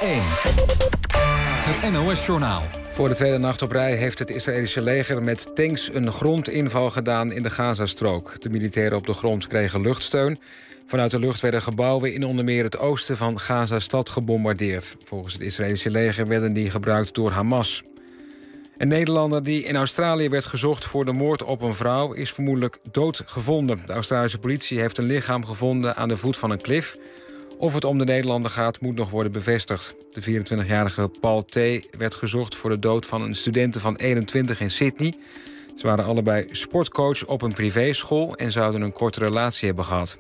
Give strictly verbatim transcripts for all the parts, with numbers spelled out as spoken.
één. Het N O S-journaal. Voor de tweede nacht op rij heeft het Israëlische leger met tanks een grondinval gedaan in de Gazastrook. De militairen op de grond kregen luchtsteun. Vanuit de lucht werden gebouwen in onder meer het oosten van Gaza-stad gebombardeerd. Volgens het Israëlische leger werden die gebruikt door Hamas. Een Nederlander die in Australië werd gezocht voor de moord op een vrouw is vermoedelijk dood gevonden. De Australische politie heeft een lichaam gevonden aan de voet van een klif. Of het om de Nederlander gaat, moet nog worden bevestigd. De vierentwintigjarige Paul T. werd gezocht voor de dood van een studente van eenentwintig in Sydney. Ze waren allebei sportcoach op een privéschool en zouden een korte relatie hebben gehad.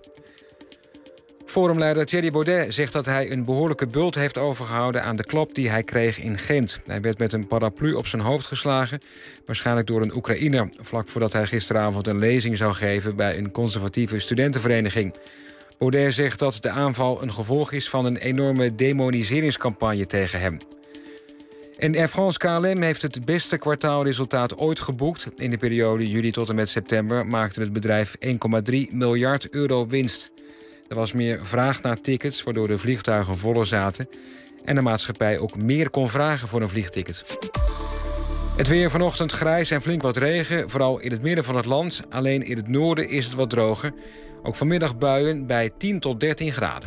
Forumleider Thierry Baudet zegt dat hij een behoorlijke bult heeft overgehouden aan de klap die hij kreeg in Gent. Hij werd met een paraplu op zijn hoofd geslagen, waarschijnlijk door een Oekraïner, vlak voordat hij gisteravond een lezing zou geven bij een conservatieve studentenvereniging. Baudet zegt dat de aanval een gevolg is van een enorme demoniseringscampagne tegen hem. En Air France K L M heeft het beste kwartaalresultaat ooit geboekt. In de periode juli tot en met september maakte het bedrijf één komma drie miljard euro winst. Er was meer vraag naar tickets, waardoor de vliegtuigen voller zaten en de maatschappij ook meer kon vragen voor een vliegticket. Het weer vanochtend grijs en flink wat regen, vooral in het midden van het land. Alleen in het noorden is het wat droger. Ook vanmiddag buien bij tien tot dertien graden.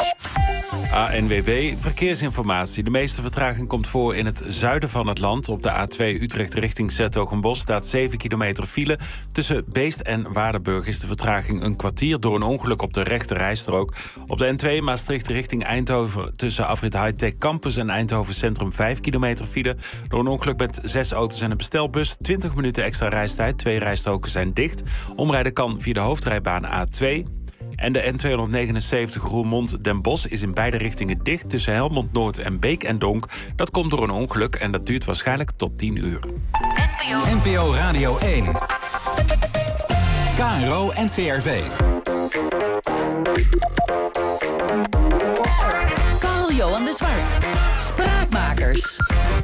A N W B, verkeersinformatie. De meeste vertraging komt voor in het zuiden van het land. Op de A twee Utrecht richting 's-Hertogenbosch staat zeven kilometer file. Tussen Beest en Waardenburg is de vertraging een kwartier door een ongeluk op de rechte rijstrook. Op de N twee Maastricht richting Eindhoven tussen afrit Hightech Campus en Eindhoven Centrum vijf kilometer file. Door een ongeluk met zes auto's en een bestelbus. twintig minuten extra reistijd. Twee rijstroken zijn dicht. Omrijden kan via de hoofdrijbaan A twee. En de N tweehonderdnegenenzeventig Roermond-Den Bosch is in beide richtingen dicht tussen Helmond Noord en Beek en Donk. Dat komt door een ongeluk en dat duurt waarschijnlijk tot tien uur. N P O Radio één. K R O N C R V. Carl-Johan de Zwart. Spraakmakers.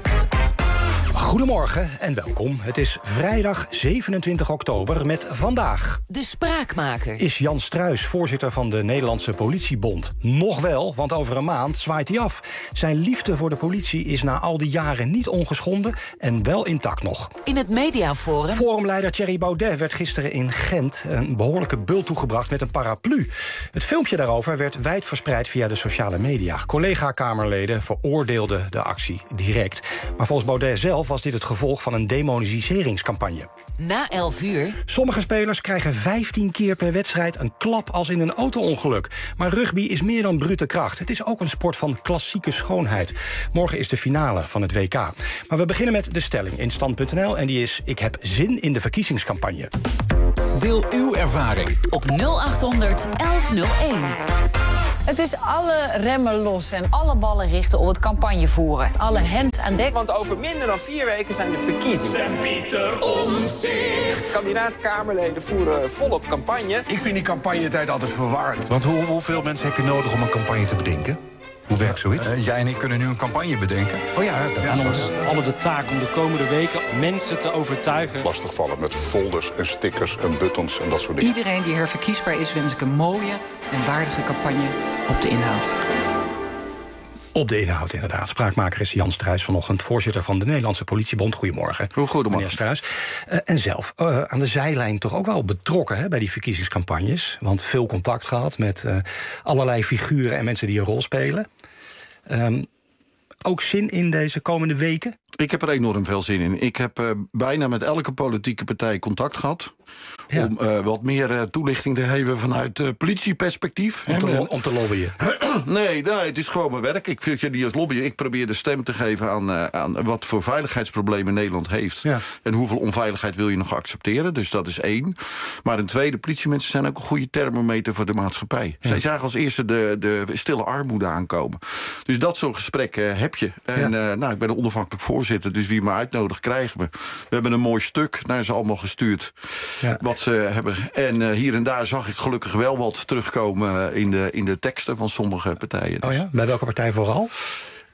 Goedemorgen en welkom. Het is vrijdag zevenentwintig oktober met vandaag. De Spraakmaker. Is Jan Struijs, voorzitter van de Nederlandse Politiebond? Nog wel, want over een maand zwaait hij af. Zijn liefde voor de politie is na al die jaren niet ongeschonden en wel intact nog. In het Mediaforum. Forumleider Thierry Baudet werd gisteren in Gent een behoorlijke bult toegebracht met een paraplu. Het filmpje daarover werd wijd verspreid via de sociale media. Collega-Kamerleden veroordeelden de actie direct. Maar volgens Baudet zelf was dit het gevolg van een demoniseringscampagne. Na elf uur. Sommige spelers krijgen vijftien keer per wedstrijd een klap als in een auto-ongeluk. Maar rugby is meer dan brute kracht. Het is ook een sport van klassieke schoonheid. Morgen is de finale van het W K. Maar we beginnen met de stelling in stand punt n l en die is: ik heb zin in de verkiezingscampagne. Deel uw ervaring op nul achthonderd elf nul één. Het is alle remmen los en alle ballen richten op het campagne voeren. Alle hands aan dek. Want over minder dan vier weken zijn de verkiezingen. Stem Pieter Omtzigt. Kandidaat-Kamerleden voeren volop campagne. Ik vind die campagnetijd altijd verwarrend. Want hoe, hoeveel mensen heb je nodig om een campagne te bedenken? Hoe werkt zoiets? Uh, jij en ik kunnen nu een campagne bedenken. Oh ja, dat is aan ons alle de taak om de komende weken mensen te overtuigen. Lastigvallen met folders en stickers en buttons en dat soort dingen. Iedereen die herverkiesbaar is, wens ik een mooie en waardige campagne op de inhoud. Op de inhoud, inderdaad. Spraakmaker is Jan Struijs, vanochtend voorzitter van de Nederlandse Politiebond. Goedemorgen. Goedemorgen. Meneer Struijs. Uh, en zelf uh, aan de zijlijn toch ook wel betrokken hè, bij die verkiezingscampagnes. Want veel contact gehad met uh, allerlei figuren en mensen die een rol spelen. Um, ook zin in deze komende weken? Ik heb er enorm veel zin in. Ik heb uh, bijna met elke politieke partij contact gehad. Ja. Om uh, wat meer uh, toelichting te geven vanuit uh, politieperspectief. Om te, lo- om te lobbyen? nee, nee, het is gewoon mijn werk. Ik vind je die als lobbyer. Ik probeer de stem te geven aan, uh, aan wat voor veiligheidsproblemen Nederland heeft. Ja. En hoeveel onveiligheid wil je nog accepteren. Dus dat is één. Maar een tweede, politiemensen zijn ook een goede thermometer voor de maatschappij. Ja. Zij zagen als eerste de, de stille armoede aankomen. Dus dat soort gesprekken uh, heb je. En ja. uh, nou, ik ben een onafhankelijk voorzitter, dus wie me uitnodigt krijgen me. We hebben een mooi stuk naar ze allemaal gestuurd. Ja. Wat ze hebben. En uh, hier en daar zag ik gelukkig wel wat terugkomen in de, in de teksten van sommige partijen. Dus. Oh ja? Bij welke partij vooral?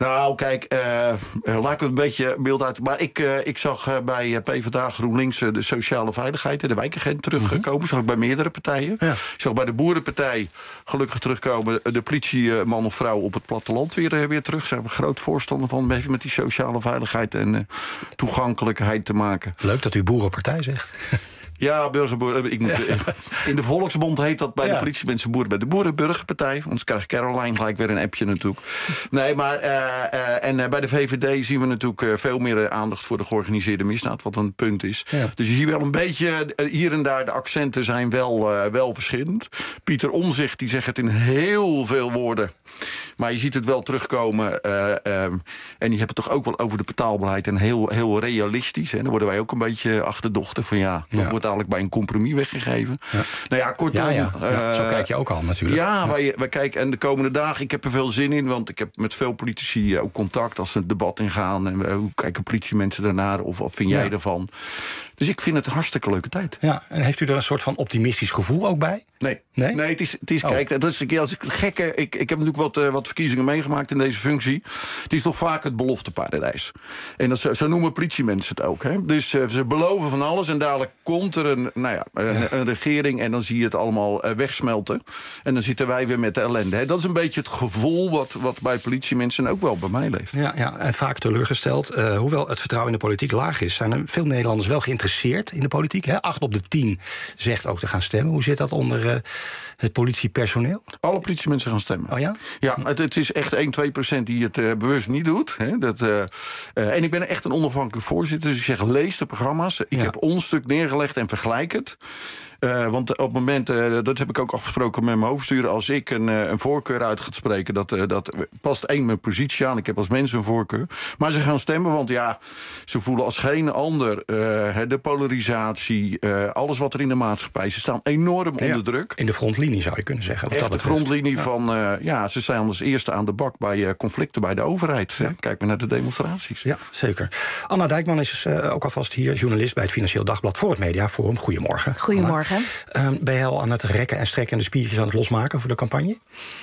Nou, kijk, uh, laat ik het een beetje beeld uit. Maar ik, uh, ik zag uh, bij PvdA GroenLinks uh, de sociale veiligheid en de wijkagent terugkomen. Mm-hmm. Zag ik bij meerdere partijen. Ja. Ik zag bij de Boerenpartij gelukkig terugkomen de politieman of vrouw op het platteland weer, uh, weer terug. Daar zijn we groot voorstander van. Even met die sociale veiligheid en uh, toegankelijkheid te maken. Leuk dat u Boerenpartij zegt. Ja, burgerboer. Ik moet, ja. In de Volksbond heet dat bij ja. de politiemensen boeren bij de Boerenburgerpartij. Anders krijgt Caroline gelijk weer een appje natuurlijk. Nee, maar uh, uh, en uh, bij de V V D zien we natuurlijk uh, veel meer uh, aandacht voor de georganiseerde misdaad, wat een punt is. Ja. Dus je ziet wel een beetje uh, hier en daar de accenten zijn wel, uh, wel verschillend. Pieter Omtzigt die zegt het in heel veel woorden. Maar je ziet het wel terugkomen. Uh, um, en die hebben het toch ook wel over de betaalbaarheid. En heel, heel realistisch. Hè. Daar worden wij ook een beetje achterdochter van ja, dat ja. wordt eigenlijk bij een compromis weggegeven. Ja. Nou ja, kortom. Ja, ja. Ja, uh, zo kijk je ook al natuurlijk. Ja, wij, wij kijken en de komende dagen, ik heb er veel zin in. Want ik heb met veel politici ook contact als ze het debat ingaan. En uh, hoe kijken politiemensen daarnaar? Of wat vind jij ja. ervan? Dus ik vind het een hartstikke leuke tijd. Ja, en heeft u er een soort van optimistisch gevoel ook bij? Nee, nee? nee het is, het is oh. kijk, dat is een keer als ik gekke. Ik, ik heb natuurlijk wat, uh, wat verkiezingen meegemaakt in deze functie. Het is toch vaak het belofteparadijs. En dat, zo, zo noemen politiemensen het ook. Hè? Dus uh, ze beloven van alles en dadelijk komt er een, nou ja, een, ja. een regering en dan zie je het allemaal uh, wegsmelten. En dan zitten wij weer met de ellende. Hè? Dat is een beetje het gevoel wat, wat bij politiemensen ook wel bij mij leeft. Ja, ja en vaak teleurgesteld. Uh, hoewel het vertrouwen in de politiek laag is, zijn er veel Nederlanders wel geïnteresseerd in de politiek. Hè? Acht op de tien zegt ook te gaan stemmen. Hoe zit dat onder uh, het politiepersoneel? Alle politiemensen gaan stemmen. Oh ja? Ja, het, het is echt één, twee procent die het uh, bewust niet doet. Hè? Dat, uh, uh, en ik ben echt een onafhankelijk voorzitter. Dus ik zeg, lees de programma's. Ik ja. heb ons stuk neergelegd en vergelijk het. Uh, want op het moment, uh, dat heb ik ook afgesproken met mijn hoofdstuur, als ik een, uh, een voorkeur uit ga spreken, dat, uh, dat past één mijn positie aan. Ik heb als mens een voorkeur. Maar ze gaan stemmen, want ja, ze voelen als geen ander uh, de polarisatie, uh, alles wat er in de maatschappij is. Ze staan enorm ja, onder druk. In de frontlinie zou je kunnen zeggen. Echt dat de frontlinie ja. van, uh, ja, ze zijn als eerste aan de bak bij uh, conflicten bij de overheid. Ja. Kijk maar naar de demonstraties. Ja, zeker. Anna Dijkman is uh, ook alvast hier, journalist bij het Financieel Dagblad voor het Mediaforum. Goedemorgen. Goedemorgen. Uh, ben je al aan het rekken en strekken en de spiertjes aan het losmaken voor de campagne?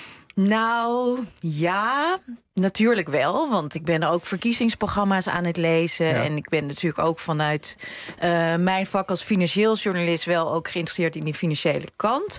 Nou, ja, natuurlijk wel. Want ik ben ook verkiezingsprogramma's aan het lezen. Ja. En ik ben natuurlijk ook vanuit uh, mijn vak als financieel journalist wel ook geïnteresseerd in die financiële kant.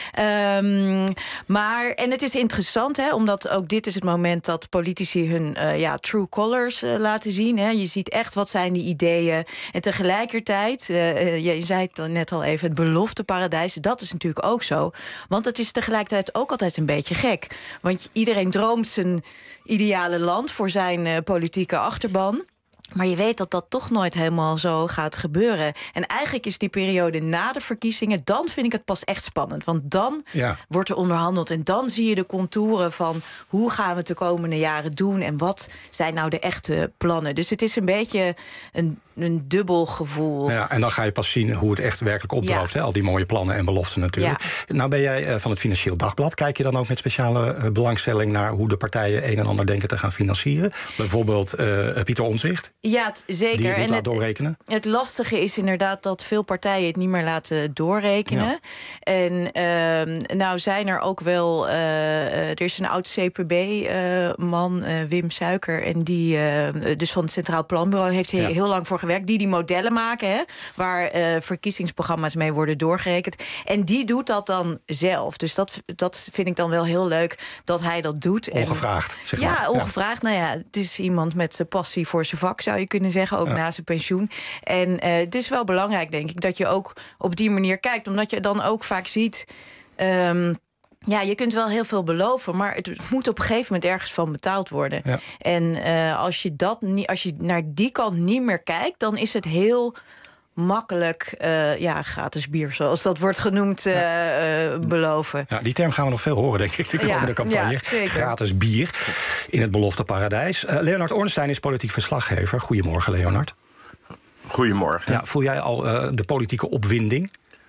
Um, maar, en het is interessant, hè, omdat ook dit is het moment dat politici hun uh, ja, true colors uh, laten zien. Hè. Je ziet echt wat zijn die ideeën. En tegelijkertijd, uh, je zei het net al even, het belofteparadijs, dat is natuurlijk ook zo. Want het is tegelijkertijd ook altijd een beetje gek. Want iedereen droomt zijn ideale land voor zijn uh, politieke achterban. Maar je weet dat dat toch nooit helemaal zo gaat gebeuren. En eigenlijk is die periode na de verkiezingen, dan vind ik het pas echt spannend. Want dan ja. wordt er onderhandeld en dan zie je de contouren van hoe gaan we het de komende jaren doen en wat zijn nou de echte plannen. Dus het is een beetje een, een dubbel gevoel. Ja, en dan ga je pas zien hoe het echt werkelijk opdrooft. Ja. Al die mooie plannen en beloften natuurlijk. Ja. Nou ben jij uh, van het Financieel Dagblad. Kijk je dan ook met speciale uh, belangstelling naar hoe de partijen een en ander denken te gaan financieren? Bijvoorbeeld uh, Pieter Omtzigt. Ja, t- zeker. Die het en het, doorrekenen. Het lastige is inderdaad dat veel partijen het niet meer laten doorrekenen. Ja. En uh, nou zijn er ook wel, uh, er is een oud C P B-man, uh, uh, Wim Suiker, en die uh, dus van het Centraal Planbureau heeft hij ja. heel lang voor gewerkt, die die modellen maken, hè, waar uh, verkiezingsprogramma's mee worden doorgerekend. En die doet dat dan zelf. Dus dat, dat vind ik dan wel heel leuk dat hij dat doet. Ongevraagd, en, zeg maar. Ja, ongevraagd. Ja. Nou ja, het is iemand met zijn passie voor zijn vak, zou je kunnen zeggen, ook ja. na zijn pensioen. En uh, het is wel belangrijk, denk ik, dat je ook op die manier kijkt, omdat je dan ook vaak ziet, Um, ja, je kunt wel heel veel beloven, maar het moet op een gegeven moment ergens van betaald worden. Ja. En uh, als je dat niet, als je naar die kant niet meer kijkt, dan is het heel makkelijk, uh, ja, gratis bier, zoals dat wordt genoemd, uh, ja. uh, beloven. Ja, die term gaan we nog veel horen, denk ik, de komende ja, campagne. Ja, gratis bier in het belofteparadijs. Uh, Leonard Ornstein is politiek verslaggever. Goedemorgen, Leonard. Goedemorgen. Ja, voel jij al uh, de politieke opwinding?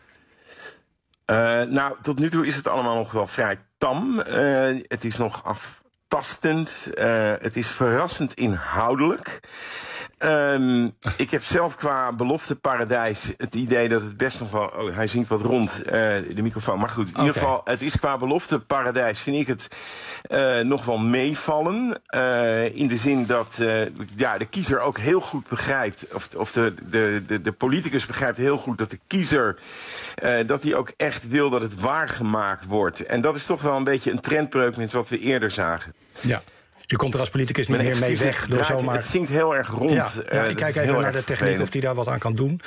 Uh, nou, tot nu toe is het allemaal nog wel vrij tam. Uh, het is nog aftastend. Uh, het is verrassend inhoudelijk. Um, ik heb zelf qua belofteparadijs het idee dat het best nog wel... Oh, hij zingt wat rond, uh, de microfoon. Maar goed, in okay. ieder geval, het is qua belofteparadijs... vind ik het uh, nog wel meevallen. Uh, in de zin dat uh, ja, de kiezer ook heel goed begrijpt... of, of de, de, de, de politicus begrijpt heel goed dat de kiezer... Uh, dat hij ook echt wil dat het waargemaakt wordt. En dat is toch wel een beetje een trendbreuk met wat we eerder zagen. Ja. Je komt er als politicus niet meer mee weg. Door zomaar... Het zingt heel erg rond. Ja, ja, ik kijk even naar de techniek vervelend. Of die daar wat aan kan doen.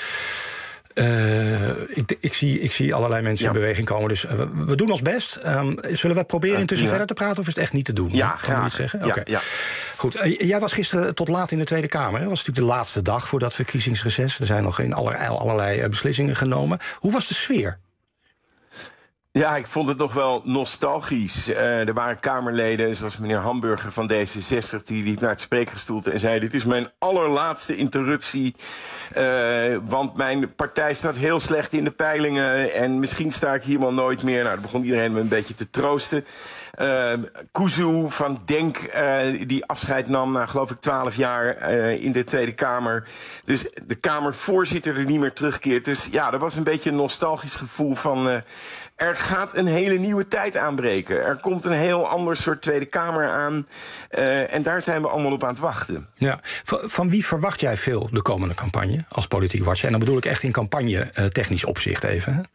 Uh, ik, ik, zie, ik zie allerlei mensen ja. in beweging komen. Dus uh, we, we doen ons best. Um, zullen we proberen uh, intussen ja. verder te praten of is het echt niet te doen? Ja, kan graag. je iets zeggen? Ja, okay. ja. Goed, uh, jij was gisteren tot laat in de Tweede Kamer. Dat was natuurlijk de laatste dag voor dat verkiezingsreces. Er zijn nog in allerlei, allerlei beslissingen genomen. Hoe was de sfeer? Ja, ik vond het nog wel nostalgisch. Uh, er waren Kamerleden, zoals meneer Hamburger van D zesenzestig... die liep naar het spreekgestoelte en zei... dit is mijn allerlaatste interruptie, uh, want mijn partij staat heel slecht in de peilingen... en misschien sta ik hier wel nooit meer. Nou, dan begon iedereen me een beetje te troosten. Uh, Kuzu van Denk, uh, die afscheid nam na, geloof ik, twaalf jaar uh, in de Tweede Kamer. Dus de Kamervoorzitter er niet meer terugkeert. Dus ja, er was een beetje een nostalgisch gevoel van... Uh, er gaat een hele nieuwe tijd aanbreken. Er komt een heel ander soort Tweede Kamer aan. Uh, en daar zijn we allemaal op aan het wachten. Ja. Van, van wie verwacht jij veel de komende campagne als politiek watcher? En dan bedoel ik echt in campagne-technisch opzicht even, hè?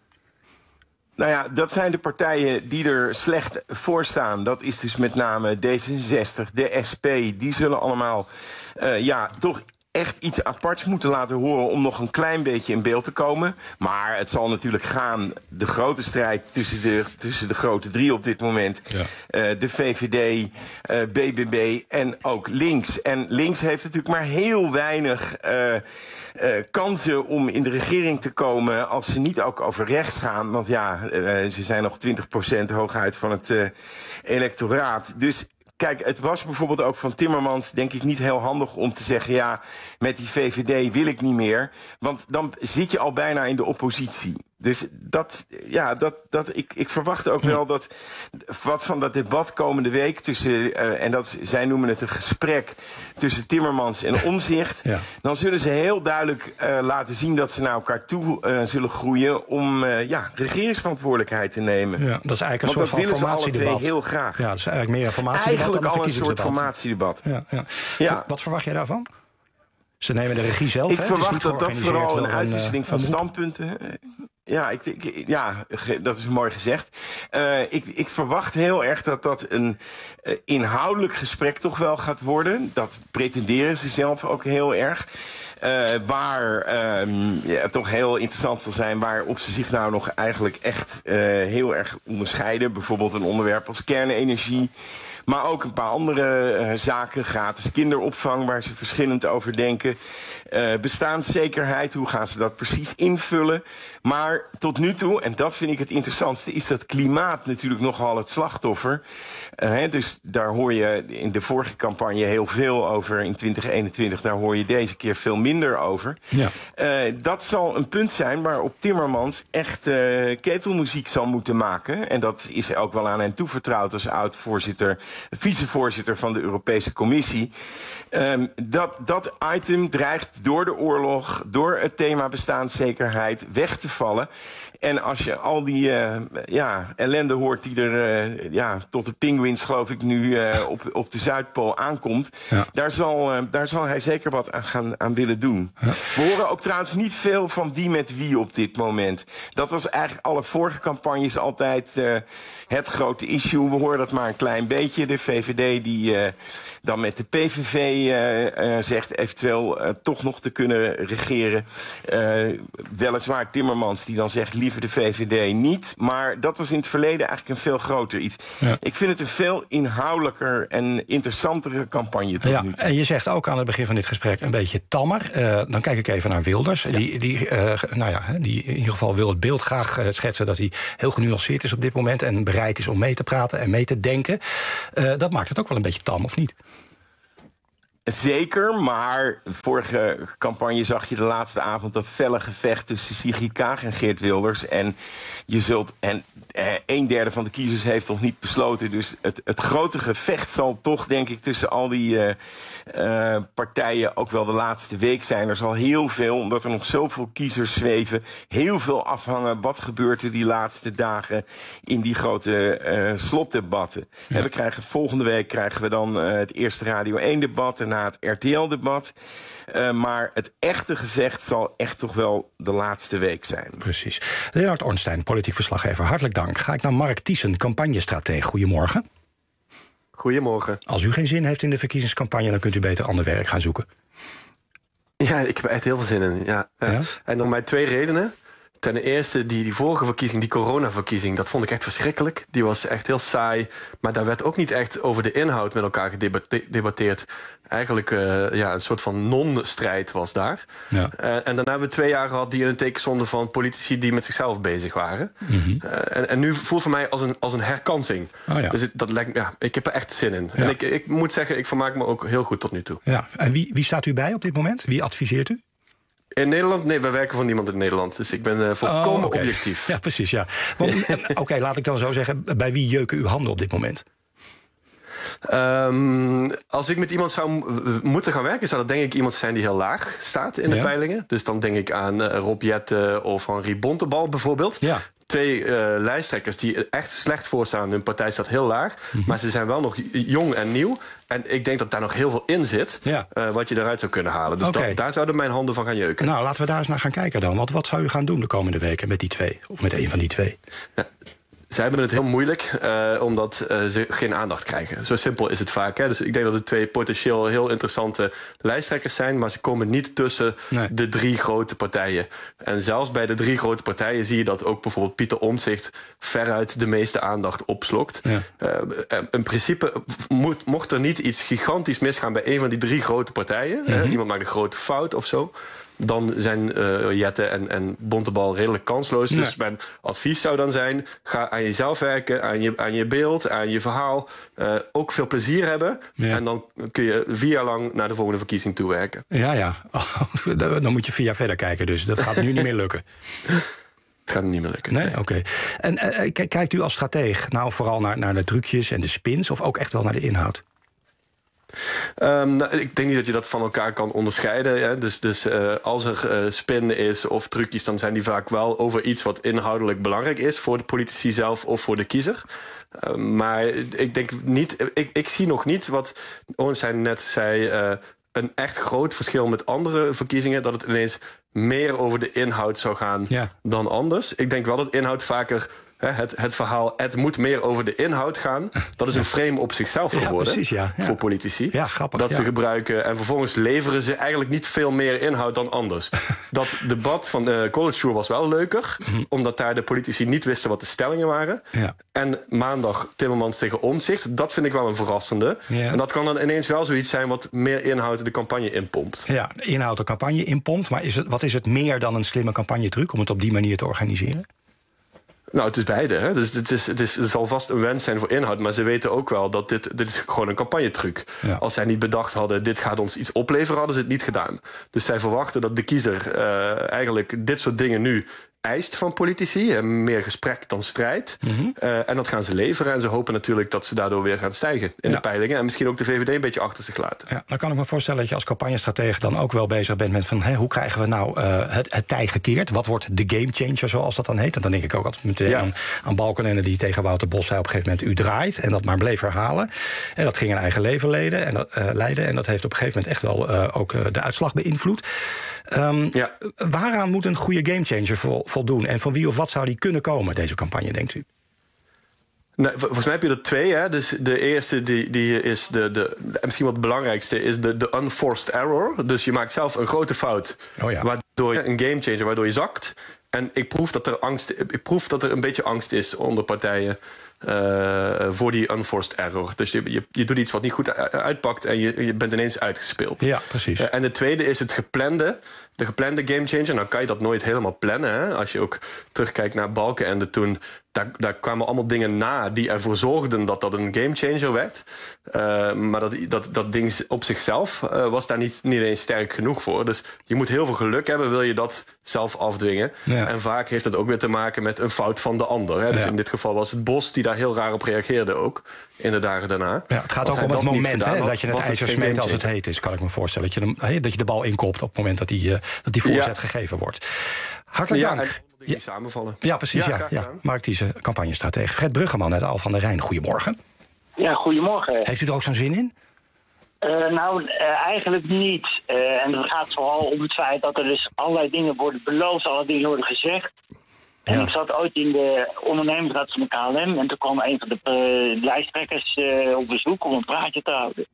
Nou ja, dat zijn de partijen die er slecht voor staan. Dat is dus met name D zesenzestig, de S P. Die zullen allemaal uh, ja, toch echt iets aparts moeten laten horen om nog een klein beetje in beeld te komen. Maar het zal natuurlijk gaan, de grote strijd tussen de, tussen de grote drie op dit moment. Ja. Uh, de V V D, uh, B B B en ook links. En links heeft natuurlijk maar heel weinig uh, uh, kansen om in de regering te komen als ze niet ook over rechts gaan. Want ja, uh, ze zijn nog twintig procent hooguit van het uh, electoraat. Dus kijk, het was bijvoorbeeld ook van Timmermans, denk ik, niet heel handig om te zeggen... ja, met die V V D wil ik niet meer. Want dan zit je al bijna in de oppositie. Dus dat, ja, dat, dat, ik, ik verwacht ook wel dat wat van dat debat komende week tussen, uh, en dat zij noemen het een gesprek tussen Timmermans en Omtzigt, ja. Dan zullen ze heel duidelijk uh, laten zien dat ze naar elkaar toe uh, zullen groeien om uh, ja, regeringsverantwoordelijkheid te nemen. Ja, dat is eigenlijk een Want soort van formatiedebat. Want dat willen ze alle twee heel graag. Ja, dat is eigenlijk meer een formatiedebat Eigenlijk dan een al een soort formatiedebat. Ja, ja. Ja. Wat verwacht jij daarvan? Ze nemen de regie zelf. Ik hè? verwacht dat dat vooral een uitwisseling uh, van standpunten. Ja, ik, ik, ja, dat is mooi gezegd. Uh, ik, ik verwacht heel erg dat dat een uh, inhoudelijk gesprek toch wel gaat worden. Dat pretenderen ze zelf ook heel erg. Uh, waar um, ja, het toch heel interessant zal zijn waarop ze zich nou nog eigenlijk echt uh, heel erg onderscheiden. Bijvoorbeeld een onderwerp als kernenergie. Maar ook een paar andere uh, zaken, gratis kinderopvang, waar ze verschillend over denken. Uh, bestaanszekerheid, hoe gaan ze dat precies invullen? Maar tot nu toe, en dat vind ik het interessantste, is dat klimaat natuurlijk nogal het slachtoffer. Uh, hè, dus daar hoor je in de vorige campagne heel veel over. In twintig eenentwintig, daar hoor je deze keer veel minder over. Ja. Uh, dat zal een punt zijn waarop Timmermans echt uh, ketelmuziek zal moeten maken. En dat is ook wel aan hen toevertrouwd als oud-voorzitter, vicevoorzitter van de Europese Commissie. Um, dat, dat item dreigt door de oorlog, door het thema bestaanszekerheid weg te vallen. En als je al die uh, ja, ellende hoort die er uh, ja, tot de pinguïns, geloof ik, nu uh, op, op de Zuidpool aankomt, ja. daar, zal, uh, daar zal hij zeker wat aan, gaan, aan willen doen. Ja. We horen ook trouwens niet veel van wie met wie op dit moment. Dat was eigenlijk alle vorige campagnes altijd uh, het grote issue. We horen dat maar een klein beetje. De V V D die uh, dan met de P V V uh, uh, zegt eventueel uh, toch nog te kunnen regeren. Uh, weliswaar Timmermans die dan zegt liever de V V D niet. Maar dat was in het verleden eigenlijk een veel groter iets. Ja. Ik vind het een veel inhoudelijker en interessantere campagne tot ja, nu toe. En je zegt ook aan het begin van dit gesprek een beetje tammer. Uh, dan kijk ik even naar Wilders. Ja. Die, die, uh, nou ja, die in ieder geval wil het beeld graag uh, schetsen dat hij heel genuanceerd is op dit moment en bereid is om mee te praten en mee te denken. Uh, dat maakt het ook wel een beetje tam, of niet? Zeker, maar vorige campagne zag je de laatste avond dat felle gevecht tussen Sigrid Kaag en Geert Wilders. En je zult. En eh, een derde van de kiezers heeft nog niet besloten. Dus het, het grote gevecht zal toch, denk ik, tussen al die uh, uh, partijen ook wel de laatste week zijn. Er zal heel veel, omdat er nog zoveel kiezers zweven, heel veel afhangen. Wat gebeurt er die laatste dagen in die grote uh, slotdebatten? Ja. En we krijgen volgende week krijgen we dan uh, het eerste Radio één-debat en na het R T L-debat. Uh, maar het echte gevecht zal echt toch wel de laatste week zijn. Precies. Leonard Ornstein, politiek verslaggever, hartelijk dank. Ga ik naar Mark Thiessen, campagnestratege. Goedemorgen. Goedemorgen. Als u geen zin heeft in de verkiezingscampagne, dan kunt u beter ander werk gaan zoeken. Ja, ik heb er echt heel veel zin in. Ja. Ja? En dan mijn twee redenen. Ten eerste, die, die vorige verkiezing, die coronaverkiezing, dat vond ik echt verschrikkelijk. Die was echt heel saai. Maar daar werd ook niet echt over de inhoud met elkaar gedebatteerd. Eigenlijk uh, ja, een soort van non-strijd was daar. Ja. Uh, en dan hebben we twee jaar gehad die in het teken stonden van politici die met zichzelf bezig waren. Mm-hmm. uh, en, en nu voelt voor mij als een, als een herkansing. Oh, ja. Dus het, dat lijkt, ja, ik heb er echt zin in. Ja. En ik, ik moet zeggen, ik vermaak me ook heel goed tot nu toe. Ja. En wie, wie staat u bij op dit moment? Wie adviseert u? In Nederland? Nee, we werken voor niemand in Nederland. Dus ik ben uh, volkomen oh, okay. objectief. Ja, precies, ja. Oké, okay, laat ik dan zo zeggen. Bij wie jeuken uw handen op dit moment? Um, als ik met iemand zou m- moeten gaan werken, zou dat denk ik iemand zijn die heel laag staat in de ja. peilingen. Dus dan denk ik aan uh, Rob Jetten of Henri Bontebal bijvoorbeeld. Ja. Twee uh, lijsttrekkers die echt slecht voorstaan. Hun partij staat heel laag. Mm-hmm. Maar ze zijn wel nog jong en nieuw. En ik denk dat daar nog heel veel in zit. Ja. Uh, wat je eruit zou kunnen halen. Dus okay. dat, daar zouden mijn handen van gaan jeuken. Nou, laten we daar eens naar gaan kijken dan. Want wat zou u gaan doen de komende weken met die twee? Of met een van die twee? Ja. Zij hebben het heel moeilijk, uh, omdat uh, ze geen aandacht krijgen. Zo simpel is het vaak. Hè? Dus ik denk dat het twee potentieel heel interessante lijsttrekkers zijn, maar ze komen niet tussen nee. de drie grote partijen. En zelfs bij de drie grote partijen zie je dat ook bijvoorbeeld Pieter Omtzigt veruit de meeste aandacht opslokt. Ja. Uh, in principe moet, mocht er niet iets gigantisch misgaan bij een van die drie grote partijen, mm-hmm. hè? Iemand maakt een grote fout of zo, dan zijn uh, Jetten en, en Bontebal redelijk kansloos. Nee. Dus mijn advies zou dan zijn, ga aan jezelf werken, aan je, aan je beeld, aan je verhaal. Uh, ook veel plezier hebben. Ja. En dan kun je vier jaar lang naar de volgende verkiezing toewerken. Ja, ja. Oh, dan moet je vier jaar verder kijken, dus dat gaat nu niet meer lukken. Het gaat niet meer lukken. Nee, oké. Okay. En uh, k- kijkt u als strateeg nou vooral naar, naar de trucjes en de spins, of ook echt wel naar de inhoud? Um, nou, ik denk niet dat je dat van elkaar kan onderscheiden. Hè? Dus, dus uh, als er uh, spin is of trucjes, dan zijn die vaak wel over iets wat inhoudelijk belangrijk is voor de politici zelf of voor de kiezer. Uh, maar ik denk niet, ik, ik zie nog niet wat Ornstein net zei, uh, een echt groot verschil met andere verkiezingen, dat het ineens meer over de inhoud zou gaan ja. dan anders. Ik denk wel dat inhoud vaker Het, het verhaal, het moet meer over de inhoud gaan. Dat is een frame op zichzelf geworden, ja, precies, ja, ja. voor politici. Ja, grappig, dat ja. ze gebruiken. En vervolgens leveren ze eigenlijk niet veel meer inhoud dan anders. Dat debat van de College Tour was wel leuker. Mm-hmm. Omdat daar de politici niet wisten wat de stellingen waren. Ja. En maandag Timmermans tegen Omtzigt. Dat vind ik wel een verrassende. Ja. En dat kan dan ineens wel zoiets zijn wat meer inhoud de campagne inpompt. Ja, inhoud de campagne inpompt. Maar is het, wat is het meer dan een slimme campagnetruc om het op die manier te organiseren? Nou, het is beide. Hè? Dus het, is, het, is, het zal vast een wens zijn voor inhoud. Maar ze weten ook wel dat dit, dit is gewoon een campagnetruc. Ja. Als zij niet bedacht hadden, dit gaat ons iets opleveren, hadden ze het niet gedaan. Dus zij verwachten dat de kiezer uh, eigenlijk dit soort dingen nu eist van politici. En meer gesprek dan strijd. Mm-hmm. Uh, en dat gaan ze leveren. En ze hopen natuurlijk dat ze daardoor weer gaan stijgen in ja. de peilingen. En misschien ook de V V D een beetje achter zich laten. Ja, dan kan ik me voorstellen dat je als campagnestratege dan ook wel bezig bent met van, hé, hoe krijgen we nou uh, het, het tij gekeerd? Wat wordt de gamechanger, zoals dat dan heet? En dan denk ik ook altijd meteen ja. aan, aan Balkenende die tegen Wouter Bos zei op een gegeven moment, u draait. En dat maar bleef herhalen. En dat ging een eigen leven leiden en dat, uh, leiden. En dat heeft op een gegeven moment echt wel uh, ook uh, de uitslag beïnvloed. Um, ja. Waaraan moet een goede gamechanger vol, voldoen? En van wie of wat zou die kunnen komen, deze campagne, denkt u? Nou, volgens mij heb je er twee. Hè? Dus de eerste, die, die is de, de, misschien wat het belangrijkste, is de, de unforced error. Dus je maakt zelf een grote fout, oh ja. waardoor je een gamechanger, waardoor je zakt. En ik proef dat er angst, ik proef dat er een beetje angst is onder partijen uh, voor die unforced error. Dus je, je, je doet iets wat niet goed uitpakt en je, je bent ineens uitgespeeld. Ja, precies. Uh, en de tweede is het geplande. De geplande gamechanger. Nou kan je dat nooit helemaal plannen. Hè? Als je ook terugkijkt naar Balkenende toen. Daar, daar kwamen allemaal dingen na die ervoor zorgden dat dat een gamechanger werd. Uh, maar dat, dat, dat ding op zichzelf uh, was daar niet, niet eens sterk genoeg voor. Dus je moet heel veel geluk hebben, wil je dat zelf afdwingen. Ja. En vaak heeft het ook weer te maken met een fout van de ander. Hè? Dus ja. in dit geval was het Bos die daar heel raar op reageerde ook. In de dagen daarna. Ja, het gaat ook om het moment hè, dat je het ijzer smeet als het heet is. Kan ik me voorstellen. Dat je, de, dat je de bal inkopt op het moment dat die, uh, dat die voorzet ja. gegeven wordt. Hartelijk ja, dank. Die samenvallen. Ja, precies. Ja, ja, ja. Mark Thiessen, campagnestratege. Fred Bruggeman uit Al van der Rijn. Goedemorgen. Ja, goedemorgen. Heeft u er ook zo'n zin in? Uh, nou, uh, eigenlijk niet. Uh, en het gaat vooral om het feit dat er dus allerlei dingen worden beloofd, allerlei dingen worden gezegd. En ja. ik zat ooit in de ondernemingsraad van de K L M en toen kwam een van de uh, lijsttrekkers uh, op bezoek om een praatje te houden.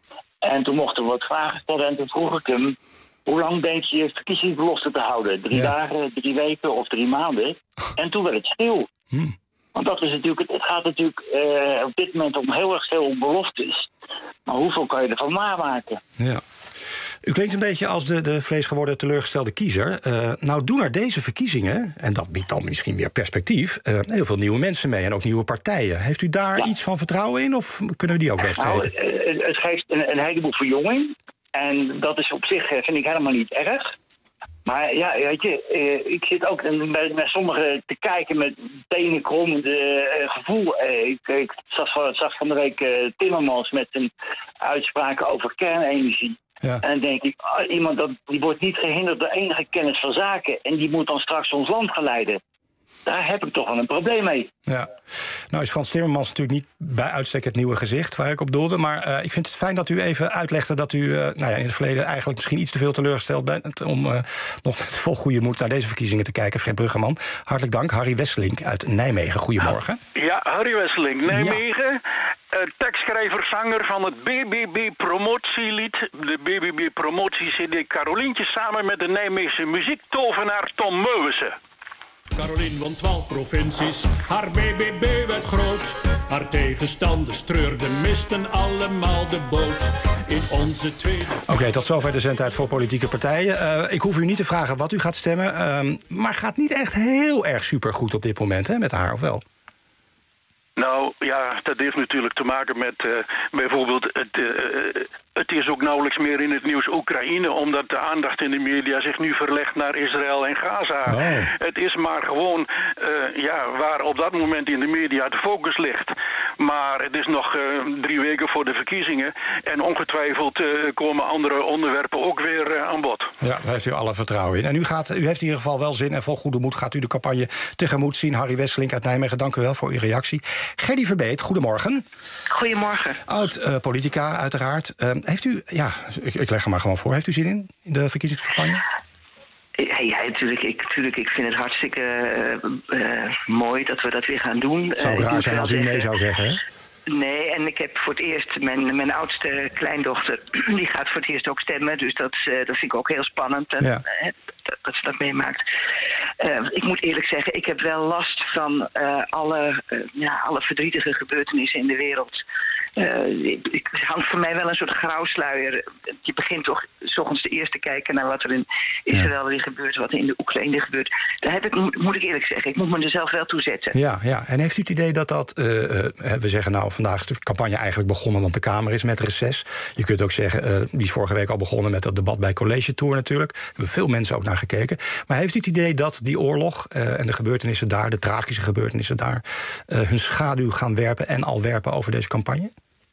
En toen mochten we wat vragen stellen en toen vroeg ik hem: hoe lang denk je je verkiezingsbelofte te houden? Drie ja. dagen, drie weken of drie maanden? En toen werd het stil. Hm. Want dat is natuurlijk, het gaat natuurlijk uh, op dit moment om heel erg veel beloftes. Maar hoeveel kan je ervan namaken? Ja. U klinkt een beetje als de, de vleesgeworden teleurgestelde kiezer. Uh, nou doen er deze verkiezingen, en dat biedt dan misschien weer perspectief, Uh, heel veel nieuwe mensen mee en ook nieuwe partijen. Heeft u daar ja. iets van vertrouwen in of kunnen we die ook wegstrepen? Nou, het, het geeft een, een heleboel verjonging. En dat is op zich, vind ik, helemaal niet erg. Maar ja, weet je, uh, ik zit ook bij, bij sommigen te kijken met tenenkrommende uh, gevoel. Uh, ik, ik zag, van, zag van de week uh, Timmermans met zijn uitspraken over kernenergie. Ja. En dan denk ik, oh, iemand dat, die wordt niet gehinderd door enige kennis van zaken. En die moet dan straks ons land gaan leiden. Daar heb ik toch wel een probleem mee. Ja. Nou is Frans Timmermans natuurlijk niet bij uitstek het nieuwe gezicht waar ik op doelde. Maar uh, ik vind het fijn dat u even uitlegde dat u uh, nou ja, in het verleden eigenlijk misschien iets te veel teleurgesteld bent om uh, nog met vol goede moed naar deze verkiezingen te kijken. Fred Bruggeman, hartelijk dank. Harry Wesselink uit Nijmegen. Goedemorgen. Ja, Harry Wesselink, Nijmegen. Ja. Uh, tekstschrijver, zanger van het B B B-promotielied. De B B B-promotie-C D Carolientje samen met de Nijmeegse muziektovenaar Tom Meuwissen. Carolien won twaalf provincies, haar B B B werd groot. Haar tegenstanders treurden, misten allemaal de boot. In onze tweede... Oké, okay, tot zover de zendtijd voor politieke partijen. Uh, ik hoef u niet te vragen wat u gaat stemmen. Uh, maar gaat niet echt heel erg supergoed op dit moment, hè, met haar, of wel? Nou, ja, dat heeft natuurlijk te maken met uh, bijvoorbeeld het... Uh, Het is ook nauwelijks meer in het nieuws Oekraïne, omdat de aandacht in de media zich nu verlegt naar Israël en Gaza. Oh. Het is maar gewoon uh, ja, waar op dat moment in de media de focus ligt. Maar het is nog uh, drie weken voor de verkiezingen en ongetwijfeld uh, komen andere onderwerpen ook weer uh, aan bod. Ja, daar heeft u alle vertrouwen in. En u, gaat, u heeft in ieder geval wel zin en vol goede moed gaat u de campagne tegemoet zien. Harry Wesselink uit Nijmegen, dank u wel voor uw reactie. Gerdy Verbeet, goedemorgen. Goedemorgen. Oud uh, politica, uiteraard. Uh, Heeft u, ja, ik, ik leg er maar gewoon voor. Heeft u zin in, in de verkiezingscampagne? Ja, ja natuurlijk. Ik, natuurlijk. Ik vind het hartstikke uh, uh, mooi dat we dat weer gaan doen. Het zou uh, raar zijn als u nee zou zeggen, hè? Nee, en ik heb voor het eerst, mijn, mijn oudste kleindochter, die gaat voor het eerst ook stemmen. Dus dat, uh, dat vind ik ook heel spannend, en, ja. uh, dat, dat ze dat meemaakt. Uh, ik moet eerlijk zeggen, ik heb wel last van uh, alle, uh, ja, alle verdrietige gebeurtenissen in de wereld. Uh, het hangt voor mij wel een soort grauwsluier. Je begint toch 's ochtends de eerst te kijken naar wat er in Israël weer gebeurt, wat er in de Oekraïne gebeurt. Daar heb ik, moet ik eerlijk zeggen, ik moet me er zelf wel toe zetten. Ja, ja. En heeft u het idee dat dat, uh, uh, we zeggen nou vandaag is de campagne eigenlijk begonnen, want de Kamer is met reces. Je kunt ook zeggen, uh, die is vorige week al begonnen met dat debat bij College Tour natuurlijk. Daar hebben veel mensen ook naar gekeken. Maar heeft u het idee dat die oorlog uh, en de gebeurtenissen daar, de tragische gebeurtenissen daar, uh, hun schaduw gaan werpen en al werpen over deze campagne?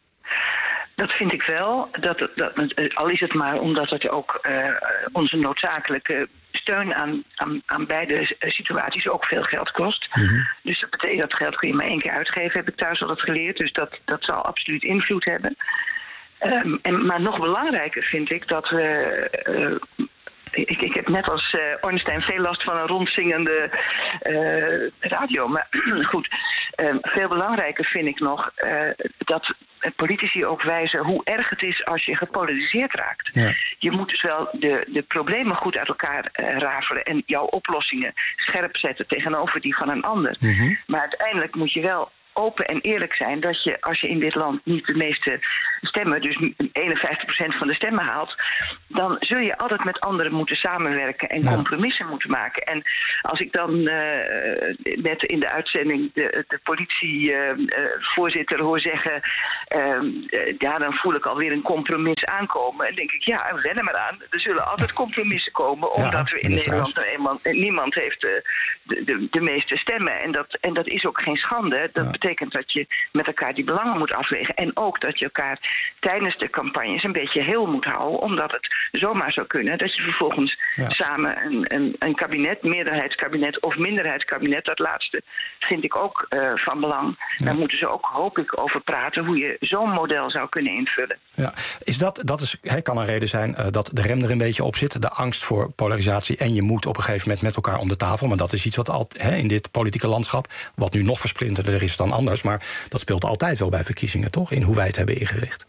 Dat vind ik wel. Dat, dat, al is het maar omdat het ook uh, onze noodzakelijke steun aan, aan, aan beide situaties ook veel geld kost. Mm-hmm. Dus dat betekent dat geld kun je maar één keer uitgeven, heb ik thuis altijd geleerd. Dus dat, dat zal absoluut invloed hebben. Um, en, maar nog belangrijker vind ik dat we... Uh, ik, ik heb net als uh, Ornstein veel last van een rondzingende uh, radio. Maar goed, uh, veel belangrijker vind ik nog uh, dat politici ook wijzen hoe erg het is als je gepolariseerd raakt. Ja. Je moet dus wel de, de problemen goed uit elkaar uh, rafelen en jouw oplossingen scherp zetten tegenover die van een ander. Mm-hmm. Maar uiteindelijk moet je wel open en eerlijk zijn dat je, als je in dit land niet de meeste stemmen, dus eenenvijftig procent van de stemmen haalt, dan zul je altijd met anderen moeten samenwerken en ja. compromissen moeten maken. En als ik dan uh, net in de uitzending de, de politievoorzitter uh, uh, hoor zeggen, uh, uh, ja, dan voel ik alweer een compromis aankomen. En denk ik, ja, wen er maar aan. Er zullen altijd compromissen komen, omdat ja, we in Nederland nou eenmaal, niemand heeft de, de, de, de meeste stemmen. En dat, en dat is ook geen schande. Dat ja. betekent dat je met elkaar die belangen moet afwegen. En ook dat je elkaar tijdens de campagnes een beetje heel moet houden. Omdat het zomaar zou kunnen dat je vervolgens ja. samen een, een, een kabinet, meerderheidskabinet of minderheidskabinet, dat laatste vind ik ook uh, van belang. Ja. Daar moeten ze ook, hoop ik, over praten hoe je zo'n model zou kunnen invullen. Ja. Is dat, dat is, he, kan een reden zijn uh, dat de rem er een beetje op zit. De angst voor polarisatie en je moet op een gegeven moment met elkaar om de tafel. Maar dat is iets wat al, he, in dit politieke landschap, wat nu nog versplinterder is dan anders, maar dat speelt altijd wel bij verkiezingen, toch? In hoe wij het hebben ingericht.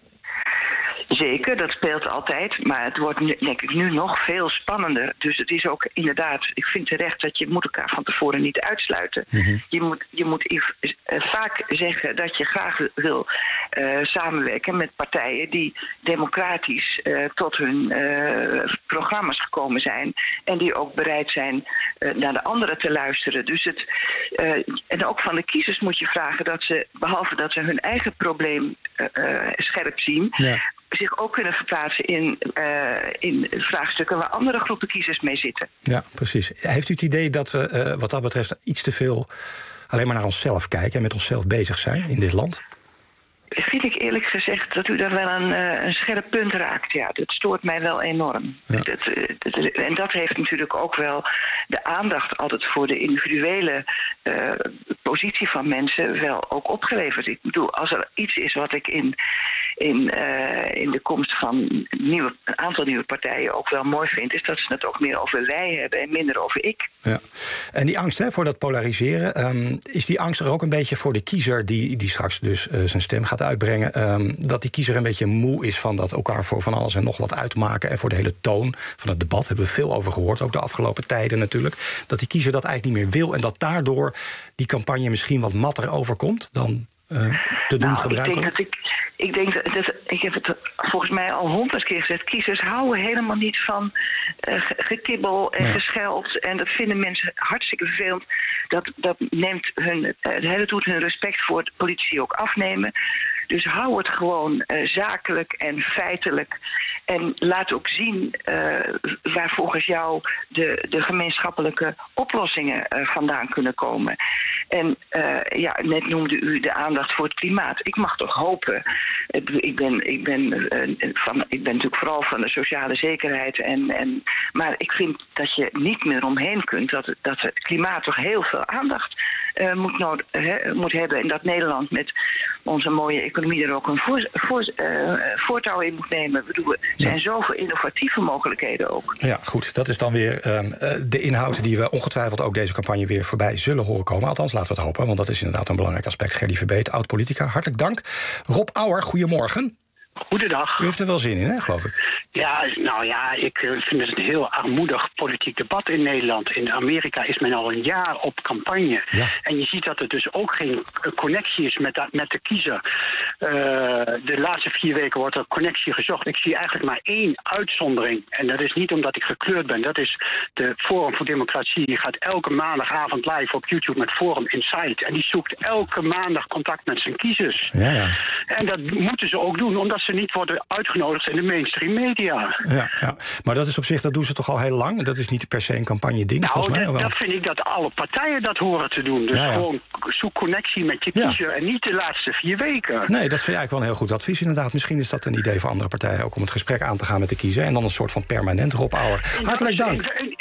Zeker, dat speelt altijd, maar het wordt nu, denk ik nu nog veel spannender. Dus het is ook inderdaad, ik vind terecht dat je moet elkaar van tevoren niet uitsluiten. Mm-hmm. Je moet, je moet uh, vaak zeggen dat je graag wil uh, samenwerken met partijen die democratisch uh, tot hun uh, programma's gekomen zijn en die ook bereid zijn uh, naar de anderen te luisteren. Dus het, uh, en ook van de kiezers moet je vragen dat ze, behalve dat ze hun eigen probleem uh, uh, scherp zien, ja. zich ook kunnen verplaatsen in, uh, in vraagstukken waar andere groepen kiezers mee zitten. Ja, precies. Heeft u het idee dat we uh, wat dat betreft iets te veel alleen maar naar onszelf kijken en met onszelf bezig zijn in dit land? Vind ik eerlijk gezegd dat u daar wel een, uh, een scherp punt raakt. Ja, dat stoort mij wel enorm. Ja. Dat, dat, en dat heeft natuurlijk ook wel de aandacht altijd voor de individuele uh, positie van mensen wel ook opgeleverd. Ik bedoel, als er iets is wat ik in, in, uh, in de komst van nieuwe, een aantal nieuwe partijen ook wel mooi vind, is dat ze het ook meer over wij hebben en minder over ik. Ja. En die angst hè, voor dat polariseren, um, is die angst er ook een beetje voor de kiezer die, die straks dus uh, zijn stem gaat uitbrengen, um, dat die kiezer een beetje moe is van dat elkaar voor van alles en nog wat uitmaken en voor de hele toon van het debat hebben we veel over gehoord, ook de afgelopen tijden natuurlijk, dat die kiezer dat eigenlijk niet meer wil en dat daardoor die campagne misschien wat matter overkomt dan uh, te doen nou, gebruiken? Ik denk dat ik, ik denk dat, dat ik heb het volgens mij al honderd keer gezegd, kiezers houden helemaal niet van uh, gekibbel en ja. gescheld en dat vinden mensen hartstikke vervelend. Dat, dat neemt hun, uh, hele doet hun respect voor de politici ook afnemen. Dus hou het gewoon uh, zakelijk en feitelijk. En laat ook zien uh, waar volgens jou de, de gemeenschappelijke oplossingen uh, vandaan kunnen komen. En uh, ja, net noemde u de aandacht voor het klimaat. Ik mag toch hopen. Ik ben, ik ben, uh, van, ik ben natuurlijk vooral van de sociale zekerheid. En, en, maar ik vind dat je niet meer omheen kunt dat, dat het klimaat toch heel veel aandacht uh, moet, nodig, he, moet hebben. En dat Nederland met onze mooie economie er ook een voor, voor, uh, voortouw in moet nemen. Ik bedoel, er zijn ja. zoveel innovatieve mogelijkheden ook. Ja, goed. Dat is dan weer um, de inhoud die we ongetwijfeld ook deze campagne weer voorbij zullen horen komen. Althans, laten we het hopen, want dat is inderdaad een belangrijk aspect. Gerdy Verbeet, oud-politica, hartelijk dank. Rob Auer, goedemorgen. Goedendag. U heeft er wel zin in, hè, geloof ik? Ja, nou ja, ik vind het een heel armoedig politiek debat in Nederland. In Amerika is men al een jaar op campagne. Ja. En je ziet dat er dus ook geen connectie is met, dat, met de kiezer. Uh, de laatste vier weken wordt er connectie gezocht. Ik zie eigenlijk maar één uitzondering. En dat is niet omdat ik gekleurd ben. Dat is de Forum voor Democratie. Die gaat elke maandagavond live op YouTube met Forum Insight. En die zoekt elke maandag contact met zijn kiezers. Ja, ja. En dat moeten ze ook doen, omdat ze niet worden uitgenodigd in de mainstream media. Ja, ja, maar dat is op zich, dat doen ze toch al heel lang? Dat is niet per se een campagne-ding, nou, volgens mij? Dat, dat vind ik dat alle partijen dat horen te doen. Dus ja, ja. gewoon zoek connectie met je kiezer ja. en niet de laatste vier weken. Nee, dat vind ik eigenlijk wel een heel goed advies inderdaad. Misschien is dat een idee voor andere partijen ook om het gesprek aan te gaan met de kiezer en dan een soort van permanent Rob Auer. Hartelijk dank. Een,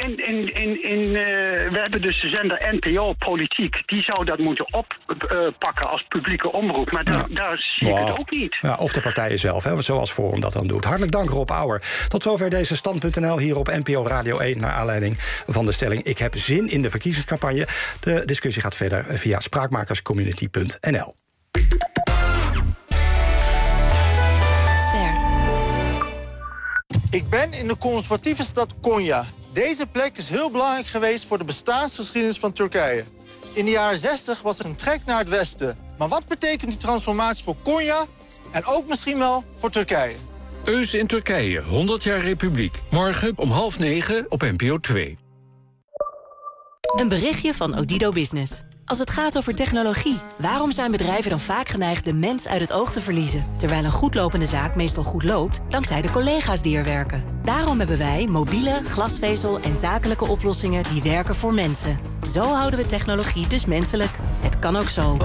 in, in, in, in, uh, we hebben dus de zender N P O Politiek. Die zou dat moeten oppakken uh, als publieke omroep. Maar daar, ja. daar zie wow. ik het ook niet. Ja, of de partijen zelf, hè, zoals Forum dat dan doet. Hartelijk dank, Rob Auer. Tot zover deze stand punt n l hier op N P O Radio één... naar aanleiding van de stelling Ik heb zin in de verkiezingscampagne. De discussie gaat verder via spraakmakerscommunity punt n l. Ik ben in de conservatieve stad Konya. Deze plek is heel belangrijk geweest voor de bestaansgeschiedenis van Turkije. In de jaren zestig was er een trek naar het westen. Maar wat betekent die transformatie voor Konya en ook misschien wel voor Turkije? Eus in Turkije, honderd jaar republiek. Morgen om half negen op N P O twee. Een berichtje van Odido Business. Als het gaat over technologie, waarom zijn bedrijven dan vaak geneigd de mens uit het oog te verliezen? Terwijl een goedlopende zaak meestal goed loopt, dankzij de collega's die er werken. Daarom hebben wij mobiele, glasvezel en zakelijke oplossingen die werken voor mensen. Zo houden we technologie dus menselijk. Het kan ook zo.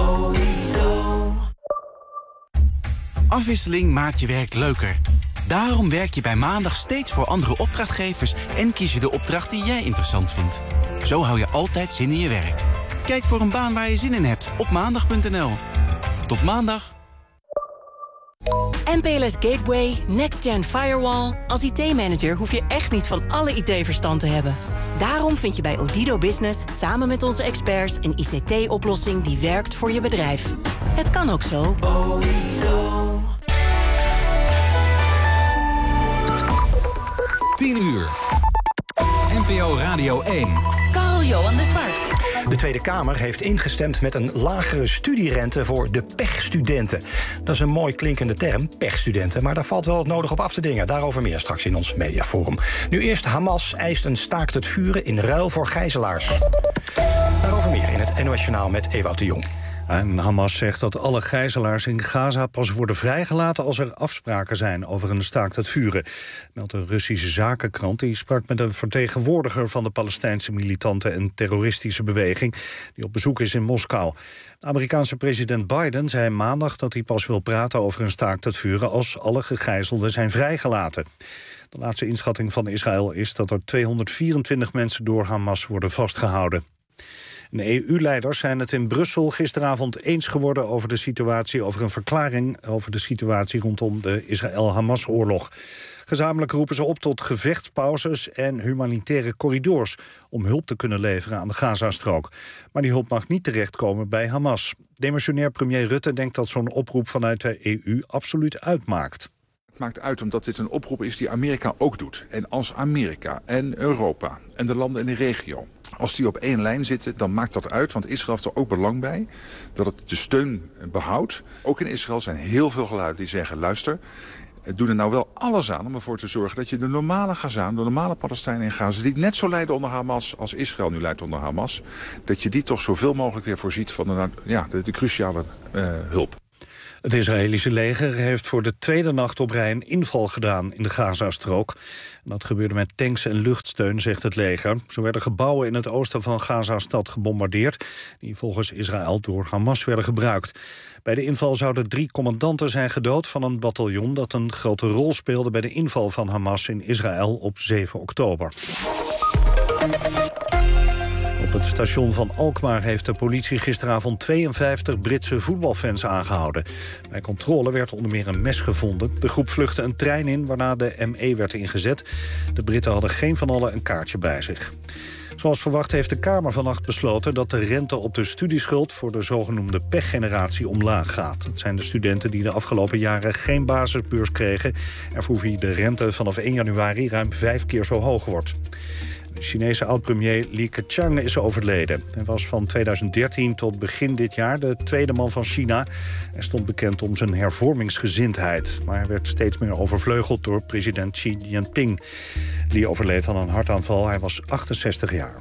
Afwisseling maakt je werk leuker. Daarom werk je bij Maandag steeds voor andere opdrachtgevers en kies je de opdracht die jij interessant vindt. Zo hou je altijd zin in je werk. Kijk voor een baan waar je zin in hebt op maandag punt n l. Tot maandag. M P L S Gateway, Next Gen Firewall. Als I T-manager hoef je echt niet van alle I T-verstand te hebben. Daarom vind je bij Odido Business samen met onze experts een I C T-oplossing die werkt voor je bedrijf. Het kan ook zo. tien uur. N P O Radio één. Carl-Johan de Zwart. De Tweede Kamer heeft ingestemd met een lagere studierente voor de pechstudenten. Dat is een mooi klinkende term, pechstudenten, maar daar valt wel het nodig op af te dingen. Daarover meer straks in ons mediaforum. Nu eerst Hamas eist een staakt het vuren in ruil voor gijzelaars. Daarover meer in het N O S Journaal met Ewout de Jong. En Hamas zegt dat alle gijzelaars in Gaza pas worden vrijgelaten als er afspraken zijn over een staakt het vuren. Meldt een Russische zakenkrant. Die sprak met een vertegenwoordiger van de Palestijnse militante en terroristische beweging die op bezoek is in Moskou. De Amerikaanse president Biden zei maandag dat hij pas wil praten over een staakt het vuren als alle gegijzelden zijn vrijgelaten. De laatste inschatting van Israël is dat er tweehonderdvierentwintig mensen door Hamas worden vastgehouden. De E U-leiders zijn het in Brussel gisteravond eens geworden over de situatie, over een verklaring over de situatie rondom de Israël-Hamas-oorlog. Gezamenlijk roepen ze op tot gevechtspauzes en humanitaire corridors om hulp te kunnen leveren aan de Gazastrook. Maar die hulp mag niet terechtkomen bij Hamas. Demissionair premier Rutte denkt dat zo'n oproep vanuit de E U absoluut uitmaakt. Het maakt uit omdat dit een oproep is die Amerika ook doet. En als Amerika en Europa en de landen in de regio, als die op één lijn zitten, dan maakt dat uit. Want Israël heeft er ook belang bij dat het de steun behoudt. Ook in Israël zijn heel veel geluiden die zeggen, luister, doe er nou wel alles aan om ervoor te zorgen dat je de normale Gazanen, de normale Palestijnen in Gaza, die net zo lijden onder Hamas als Israël nu lijdt onder Hamas, dat je die toch zoveel mogelijk weer voorziet van de, ja, de, de cruciale uh, hulp. Het Israëlische leger heeft voor de tweede nacht op rij een inval gedaan in de Gazastrook. Dat gebeurde met tanks en luchtsteun, zegt het leger. Zo werden gebouwen in het oosten van Gaza-stad gebombardeerd, die volgens Israël door Hamas werden gebruikt. Bij de inval zouden drie commandanten zijn gedood van een bataljon dat een grote rol speelde bij de inval van Hamas in Israël op zeven oktober. Op het station van Alkmaar heeft de politie gisteravond tweeënvijftig Britse voetbalfans aangehouden. Bij controle werd onder meer een mes gevonden. De groep vluchtte een trein in, waarna de M E werd ingezet. De Britten hadden geen van allen een kaartje bij zich. Zoals verwacht heeft de Kamer vannacht besloten dat de rente op de studieschuld voor de zogenoemde pechgeneratie omlaag gaat. Het zijn de studenten die de afgelopen jaren geen basisbeurs kregen en voor wie de rente vanaf één januari ruim vijf keer zo hoog wordt. De Chinese oud-premier Li Keqiang is overleden. Hij was van tweeduizend dertien tot begin dit jaar de tweede man van China. Hij stond bekend om zijn hervormingsgezindheid. Maar hij werd steeds meer overvleugeld door president Xi Jinping. Li overleed aan een hartaanval. Hij was achtenzestig jaar.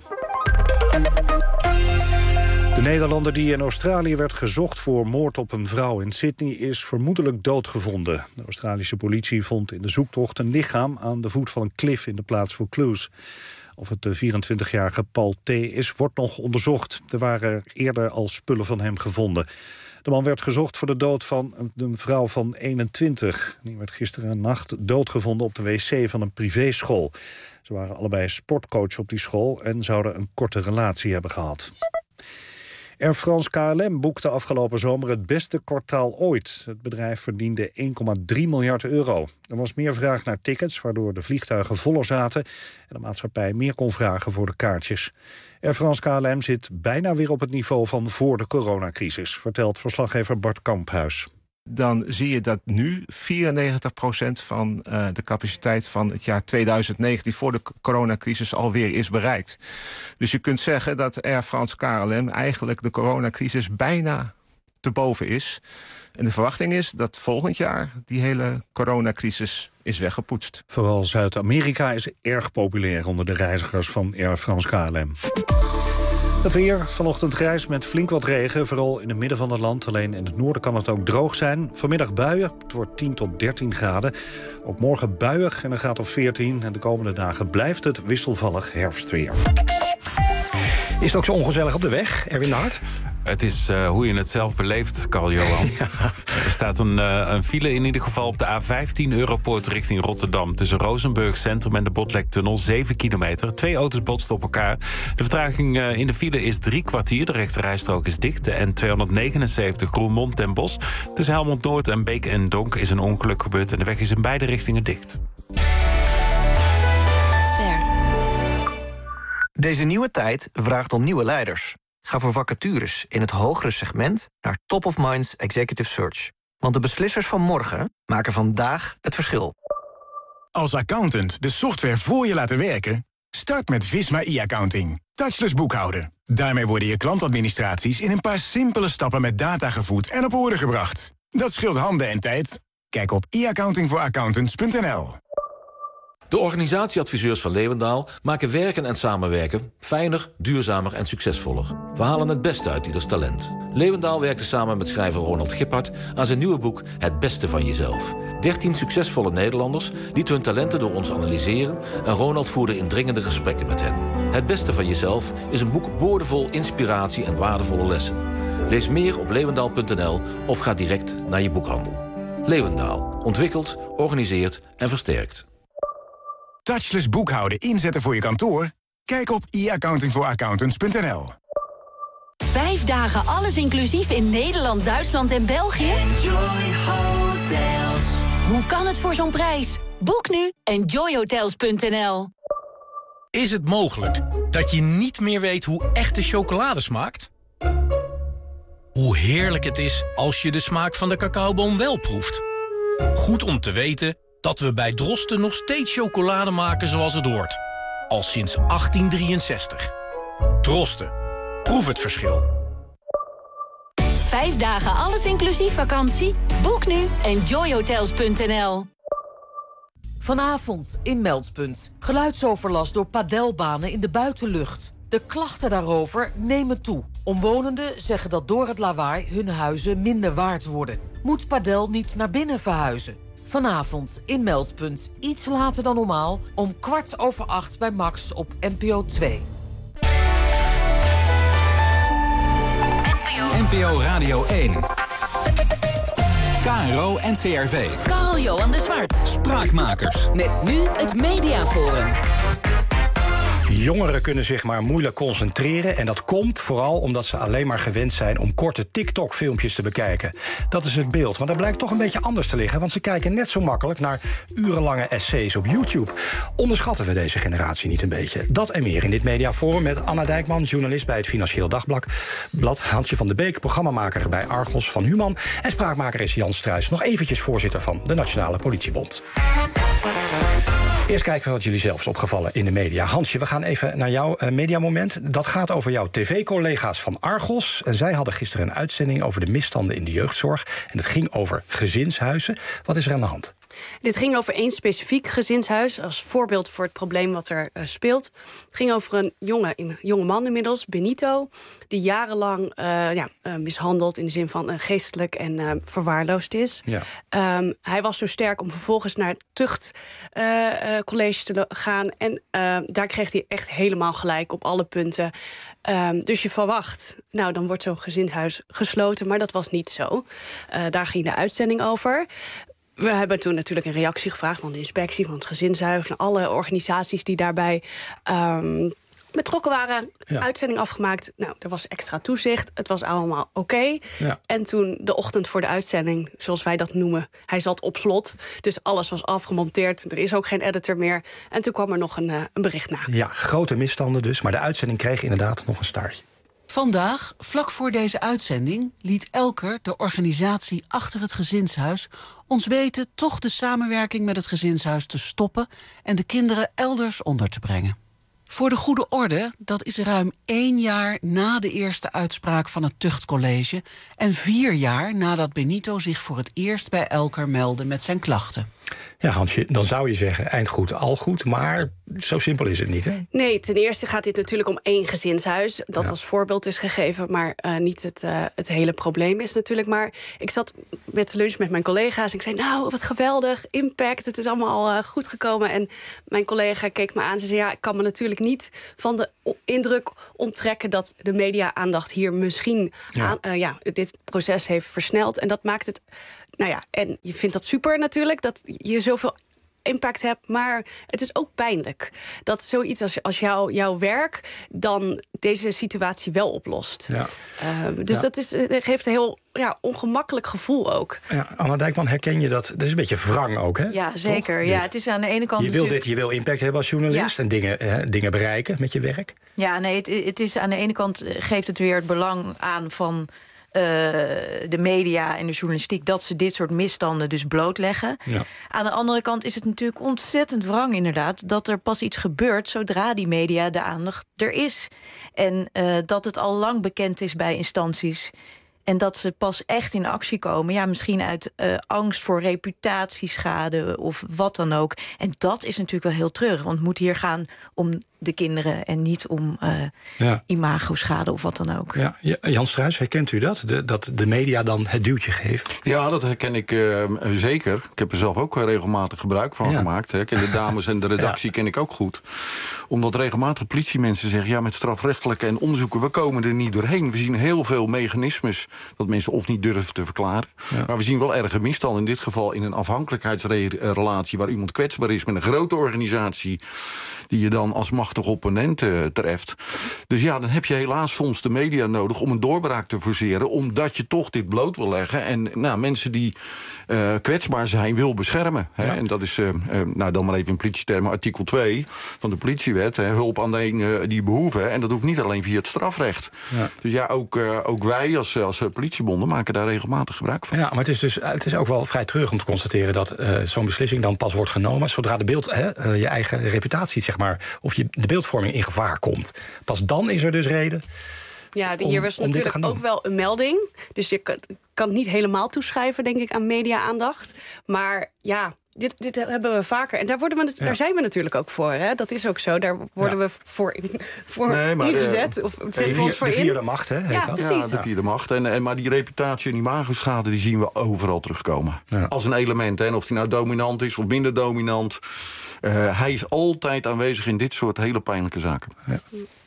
De Nederlander die in Australië werd gezocht voor moord op een vrouw in Sydney is vermoedelijk doodgevonden. De Australische politie vond in de zoektocht een lichaam aan de voet van een klif in de plaats Vaucluse. Of het de vierentwintigjarige Paul T. is, wordt nog onderzocht. Er waren eerder al spullen van hem gevonden. De man werd gezocht voor de dood van een vrouw van eenentwintig. Die werd gisteren nacht doodgevonden op de wc van een privéschool. Ze waren allebei sportcoach op die school en zouden een korte relatie hebben gehad. Air France K L M boekte afgelopen zomer het beste kwartaal ooit. Het bedrijf verdiende één komma drie miljard euro. Er was meer vraag naar tickets, waardoor de vliegtuigen voller zaten en de maatschappij meer kon vragen voor de kaartjes. Air France K L M zit bijna weer op het niveau van voor de coronacrisis, vertelt verslaggever Bart Kamphuis. Dan zie je dat nu vierennegentig procent van uh, de capaciteit van het jaar tweeduizend negentien... voor de coronacrisis alweer is bereikt. Dus je kunt zeggen dat Air France K L M eigenlijk de coronacrisis bijna te boven is. En de verwachting is dat volgend jaar die hele coronacrisis is weggepoetst. Vooral Zuid-Amerika is erg populair onder de reizigers van Air France K L M. Het weer, vanochtend grijs met flink wat regen, vooral in het midden van het land. Alleen in het noorden kan het ook droog zijn. Vanmiddag buien, het wordt tien tot dertien graden. Ook morgen buiig en een graad of veertien. En de komende dagen blijft het wisselvallig herfstweer. Is het ook zo ongezellig op de weg, Erwin de Hart? Het is uh, hoe je het zelf beleeft, Carl-Johan. Ja. Er staat een, uh, een file in ieder geval op de A vijftien Europoort richting Rotterdam. Tussen Rozenburg Centrum en de Botlektunnel, zeven kilometer. Twee auto's botsten op elkaar. De vertraging uh, in de file is drie kwartier. De rechterrijstrook is dicht. De N tweehonderdnegenenzeventig Roermond ten Bosch. Tussen Helmond Noord en Beek en Donk is een ongeluk gebeurd. En de weg is in beide richtingen dicht. Ster. Deze nieuwe tijd vraagt om nieuwe leiders. Ga voor vacatures in het hogere segment naar Top of Minds Executive Search. Want de beslissers van morgen maken vandaag het verschil. Als accountant de software voor je laten werken? Start met Visma e-accounting. Touchless boekhouden. Daarmee worden je klantadministraties in een paar simpele stappen met data gevoed en op orde gebracht. Dat scheelt handen en tijd. Kijk op e accounting voor accountants punt n l. De organisatieadviseurs van Leeuwendaal maken werken en samenwerken fijner, duurzamer en succesvoller. We halen het beste uit ieders talent. Leeuwendaal werkte samen met schrijver Ronald Gippard aan zijn nieuwe boek Het Beste van Jezelf. dertien succesvolle Nederlanders lieten hun talenten door ons analyseren en Ronald voerde indringende gesprekken met hen. Het Beste van Jezelf is een boek boordevol inspiratie en waardevolle lessen. Lees meer op leeuwendaal punt n l of ga direct naar je boekhandel. Leeuwendaal. Ontwikkeld, organiseert en versterkt. Touchless boekhouden inzetten voor je kantoor? Kijk op e accounting voor accountants punt n l. Vijf dagen alles inclusief in Nederland, Duitsland en België? Enjoy Hotels. Hoe kan het voor zo'n prijs? Boek nu enjoy hotels punt n l. Is het mogelijk dat je niet meer weet hoe echte chocolade smaakt? Hoe heerlijk het is als je de smaak van de cacaoboon wel proeft. Goed om te weten dat we bij Drosten nog steeds chocolade maken zoals het hoort. Al sinds achttien drieënzestig. Drosten. Proef het verschil. Vijf dagen alles inclusief vakantie? Boek nu enjoy hotels punt n l. Vanavond in Meldpunt. Geluidsoverlast door padelbanen in de buitenlucht. De klachten daarover nemen toe. Omwonenden zeggen dat door het lawaai hun huizen minder waard worden. Moet padel niet naar binnen verhuizen? Vanavond in Meldpunt, iets later dan normaal, om kwart over acht bij Max op N P O twee. N P O Radio één. K R O en C R V. Carl-Johan de Zwart. Spraakmakers. Met nu het Mediaforum. Jongeren kunnen zich maar moeilijk concentreren. En dat komt vooral omdat ze alleen maar gewend zijn om korte TikTok-filmpjes te bekijken. Dat is het beeld. Maar dat blijkt toch een beetje anders te liggen. Want ze kijken net zo makkelijk naar urenlange essays op YouTube. Onderschatten we deze generatie niet een beetje? Dat en meer in dit Mediaforum met Anna Dijkman, journalist bij het Financieel Dagblad. Blad Hansje van de Beek, programmamaker bij Argos van Human. En spraakmaker is Jan Struijs, nog eventjes voorzitter van de Nationale Politiebond. Eerst kijken we wat jullie zelf is opgevallen in de media. Hansje, we gaan even naar jouw uh, mediamoment. Dat gaat over jouw tv-collega's van Argos. En zij hadden gisteren een uitzending over de misstanden in de jeugdzorg. En het ging over gezinshuizen. Wat is er aan de hand? Dit ging over één specifiek gezinshuis als voorbeeld voor het probleem wat er uh, speelt. Het ging over een jonge, een jonge man inmiddels, Benito, die jarenlang uh, ja, uh, mishandeld in de zin van uh, geestelijk en uh, verwaarloosd is. Ja. Um, hij was zo sterk om vervolgens naar het tuchtcollege uh, uh, te gaan. En uh, daar kreeg hij echt helemaal gelijk op alle punten. Um, dus je verwacht, nou dan wordt zo'n gezinshuis gesloten, maar dat was niet zo. Uh, daar ging de uitzending over. We hebben toen natuurlijk een reactie gevraagd van de inspectie, van het gezinshuis, van alle organisaties die daarbij um, betrokken waren. Ja. Uitzending afgemaakt. Nou, er was extra toezicht. Het was allemaal oké. Okay. Ja. En toen de ochtend voor de uitzending, zoals wij dat noemen, hij zat op slot. Dus alles was afgemonteerd. Er is ook geen editor meer. En toen kwam er nog een, uh, een bericht na. Ja, grote misstanden dus. Maar de uitzending kreeg inderdaad nog een staartje. Vandaag, vlak voor deze uitzending, liet Elker, de organisatie achter het gezinshuis, ons weten toch de samenwerking met het gezinshuis te stoppen en de kinderen elders onder te brengen. Voor de goede orde, dat is ruim één jaar na de eerste uitspraak van het tuchtcollege en vier jaar nadat Benito zich voor het eerst bij Elker meldde met zijn klachten. Ja, Hansje, dan zou je zeggen eind goed, al goed, maar zo simpel is het niet, hè? Nee, ten eerste gaat dit natuurlijk om één gezinshuis, dat ja. als voorbeeld is gegeven, maar uh, niet het, uh, het hele probleem is natuurlijk. Maar ik zat met de lunch met mijn collega's en ik zei, nou, wat geweldig, impact, het is allemaal uh, goed gekomen. En mijn collega keek me aan, ze zei, ja, ik kan me natuurlijk niet van de indruk onttrekken dat de media-aandacht hier misschien ja. Aan, uh, ja, dit proces heeft versneld. En dat maakt het, nou ja, en je vindt dat super natuurlijk, dat je zoveel impact hebt, maar het is ook pijnlijk dat zoiets als, als jou, jouw werk dan deze situatie wel oplost. Ja. Uh, dus ja. dat is, geeft een heel ja, ongemakkelijk gevoel ook. Ja, Anna Dijkman, herken je dat? Dat is een beetje wrang ook, hè? Ja, zeker. Ja, het is aan de ene kant je wil dit, je wil impact hebben als journalist ja. en dingen, hè, dingen bereiken met je werk. Ja, nee, het, het is aan de ene kant geeft het weer het belang aan van Uh, de media en de journalistiek, dat ze dit soort misstanden dus blootleggen. Ja. Aan de andere kant is het natuurlijk ontzettend wrang inderdaad dat er pas iets gebeurt zodra die media de aandacht er is. En uh, dat het al lang bekend is bij instanties. En dat ze pas echt in actie komen. Ja, misschien uit uh, angst voor reputatieschade of wat dan ook. En dat is natuurlijk wel heel treurig. Want het moet hier gaan om de kinderen en niet om uh, ja. imagoschade of wat dan ook. Ja. Jan Struijs, herkent u dat? De, dat de media dan het duwtje geeft? Ja, dat herken ik uh, zeker. Ik heb er zelf ook regelmatig gebruik van ja. gemaakt. Hè. Ik ken de dames en de redactie ja. ken ik ook goed. Omdat regelmatig politiemensen zeggen, ja, met strafrechtelijke en onderzoeken, we komen er niet doorheen. We zien heel veel mechanismes dat mensen of niet durven te verklaren. Ja. Maar we zien wel erge misstanden. In dit geval in een afhankelijkheidsrelatie waar iemand kwetsbaar is met een grote organisatie die je dan als machtig opponent uh, treft. Dus ja, dan heb je helaas soms de media nodig om een doorbraak te forceren, omdat je toch dit bloot wil leggen en nou, mensen die uh, kwetsbaar zijn wil beschermen. Hè? Ja. En dat is, uh, uh, nou dan maar even in politietermen, artikel twee van de politiewet. Hè? Hulp aan de uh, die behoeven. En dat hoeft niet alleen via het strafrecht. Ja. Dus ja, ook, uh, ook wij als, als politiebonden maken daar regelmatig gebruik van. Ja, maar het is dus het is ook wel vrij treurig om te constateren dat uh, zo'n beslissing dan pas wordt genomen zodra de beeld, hè, uh, je eigen reputatie, zeg maar, of je de beeldvorming in gevaar komt. Pas dan is er dus reden. Ja, de, hier was om, om natuurlijk ook wel een melding. Dus je kan, kan het niet helemaal toeschrijven, denk ik, aan media-aandacht. Maar ja, dit, dit hebben we vaker. En daar, worden we, ja. daar zijn we natuurlijk ook voor. Hè? Dat is ook zo. Daar worden ja. we voor, voor nee, maar ingezet. De, of zetten we ons voor in. De vierde macht, hè? Heet ja, dat? precies. Ja, de vierde macht. En, en, maar die reputatie en imagoschade, die zien we overal terugkomen. Ja. Als een element. Hè? En of die nou dominant is of minder dominant. Uh, hij is altijd aanwezig in dit soort hele pijnlijke zaken. Ja.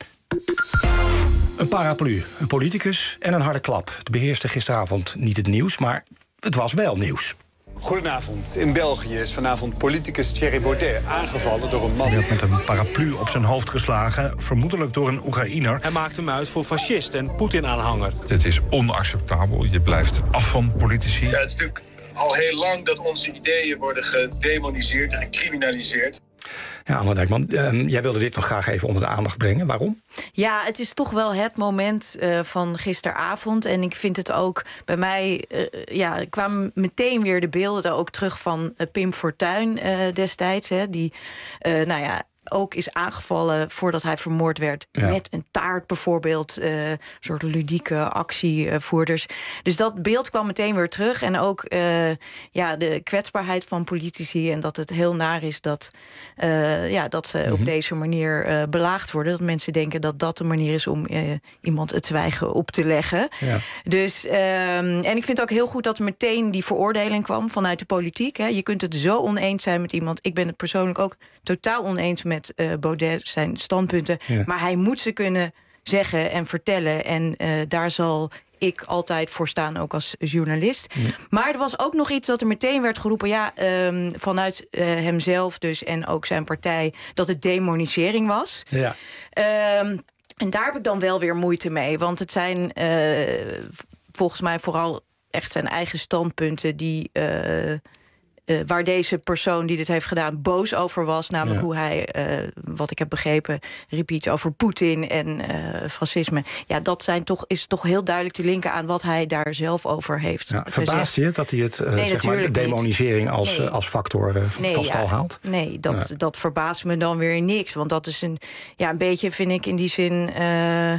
Een paraplu, een politicus en een harde klap. Het beheerste gisteravond niet het nieuws, maar het was wel nieuws. Goedenavond. In België is vanavond politicus Thierry Baudet aangevallen door een man. Hij had met een paraplu op zijn hoofd geslagen, vermoedelijk door een Oekraïner. Hij maakte hem uit voor fascist en Poetin-aanhanger. Het is onacceptabel. Je blijft af van politici. Ja, het is natuurlijk al heel lang dat onze ideeën worden gedemoniseerd en gecriminaliseerd. Ja, Anna Dijkman, uh, jij wilde dit nog graag even onder de aandacht brengen. Waarom? Ja, het is toch wel het moment uh, van gisteravond. En ik vind het ook bij mij, uh, ja, kwamen meteen weer de beelden ook terug van uh, Pim Fortuyn uh, destijds. Hè, die, uh, nou ja, ook is aangevallen voordat hij vermoord werd. Ja. Met een taart bijvoorbeeld. Uh, een soort ludieke actievoerders. Dus dat beeld kwam meteen weer terug. En ook uh, ja, de kwetsbaarheid van politici. En dat het heel naar is dat, uh, ja, dat ze mm-hmm. op deze manier uh, belaagd worden. Dat mensen denken dat dat de manier is om uh, iemand het zwijgen op te leggen. Ja. Dus, uh, en ik vind ook heel goed dat er meteen die veroordeling kwam vanuit de politiek. Hè. Je kunt het zo oneens zijn met iemand. Ik ben het persoonlijk ook totaal oneens met uh, Baudet, zijn standpunten. Ja. Maar hij moet ze kunnen zeggen en vertellen. En uh, daar zal ik altijd voor staan, ook als journalist. Ja. Maar er was ook nog iets dat er meteen werd geroepen... ja, um, vanuit uh, hemzelf dus en ook zijn partij... dat het demonisering was. Ja. Um, en daar heb ik dan wel weer moeite mee. Want het zijn uh, volgens mij vooral echt zijn eigen standpunten... die... Uh, Uh, waar deze persoon die dit heeft gedaan boos over was. Namelijk ja. hoe hij, uh, wat ik heb begrepen, riep iets over Poetin en uh, fascisme. Ja, dat zijn toch, is toch heel duidelijk te linken aan wat hij daar zelf over heeft ja, gezegd. Verbaast je dat hij het, uh, nee, zeg maar, de demonisering als, nee. uh, als factor uh, nee, van stal ja, haalt? Nee, dat, ja. dat verbaast me dan weer niks. Want dat is een, ja, een beetje, vind ik, in die zin... Uh,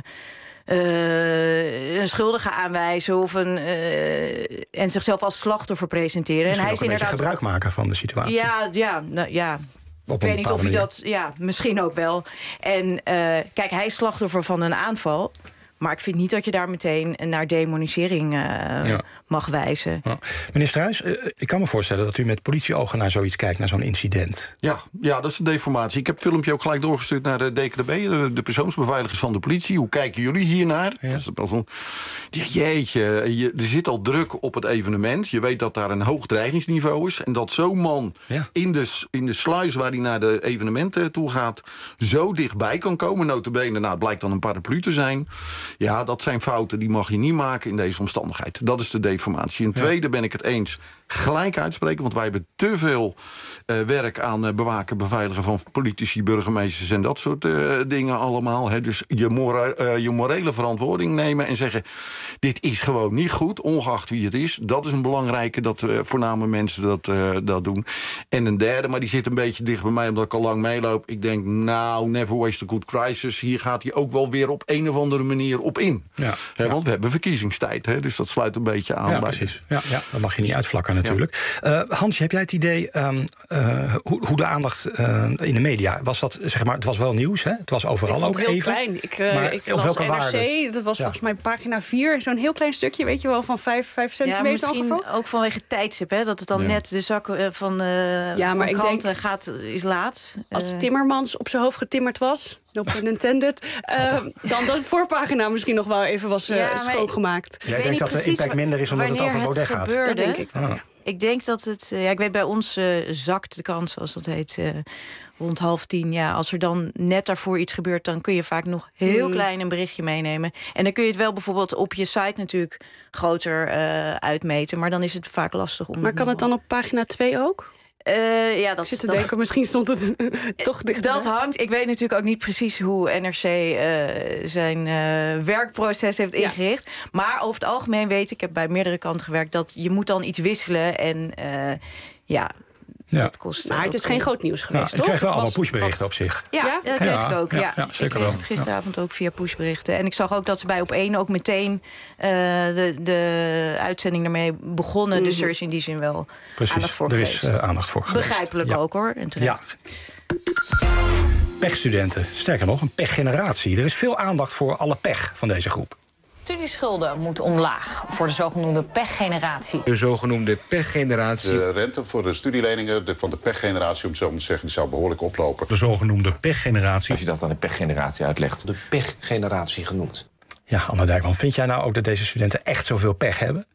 Uh, een schuldige aanwijzen of een, uh, en zichzelf als slachtoffer presenteren. Misschien en hij ook is een inderdaad beetje gebruik maken van de situatie. Ja, ja, nou, ja. Ik weet niet of hij dat... Ja, misschien ook wel. En uh, kijk, hij is slachtoffer van een aanval. Maar ik vind niet dat je daar meteen naar demonisering uh, ja. mag wijzen. Ja. Meneer Struijs, uh, ik kan me voorstellen dat u met politieogen naar zoiets kijkt, naar zo'n incident. Ja, ja, dat is een deformatie. Ik heb het filmpje ook gelijk doorgestuurd naar de D K B, de, de persoonsbeveiligers van de politie. Hoe kijken jullie hiernaar? Ja. Dat is wel zo'n... Jeetje, je, er zit al druk op het evenement. Je weet dat daar een hoog dreigingsniveau is. En dat zo'n man ja. in, de, in de sluis waar hij naar de evenementen toe gaat... zo dichtbij kan komen, nota bene. Nou, het blijkt dan een paraplu te zijn... Ja, dat zijn fouten, die mag je niet maken in deze omstandigheid. Dat is de deformatie. En ja. tweede ben ik het eens, gelijk uitspreken... want wij hebben te veel uh, werk aan uh, bewaken, beveiligen... van politici, burgemeesters en dat soort uh, dingen allemaal. Hè. Dus je, mora- uh, je morele verantwoording nemen en zeggen... dit is gewoon niet goed, ongeacht wie het is. Dat is een belangrijke, dat uh, voorname mensen dat, uh, dat doen. En een derde, maar die zit een beetje dicht bij mij... omdat ik al lang meeloop. Ik denk, nou, never waste a good crisis. Hier gaat hij ook wel weer op een of andere manier op in. Ja, He, want ja. we hebben verkiezingstijd, hè, dus dat sluit een beetje aan. Ja, bij precies. Ja, ja, dat mag je niet uitvlakken natuurlijk. Ja. Uh, Hans, heb jij het idee um, uh, hoe, hoe de aandacht uh, in de media... was dat, zeg maar, het was wel nieuws, hè? Het was overal ook heel even. Klein. Ik, uh, maar ik las N R C, dat was ja. volgens mij pagina vier. Zo'n heel klein stukje, weet je wel, van vijf, vijf centimeter. Ja, misschien ongeveer. Ook vanwege tijdstip, hè? Dat het dan ja. net de zak uh, van, uh, ja, maar van kranten denk, gaat, is laat. Als uh, Timmermans op zijn hoofd getimmerd was... no pun intended, uh, dan dat voorpagina misschien nog wel even was uh, ja, schoongemaakt. Jij denkt dat de impact minder is omdat het over Baudet gaat? Dat denk ik. Ah. Ik denk dat het... Ja, ik weet, bij ons uh, zakt de kans, zoals dat heet, uh, rond half tien. Ja, als er dan net daarvoor iets gebeurt... dan kun je vaak nog heel mm. klein een berichtje meenemen. En dan kun je het wel bijvoorbeeld op je site natuurlijk groter uh, uitmeten. Maar dan is het vaak lastig om... Maar kan het dan op pagina twee ook? Uh, ja, dat, ik zit te dat, denken, misschien stond het toch dichter. Dat hangt. Ik weet natuurlijk ook niet precies hoe N R C uh, zijn uh, werkproces heeft ingericht. Ja. Maar over het algemeen weet ik, ik heb bij meerdere kanten gewerkt... dat je moet dan iets wisselen en uh, ja... Ja. Dat kost maar het is geen groot nieuws geweest, ja, toch? Ik kreeg wel allemaal pushberichten wat... op zich. Ja, ja? dat kreeg ja, ik ook. Ja. Ja, ja, zeker ik kreeg wel. het gisteravond ja. ook via pushberichten. En ik zag ook dat ze bij Op één ook meteen uh, de, de uitzending daarmee begonnen. Mm-hmm. Dus er is in die zin wel Precies, aandacht voor er geweest. is uh, aandacht voor geweest. Begrijpelijk ja. ook, hoor. En terecht. Ja. Pechstudenten. Sterker nog, een pechgeneratie. Er is veel aandacht voor alle pech van deze groep. Studieschulden moeten omlaag voor de zogenoemde pechgeneratie. De zogenoemde pechgeneratie. De rente voor de studieleningen de, van de pechgeneratie, om het zo maar te zeggen, die zou behoorlijk oplopen. De zogenoemde pechgeneratie. Als je dat aan de pechgeneratie uitlegt. De pechgeneratie genoemd. Ja, Anna Dijkman, vind jij nou ook dat deze studenten echt zoveel pech hebben?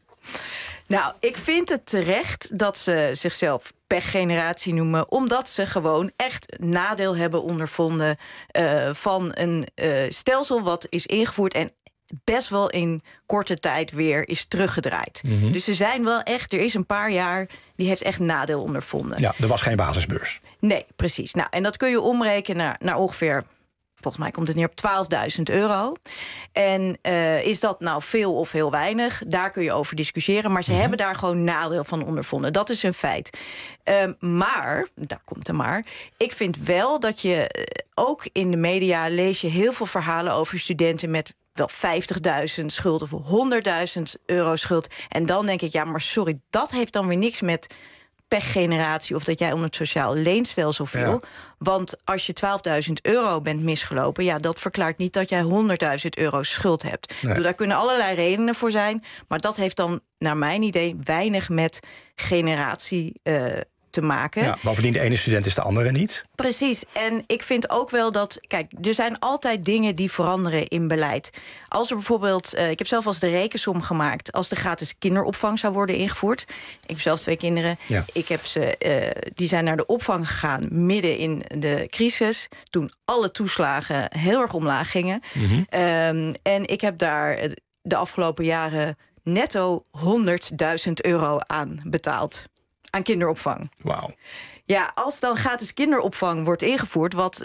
Nou, ik vind het terecht dat ze zichzelf pechgeneratie noemen... omdat ze gewoon echt nadeel hebben ondervonden... Uh, van een uh, stelsel wat is ingevoerd... en best wel in korte tijd weer is teruggedraaid. Mm-hmm. Dus ze zijn wel echt, er is een paar jaar... die heeft echt nadeel ondervonden. Ja, er was geen basisbeurs. Nee, precies. Nou, en dat kun je omrekenen naar, naar ongeveer Volgens mij komt het neer op twaalfduizend euro. En uh, is dat nou veel of heel weinig? Daar kun je over discussiëren. Maar ze mm-hmm. hebben daar gewoon nadeel van ondervonden. Dat is een feit. Uh, maar, daar komt er maar... ik vind wel dat je ook in de media... lees je heel veel verhalen over studenten met... wel vijftigduizend schuld of honderdduizend euro schuld. En dan denk ik, ja, maar sorry, dat heeft dan weer niks met pechgeneratie... of dat jij onder het sociaal leenstelsel viel. Ja. Want als je twaalfduizend euro bent misgelopen... ja, dat verklaart niet dat jij honderdduizend euro schuld hebt. Nee. Dus daar kunnen allerlei redenen voor zijn. Maar dat heeft dan, naar mijn idee, weinig met generatie... Uh, te maken. Ja, bovendien, de ene student is de andere niet. Precies. En ik vind ook wel dat... Kijk, er zijn altijd dingen die veranderen in beleid. Als er bijvoorbeeld... Uh, ik heb zelf als de rekensom gemaakt... als de gratis kinderopvang zou worden ingevoerd. Ik heb zelf twee kinderen. Ja. Ik heb ze, uh, die zijn naar de opvang gegaan midden in de crisis. Toen alle toeslagen heel erg omlaag gingen. Mm-hmm. Um, en ik heb daar de afgelopen jaren netto honderdduizend euro aan betaald. Aan kinderopvang. Wauw. Ja, als dan gratis kinderopvang wordt ingevoerd... wat uh,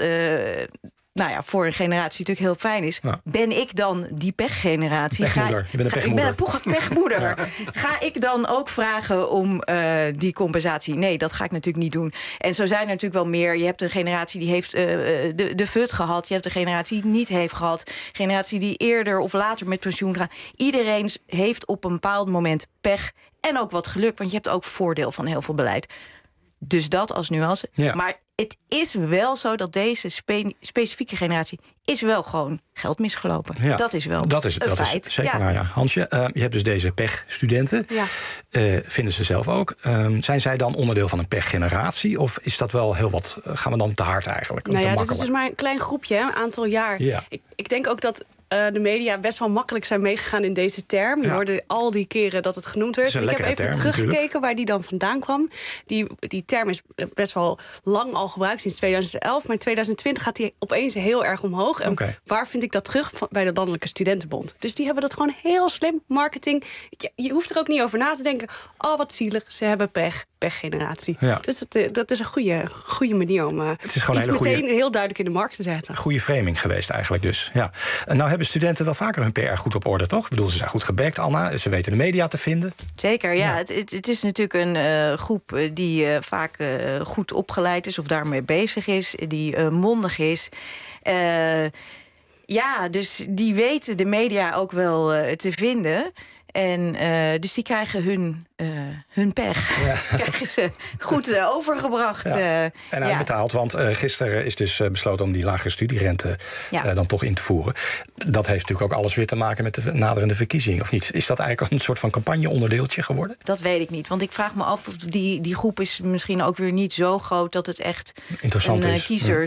nou ja, voor een generatie natuurlijk heel fijn is... Ja. Ben ik dan die pechgeneratie? Pechmoeder. Ga, je bent een pechmoeder. Ik ben een pechmoeder. Ja. Ga ik dan ook vragen om uh, die compensatie? Nee, dat ga ik natuurlijk niet doen. En zo zijn er natuurlijk wel meer. Je hebt een generatie die heeft uh, de, de F U T gehad. Je hebt een generatie die het niet heeft gehad. Een generatie die eerder of later met pensioen gaat. Iedereen heeft op een bepaald moment pech... En ook wat geluk, want je hebt ook voordeel van heel veel beleid. Dus dat als nuance. Ja. Maar het is wel zo dat deze spe- specifieke generatie... is wel gewoon geld misgelopen. Ja. Dat is wel dat is, een dat feit. Is zeker ja. waar, ja. Hansje, uh, je hebt dus deze pechstudenten. Ja. Uh, vinden ze zelf ook. Um, zijn zij dan onderdeel van een pechgeneratie? Of is dat wel heel wat... Uh, gaan we dan te hard eigenlijk? Nou te ja, dit is dus maar een klein groepje, een aantal jaar. Ja. Ik, ik denk ook dat... Uh, de media best wel makkelijk zijn meegegaan in deze term. Je ja. hoorde al die keren dat het genoemd werd. Ik heb even term, teruggekeken natuurlijk. Waar die dan vandaan kwam. Die, die term is best wel lang al gebruikt, sinds tweeduizend elf. Maar in tweeduizend twintig gaat die opeens heel erg omhoog. En okay. waar vind ik dat terug? Bij de Landelijke Studentenbond. Dus die hebben dat gewoon heel slim, marketing. Je, je hoeft er ook niet over na te denken. Oh, wat zielig, ze hebben pech. Pechgeneratie. Ja. Dus dat, dat is een goede, goede manier om uh, het is gewoon iets meteen goede, heel duidelijk in de markt te zetten. Goede framing geweest eigenlijk dus. Ja. En nou hebben studenten wel vaker hun P R goed op orde, toch? Ik bedoel, ze zijn goed gebackt, Anna. Ze weten de media te vinden. Zeker, ja. ja. Het, het, het is natuurlijk een uh, groep die uh, vaak uh, goed opgeleid is... of daarmee bezig is, die uh, mondig is... Uh, ja, dus die weten de media ook wel uh, te vinden... En uh, dus die krijgen hun, uh, hun pech. Ja. Krijgen ze goed uh, overgebracht. Ja. Uh, en uitbetaald, ja. want uh, gisteren is dus uh, besloten om die lagere studierente ja. uh, dan toch in te voeren. Dat heeft natuurlijk ook alles weer te maken met de naderende verkiezingen, of niet? Is dat eigenlijk een soort van campagne-onderdeeltje geworden? Dat weet ik niet, want ik vraag me af of die, die groep is misschien ook weer niet zo groot dat het echt interessant een is.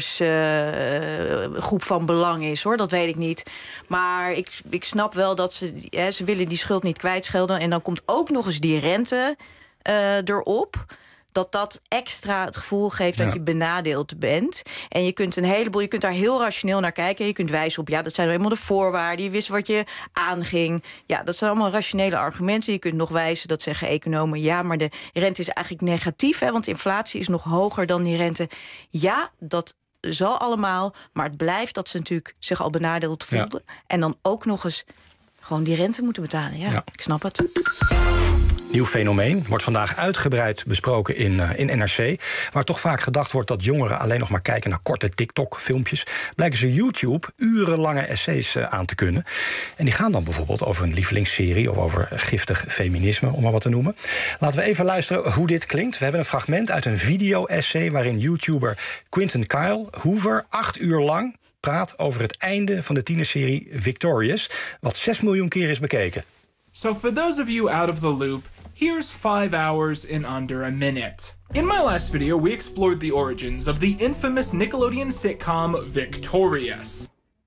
kiezersgroep uh, groep van belang is, hoor. Dat weet ik niet. Maar ik, ik snap wel dat ze, ja, ze willen die schuld niet kwijtschelden. En dan komt ook nog eens die rente uh, erop. Dat dat extra het gevoel geeft dat ja. je benadeeld bent. En je kunt een heleboel, je kunt daar heel rationeel naar kijken. Je kunt wijzen op, ja, dat zijn nou eenmaal de voorwaarden. Je wist wat je aanging. Ja, dat zijn allemaal rationele argumenten. Je kunt nog wijzen, dat zeggen economen, ja, maar de rente is eigenlijk negatief, hè, want de inflatie is nog hoger dan die rente. Ja, dat zal allemaal, maar het blijft dat ze natuurlijk zich al benadeeld voelden. Ja. En dan ook nog eens gewoon die rente moeten betalen. Ja, ja. Ik snap het. Nieuw fenomeen, wordt vandaag uitgebreid besproken in, uh, in N R C... waar toch vaak gedacht wordt dat jongeren alleen nog maar kijken naar korte TikTok-filmpjes... blijken ze YouTube urenlange essays uh, aan te kunnen. En die gaan dan bijvoorbeeld over een lievelingsserie... of over giftig feminisme, om maar wat te noemen. Laten we even luisteren hoe dit klinkt. We hebben een fragment uit een video-essay... waarin YouTuber Quentin Kyle Hoover acht uur lang praat over het einde van de tienerserie Victorious... wat zes miljoen keer is bekeken. So for those of you out of the loop, here's five hours in under a minute. In my last video, we explored the origins of the infamous Nickelodeon sitcom Victorious.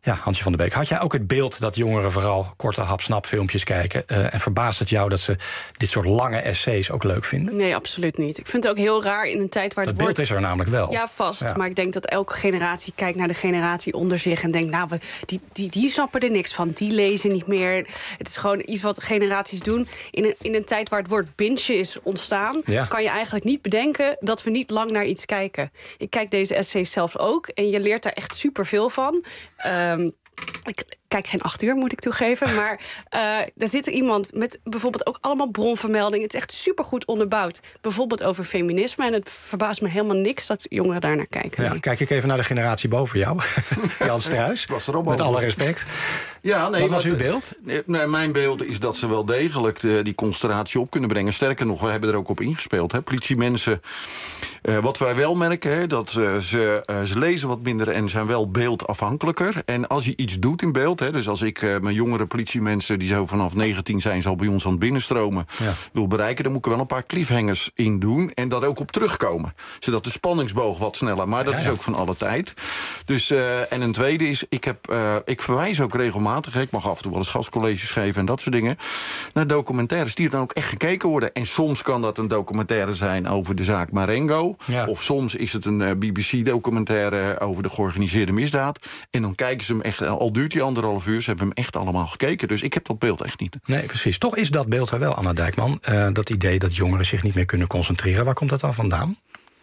Ja, Hansje van der Beek, had jij ook het beeld dat jongeren vooral korte hap-snap filmpjes kijken? Uh, en verbaast het jou dat ze dit soort lange essays ook leuk vinden? Nee, absoluut niet. Ik vind het ook heel raar in een tijd waar het dat beeld wordt... is er namelijk wel. Ja, vast. Ja. Maar ik denk dat elke generatie kijkt naar de generatie onder zich en denkt, nou, we, die, die, die snappen er niks van. Die lezen niet meer. Het is gewoon iets wat generaties doen. In een, in een tijd waar het woord binge is ontstaan, ja. kan je eigenlijk niet bedenken dat we niet lang naar iets kijken. Ik kijk deze essays zelf ook en je leert daar echt superveel van. Um, ik kijk geen acht uur, moet ik toegeven. Maar uh, daar zit er iemand met bijvoorbeeld ook allemaal bronvermeldingen. Het is echt supergoed onderbouwd. Bijvoorbeeld over feminisme. En het verbaast me helemaal niks dat jongeren daar naar kijken. Ja, kijk ik even naar de generatie boven jou. Jan Struijs, met alle respect. Ja, nee, wat was wat, uw beeld? Nee, mijn beeld is dat ze wel degelijk de, die concentratie op kunnen brengen. Sterker nog, we hebben er ook op ingespeeld. Hè. Politiemensen, uh, wat wij wel merken, hè, dat uh, ze, uh, ze lezen wat minder en zijn wel beeldafhankelijker. En als je iets doet in beeld, hè, dus als ik uh, mijn jongere politiemensen die zo vanaf negentien zijn, zal bij ons aan het binnenstromen, ja. wil bereiken, dan moet ik er wel een paar cliffhangers in doen en dat ook op terugkomen. Zodat de spanningsboog wat sneller, maar dat ja, ja. is ook van alle tijd. Dus, uh, en een tweede is, ik, heb, uh, ik verwijs ook regelmatig, ik mag af en toe wel eens gastcolleges geven en dat soort dingen, naar documentaires die er dan ook echt gekeken worden. En soms kan dat een documentaire zijn over de zaak Marengo, ja. of soms is het een uh, B B C-documentaire over de georganiseerde misdaad. En dan kijken ze hem echt, al duurt die anderhalf uur, ze hebben hem echt allemaal gekeken. Dus ik heb dat beeld echt niet. Nee, precies. Toch is dat beeld er wel, Anna Dijkman. Uh, dat idee dat jongeren zich niet meer kunnen concentreren. Waar komt dat dan vandaan?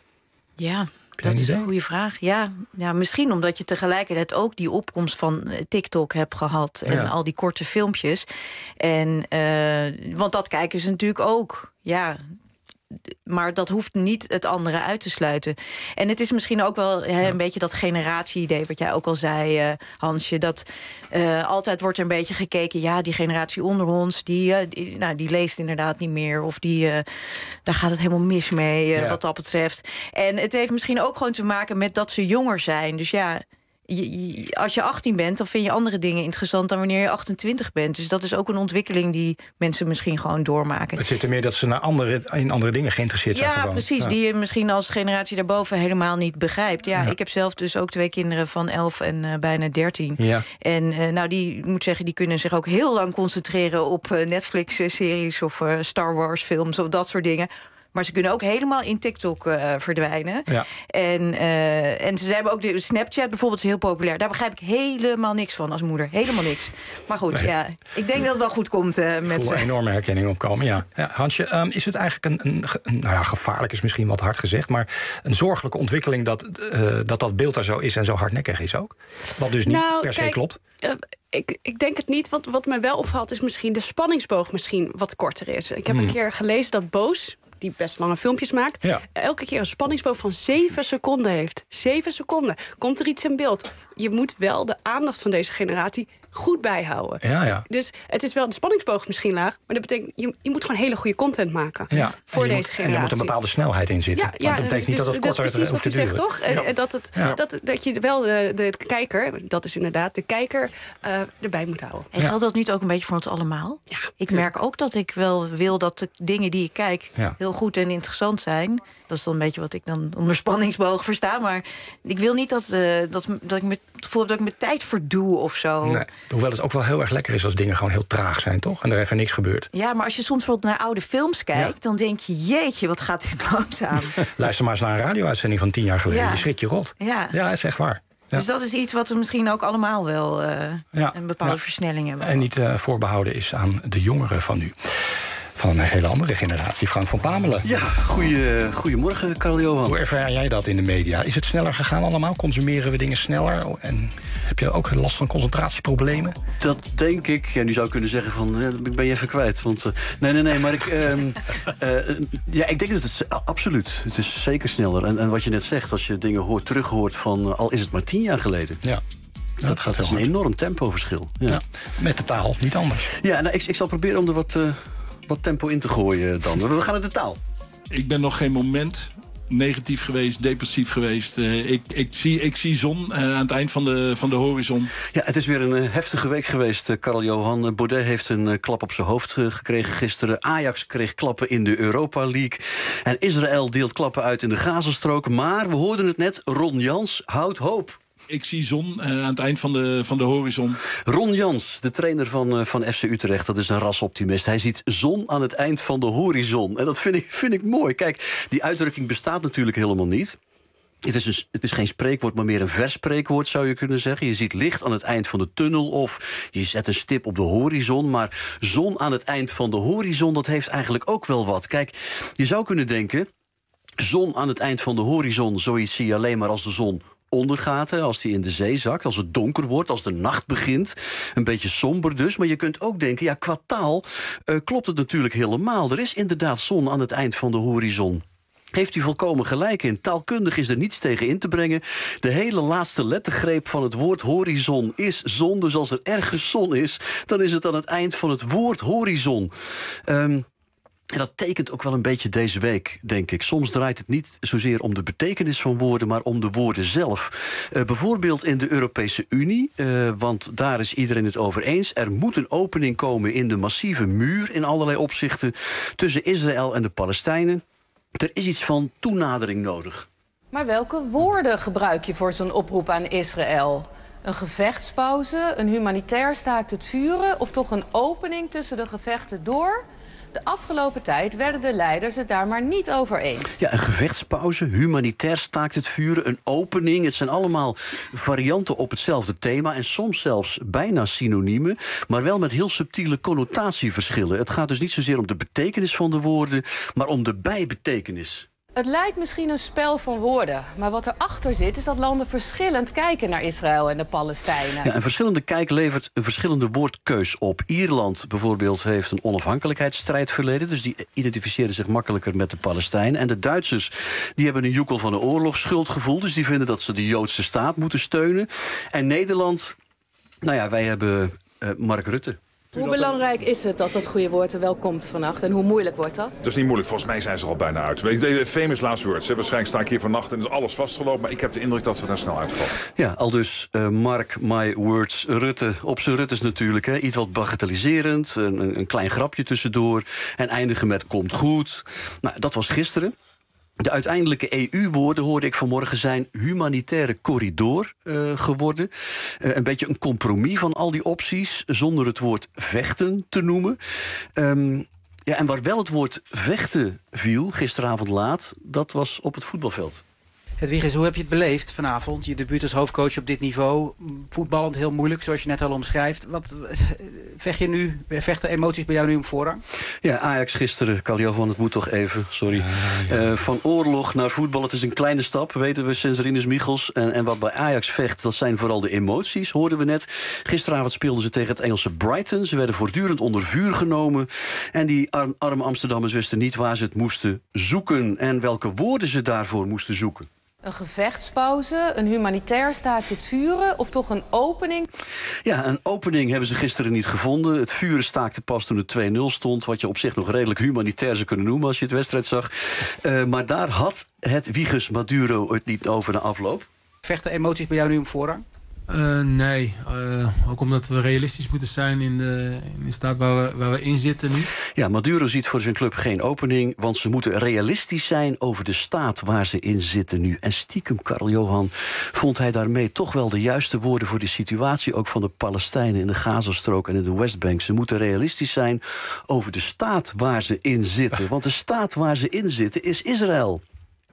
Ja, dat is een goede vraag. Ja, ja, misschien omdat je tegelijkertijd ook die opkomst van TikTok hebt gehad. En ja. al die korte filmpjes. En, uh, want dat kijken ze natuurlijk ook. Ja, maar dat hoeft niet het andere uit te sluiten. En het is misschien ook wel he, een beetje dat generatie-idee, wat jij ook al zei, uh, Hansje. Dat uh, altijd wordt er een beetje gekeken, ja, die generatie onder ons, die, uh, die, nou, die leest inderdaad niet meer. Of die, uh, daar gaat het helemaal mis mee, uh, ja. wat dat betreft. En het heeft misschien ook gewoon te maken met dat ze jonger zijn. Dus ja, Je, je, als je achttien bent, dan vind je andere dingen interessant dan wanneer je achtentwintig bent. Dus dat is ook een ontwikkeling die mensen misschien gewoon doormaken. Het zit er meer dat ze naar andere, in andere dingen geïnteresseerd zijn. Ja, gewoon. precies. Ja. Die je misschien als generatie daarboven helemaal niet begrijpt. Ja, ja, ik heb zelf dus ook twee kinderen van elf en uh, bijna dertien. Ja. En uh, nou, die, ik moet zeggen, die kunnen zich ook heel lang concentreren op uh, Netflix-series of uh, Star Wars-films of dat soort dingen. Maar ze kunnen ook helemaal in TikTok uh, verdwijnen. Ja. En, uh, en ze hebben ook de Snapchat bijvoorbeeld, is heel populair. Daar begrijp ik helemaal niks van als moeder. Helemaal niks. Maar goed, nee. ja, ik denk dat het wel goed komt uh, met... Ik voel een enorme herkenning opkomen, ja. ja Hansje, um, is het eigenlijk een, een, een... Nou ja, gevaarlijk is misschien wat hard gezegd, maar een zorgelijke ontwikkeling dat uh, dat, dat beeld er zo is en zo hardnekkig is ook? Wat dus niet nou, per se kijk, klopt. Uh, Ik, ik denk het niet. Wat, wat mij wel opvalt is misschien de spanningsboog misschien wat korter is. Ik heb hmm. een keer gelezen dat Boos, die best lange filmpjes maakt, ja. elke keer een spanningsboog van zeven seconden heeft. Zeven seconden. Komt er iets in beeld? Je moet wel de aandacht van deze generatie goed bijhouden. Ja, ja. Dus het is wel de spanningsboog misschien laag, maar dat betekent, je, je moet gewoon hele goede content maken ja. voor deze moet, generatie. En er moet een bepaalde snelheid in zitten. Ja, ja, maar dat betekent dus, niet dat het korter dat is hoeft te duren. Dat is precies wat u zegt, toch? Ja. Dat, het, ja. dat, dat je wel de, de kijker, dat is inderdaad de kijker, uh, erbij moet houden. En geldt dat niet ook een beetje voor ons allemaal? Ja, ik tuurlijk. merk ook dat ik wel wil dat de dingen die ik kijk ja. heel goed en interessant zijn. Dat is dan een beetje wat ik dan onder spanningsboog versta. Maar ik wil niet dat, uh, dat, dat ik met het gevoel heb dat ik mijn tijd verdoe of zo. Nee. Hoewel het ook wel heel erg lekker is als dingen gewoon heel traag zijn, toch? En er even niks gebeurt. Ja, maar als je soms bijvoorbeeld naar oude films kijkt, ja. dan denk je, jeetje, wat gaat dit langzaam. Luister maar eens naar een radio-uitzending van tien jaar geleden. Ja. Je schrik je rot. Ja, ja dat is echt waar. Ja. Dus dat is iets wat we misschien ook allemaal wel uh, ja. een bepaalde ja. versnelling hebben. En niet uh, voorbehouden is aan de jongeren van nu. Van een hele andere generatie, Frank van Pamelen. Ja, goeie, goedemorgen, Karl-Johan. Hoe ervaar jij dat in de media? Is het sneller gegaan allemaal? Consumeren we dingen sneller? En heb je ook last van concentratieproblemen? Dat denk ik. Ja, nu zou ik kunnen zeggen van, ja, ik ben je even kwijt. Want, uh, nee, nee, nee, maar ik... Uh, uh, ja, ik denk dat het absoluut. Het is zeker sneller. En, en wat je net zegt, als je dingen hoort, terughoort van, uh, al is het maar tien jaar geleden. Ja. Dat, dat gaat dat is een enorm tempoverschil. Ja. Ja, met de taal, niet anders. Ja, nou, ik, ik zal proberen om er wat... Uh, wat tempo in te gooien dan. We gaan naar de taal. Ik ben nog geen moment negatief geweest, depressief geweest. Uh, ik, ik, zie, ik zie zon uh, aan het eind van de, van de horizon. Ja, het is weer een uh, heftige week geweest, uh, Karl-Johan. Baudet heeft een uh, klap op zijn hoofd uh, gekregen gisteren. Ajax kreeg klappen in de Europa League. En Israël deelt klappen uit in de Gazastrook. Maar, we hoorden het net, Ron Jans houdt hoop. Ik zie zon uh, aan het eind van de, van de horizon. Ron Jans, de trainer van, uh, van F C Utrecht, dat is een rasoptimist. Hij ziet zon aan het eind van de horizon. En dat vind ik, vind ik mooi. Kijk, die uitdrukking bestaat natuurlijk helemaal niet. Het is, een, het is geen spreekwoord, maar meer een verspreekwoord, zou je kunnen zeggen. Je ziet licht aan het eind van de tunnel of je zet een stip op de horizon. Maar zon aan het eind van de horizon, dat heeft eigenlijk ook wel wat. Kijk, je zou kunnen denken, zon aan het eind van de horizon, zoiets zie je alleen maar als de zon ondergaat, hè, als die in de zee zakt, als het donker wordt, als de nacht begint. Een beetje somber dus, maar je kunt ook denken, ja, qua taal uh, klopt het natuurlijk helemaal. Er is inderdaad zon aan het eind van de horizon. Heeft u volkomen gelijk in. Taalkundig is er niets tegen in te brengen. De hele laatste lettergreep van het woord horizon is zon. Dus als er ergens zon is, dan is het aan het eind van het woord horizon. Um, En dat tekent ook wel een beetje deze week, denk ik. Soms draait het niet zozeer om de betekenis van woorden, maar om de woorden zelf. Uh, bijvoorbeeld in de Europese Unie, uh, want daar is iedereen het over eens. Er moet een opening komen in de massieve muur in allerlei opzichten tussen Israël en de Palestijnen. Er is iets van toenadering nodig. Maar welke woorden gebruik je voor zo'n oproep aan Israël? Een gevechtspauze, een humanitair staakt het vuren of toch een opening tussen de gevechten door? De afgelopen tijd werden de leiders het daar maar niet over eens. Ja, een gevechtspauze, humanitair staakt het vuren, een opening. Het zijn allemaal varianten op hetzelfde thema en soms zelfs bijna synoniemen, maar wel met heel subtiele connotatieverschillen. Het gaat dus niet zozeer om de betekenis van de woorden, maar om de bijbetekenis. Het lijkt misschien een spel van woorden, maar wat erachter zit is dat landen verschillend kijken naar Israël en de Palestijnen. Ja, een verschillende kijk levert een verschillende woordkeus op. Ierland bijvoorbeeld heeft een onafhankelijkheidsstrijd verleden, dus die identificeren zich makkelijker met de Palestijnen. En de Duitsers die hebben een joekel van een oorlogsschuldgevoel, dus die vinden dat ze de Joodse staat moeten steunen. En Nederland, nou ja, wij hebben uh, Mark Rutte. Hoe belangrijk is het dat dat goede woord er wel komt vannacht en hoe moeilijk wordt dat? Dat is niet moeilijk, volgens mij zijn ze er al bijna uit. Famous last words. Waarschijnlijk sta ik hier vannacht en is alles vastgelopen, maar ik heb de indruk dat we daar snel uitvallen. Ja, al dus uh, Mark, my words, Rutte. Op zijn Ruttes natuurlijk, hè. Iets wat bagatelliserend, een, een klein grapje tussendoor en eindigen met komt goed. Nou, dat was gisteren. De uiteindelijke E U-woorden, hoorde ik vanmorgen, zijn humanitaire corridor uh, geworden. Uh, een beetje een compromis van al die opties, zonder het woord vechten te noemen. Um, ja, en waar wel het woord vechten viel, gisteravond laat, dat was op het voetbalveld. Hedwiges, hoe heb je het beleefd vanavond? Je debuut als hoofdcoach op dit niveau. Voetballend heel moeilijk, zoals je net al omschrijft. Wat, vecht je nu, vechten emoties bij jou nu om voorrang? Ja, Ajax gisteren, Kaljohan, het moet toch even, sorry. Ja, ja. Uh, van oorlog naar voetbal, het is een kleine stap, weten we, sinds Rinus Michels. En, en wat bij Ajax vecht, dat zijn vooral de emoties, hoorden we net. Gisteravond speelden ze tegen het Engelse Brighton. Ze werden voortdurend onder vuur genomen. En die arm, arme Amsterdammers wisten niet waar ze het moesten zoeken en welke woorden ze daarvoor moesten zoeken. Een gevechtspauze, een humanitair staakt het vuren of toch een opening? Ja, een opening hebben ze gisteren niet gevonden. Het vuren staakte pas toen het twee nul stond, wat je op zich nog redelijk humanitair zou kunnen noemen als je het wedstrijd zag. Uh, maar daar had Hedwiges Maduro het niet over na afloop. Vechten emoties bij jou nu om voorrang? Uh, nee, uh, ook omdat we realistisch moeten zijn in de, in de staat waar we, waar we in zitten nu. Ja, Maduro ziet voor zijn club geen opening, want ze moeten realistisch zijn over de staat waar ze in zitten nu. En stiekem, Karl-Johan, vond hij daarmee toch wel de juiste woorden voor de situatie ook van de Palestijnen in de Gazastrook en in de Westbank. Ze moeten realistisch zijn over de staat waar ze in zitten, want de staat waar ze in zitten is Israël.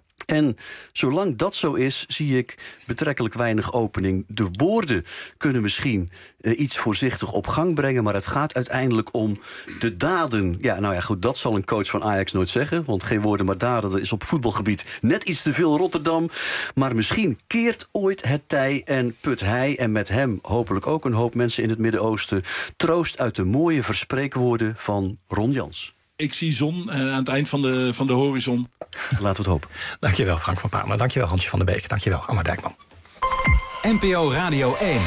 En zolang dat zo is, zie ik betrekkelijk weinig opening. De woorden kunnen misschien uh, iets voorzichtig op gang brengen, maar het gaat uiteindelijk om de daden. Ja, nou ja, goed, dat zal een coach van Ajax nooit zeggen, want geen woorden maar daden, dat is op voetbalgebied net iets te veel Rotterdam. Maar misschien keert ooit het tij en put hij en met hem hopelijk ook een hoop mensen in het Midden-Oosten troost uit de mooie verspreekwoorden van Ron Jans. Ik zie zon uh, aan het eind van de, van de horizon. Laten we het hopen. Dankjewel, Frank van Paarden. Dankjewel, Hansje van der Beek. Dankjewel, Anna Dijkman. N P O Radio één.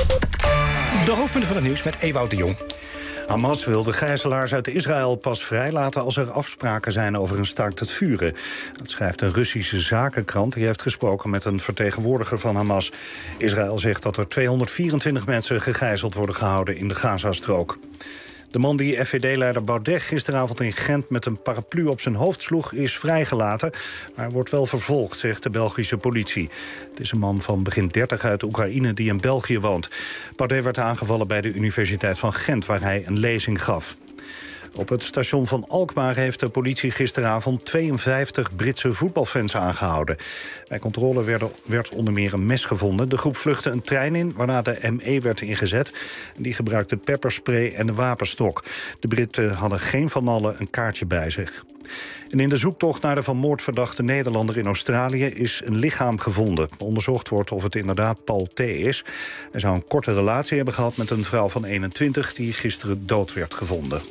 De hoofdpunten van het nieuws met Ewout de Jong. Hamas wil de gijzelaars uit Israël pas vrijlaten als er afspraken zijn over een staakt het vuren. Dat schrijft een Russische zakenkrant. Die heeft gesproken met een vertegenwoordiger van Hamas. Israël zegt dat er tweehonderdvierentwintig mensen gegijzeld worden gehouden in de Gazastrook. De man die F V D-leider Baudet gisteravond in Gent met een paraplu op zijn hoofd sloeg is vrijgelaten. Maar hij wordt wel vervolgd, zegt de Belgische politie. Het is een man van begin dertig uit Oekraïne die in België woont. Baudet werd aangevallen bij de Universiteit van Gent, waar hij een lezing gaf. Op het station van Alkmaar heeft de politie gisteravond tweeënvijftig Britse voetbalfans aangehouden. Bij controle werd, werd onder meer een mes gevonden. De groep vluchtte een trein in, waarna de M E werd ingezet. Die gebruikte pepperspray en een wapenstok. De Britten hadden geen van allen een kaartje bij zich. En in de zoektocht naar de van moord verdachte Nederlander in Australië is een lichaam gevonden. Onderzocht wordt of het inderdaad Paul T. is. Hij zou een korte relatie hebben gehad met een vrouw van eenentwintig... die gisteren dood werd gevonden.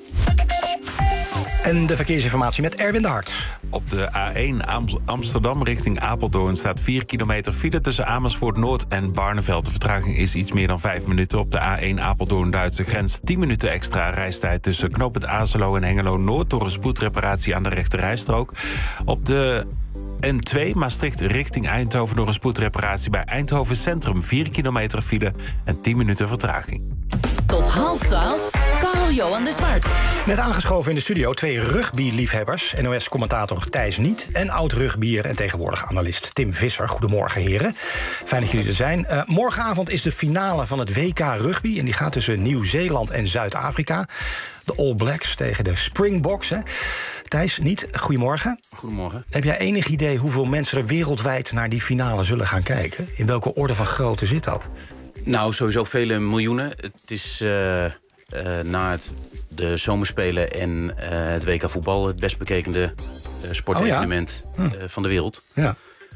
En de verkeersinformatie met Erwin de Hart. Op de A één Amsterdam richting Apeldoorn staat vier kilometer file tussen Amersfoort Noord en Barneveld. De vertraging is iets meer dan vijf minuten. Op de A één Apeldoorn-Duitse grens tien minuten extra reistijd tussen knooppunt Azelo en Hengelo Noord door een spoedreparatie aan de rechterrijstrook. Op de N twee Maastricht richting Eindhoven door een spoedreparatie bij Eindhoven Centrum vier kilometer file en tien minuten vertraging. Tot half twaalf, Karl-Johan de Zwart. Net aangeschoven in de studio twee rugby-liefhebbers. N O S-commentator Thijs Niet en oud-rugbier en tegenwoordig analist Tim Visser. Goedemorgen, heren. Fijn dat jullie er zijn. Uh, morgenavond is de finale van het W K Rugby. En die gaat tussen Nieuw-Zeeland en Zuid-Afrika. De All Blacks tegen de Springboks. Hè. Thijs Niet, goedemorgen. Goedemorgen. Heb jij enig idee hoeveel mensen er wereldwijd naar die finale zullen gaan kijken? In welke orde van grootte zit dat? Nou, sowieso vele miljoenen. Het is uh, uh, na het, de zomerspelen en uh, het W K voetbal het best bekekende uh, sportevenement oh ja? hm. uh, van de wereld. Ja.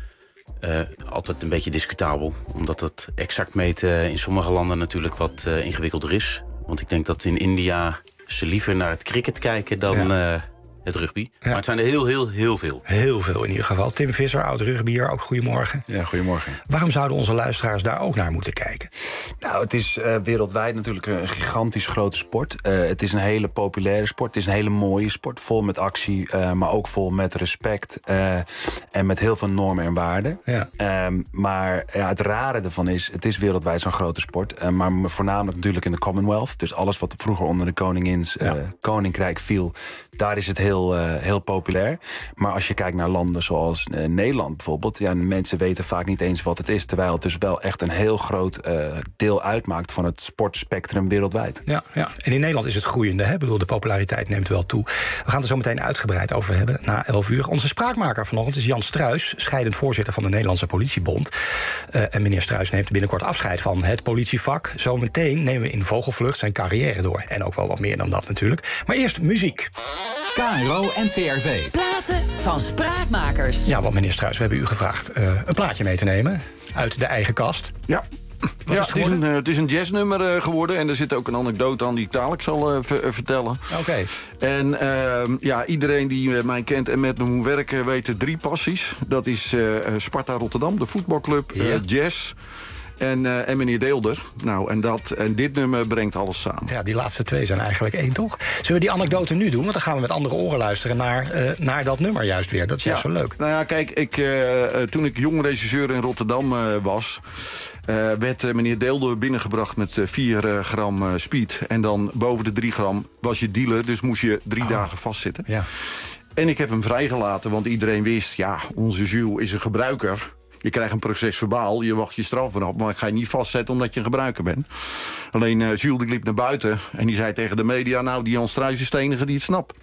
Uh, altijd een beetje discutabel, omdat het exact meten uh, in sommige landen natuurlijk wat uh, ingewikkelder is. Want ik denk dat in India ze liever naar het cricket kijken dan ja. uh, het rugby. Ja. Maar het zijn er heel, heel, heel veel. Heel veel in ieder geval. Tim Visser, oud-rugbier, ook goedemorgen. Ja, goedemorgen. Waarom zouden onze luisteraars daar ook naar moeten kijken? Nou, het is uh, wereldwijd natuurlijk een gigantisch grote sport. Uh, het is een hele populaire sport. Het is een hele mooie sport, vol met actie, uh, maar ook vol met respect. Uh, en met heel veel normen en waarden. Ja. Um, maar ja, het rare ervan is, het is wereldwijd zo'n grote sport. Uh, maar voornamelijk natuurlijk in de Commonwealth. Dus alles wat vroeger onder de koningins uh, ja. koninkrijk viel, daar is het heel, uh, heel populair. Maar als je kijkt naar landen zoals uh, Nederland bijvoorbeeld, ja, mensen weten vaak niet eens wat het is. Terwijl het dus wel echt een heel groot uh, deel uitmaakt van het sportspectrum wereldwijd. Ja, ja, en in Nederland is het groeiende. Hè? Ik bedoel, de populariteit neemt wel toe. We gaan er zo meteen uitgebreid over hebben na elf uur. Onze spraakmaker vanochtend is Jan Struijs, scheidend voorzitter van de Nederlandse Politiebond. Uh, en meneer Struijs neemt binnenkort afscheid van het politievak. Zometeen nemen we in vogelvlucht zijn carrière door. En ook wel wat meer dan dat natuurlijk. Maar eerst muziek. K R O N C R V. Platen van spraakmakers. Ja, want meneer Struijs, we hebben u gevraagd uh, een plaatje mee te nemen uit de eigen kast. Ja. Ja, het, het, is een, uh, het is een jazznummer uh, geworden. En er zit ook een anekdote aan die ik dadelijk zal uh, ver, uh, vertellen. Oké. Okay. En uh, ja, iedereen die uh, mij kent en met me moet werken, weet er drie passies. Dat is uh, Sparta Rotterdam, de voetbalclub, ja. uh, jazz en, uh, en meneer Deelder. Nou, en, dat, en dit nummer brengt alles samen. Ja, die laatste twee zijn eigenlijk één, toch? Zullen we die anekdote nu doen? Want dan gaan we met andere oren luisteren naar, uh, naar dat nummer juist weer. Dat is juist ja. zo leuk. Nou ja, kijk, ik, uh, toen ik jong regisseur in Rotterdam uh, was, Uh, werd uh, meneer Deelder binnengebracht met uh, vier uh, gram uh, speed. En dan boven de drie gram was je dealer, dus moest je drie oh. dagen vastzitten. Ja. En ik heb hem vrijgelaten, want iedereen wist, ja, onze Jules is een gebruiker. Je krijgt een proces verbaal, je wacht je straf eraf, maar ik ga je niet vastzetten omdat je een gebruiker bent. Alleen uh, Jules die liep naar buiten en die zei tegen de media, nou, die Jan Struijs is de enige die het snapt.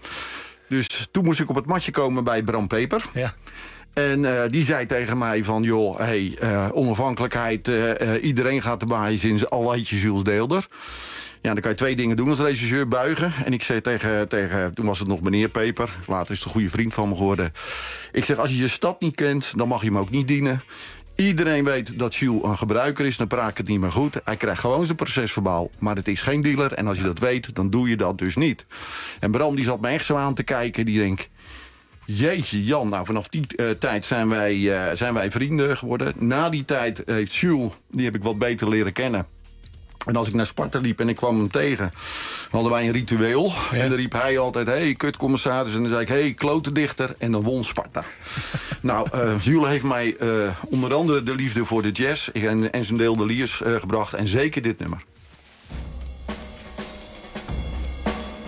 Dus toen moest ik op het matje komen bij Bram Peper. Ja. En uh, die zei tegen mij van, joh, hey, uh, onafhankelijkheid, uh, uh, iedereen gaat erbij sinds al heet je Jules Deelder. Ja, dan kan je twee dingen doen als regisseur, buigen. En ik zei tegen, tegen, toen was het nog meneer Peper, later is het een goede vriend van me geworden. Ik zeg, als je je stad niet kent, dan mag je hem ook niet dienen. Iedereen weet dat Jules een gebruiker is, dan praat ik het niet meer goed. Hij krijgt gewoon zijn procesverbaal, maar het is geen dealer. En als je dat weet, dan doe je dat dus niet. En Bram die zat me echt zo aan te kijken, die denkt, jeetje Jan, nou vanaf die uh, tijd zijn wij, uh, zijn wij vrienden geworden. Na die tijd heeft Jules, die heb ik wat beter leren kennen. En als ik naar Sparta liep en ik kwam hem tegen, hadden wij een ritueel. Ja. En dan riep hij altijd, hé, hey, kutcommissaris. En dan zei ik, hé, hey, klotendichter. En dan won Sparta. Nou, uh, Jules heeft mij uh, onder andere de liefde voor de jazz en, en zijn deel de liers uh, gebracht. En zeker dit nummer.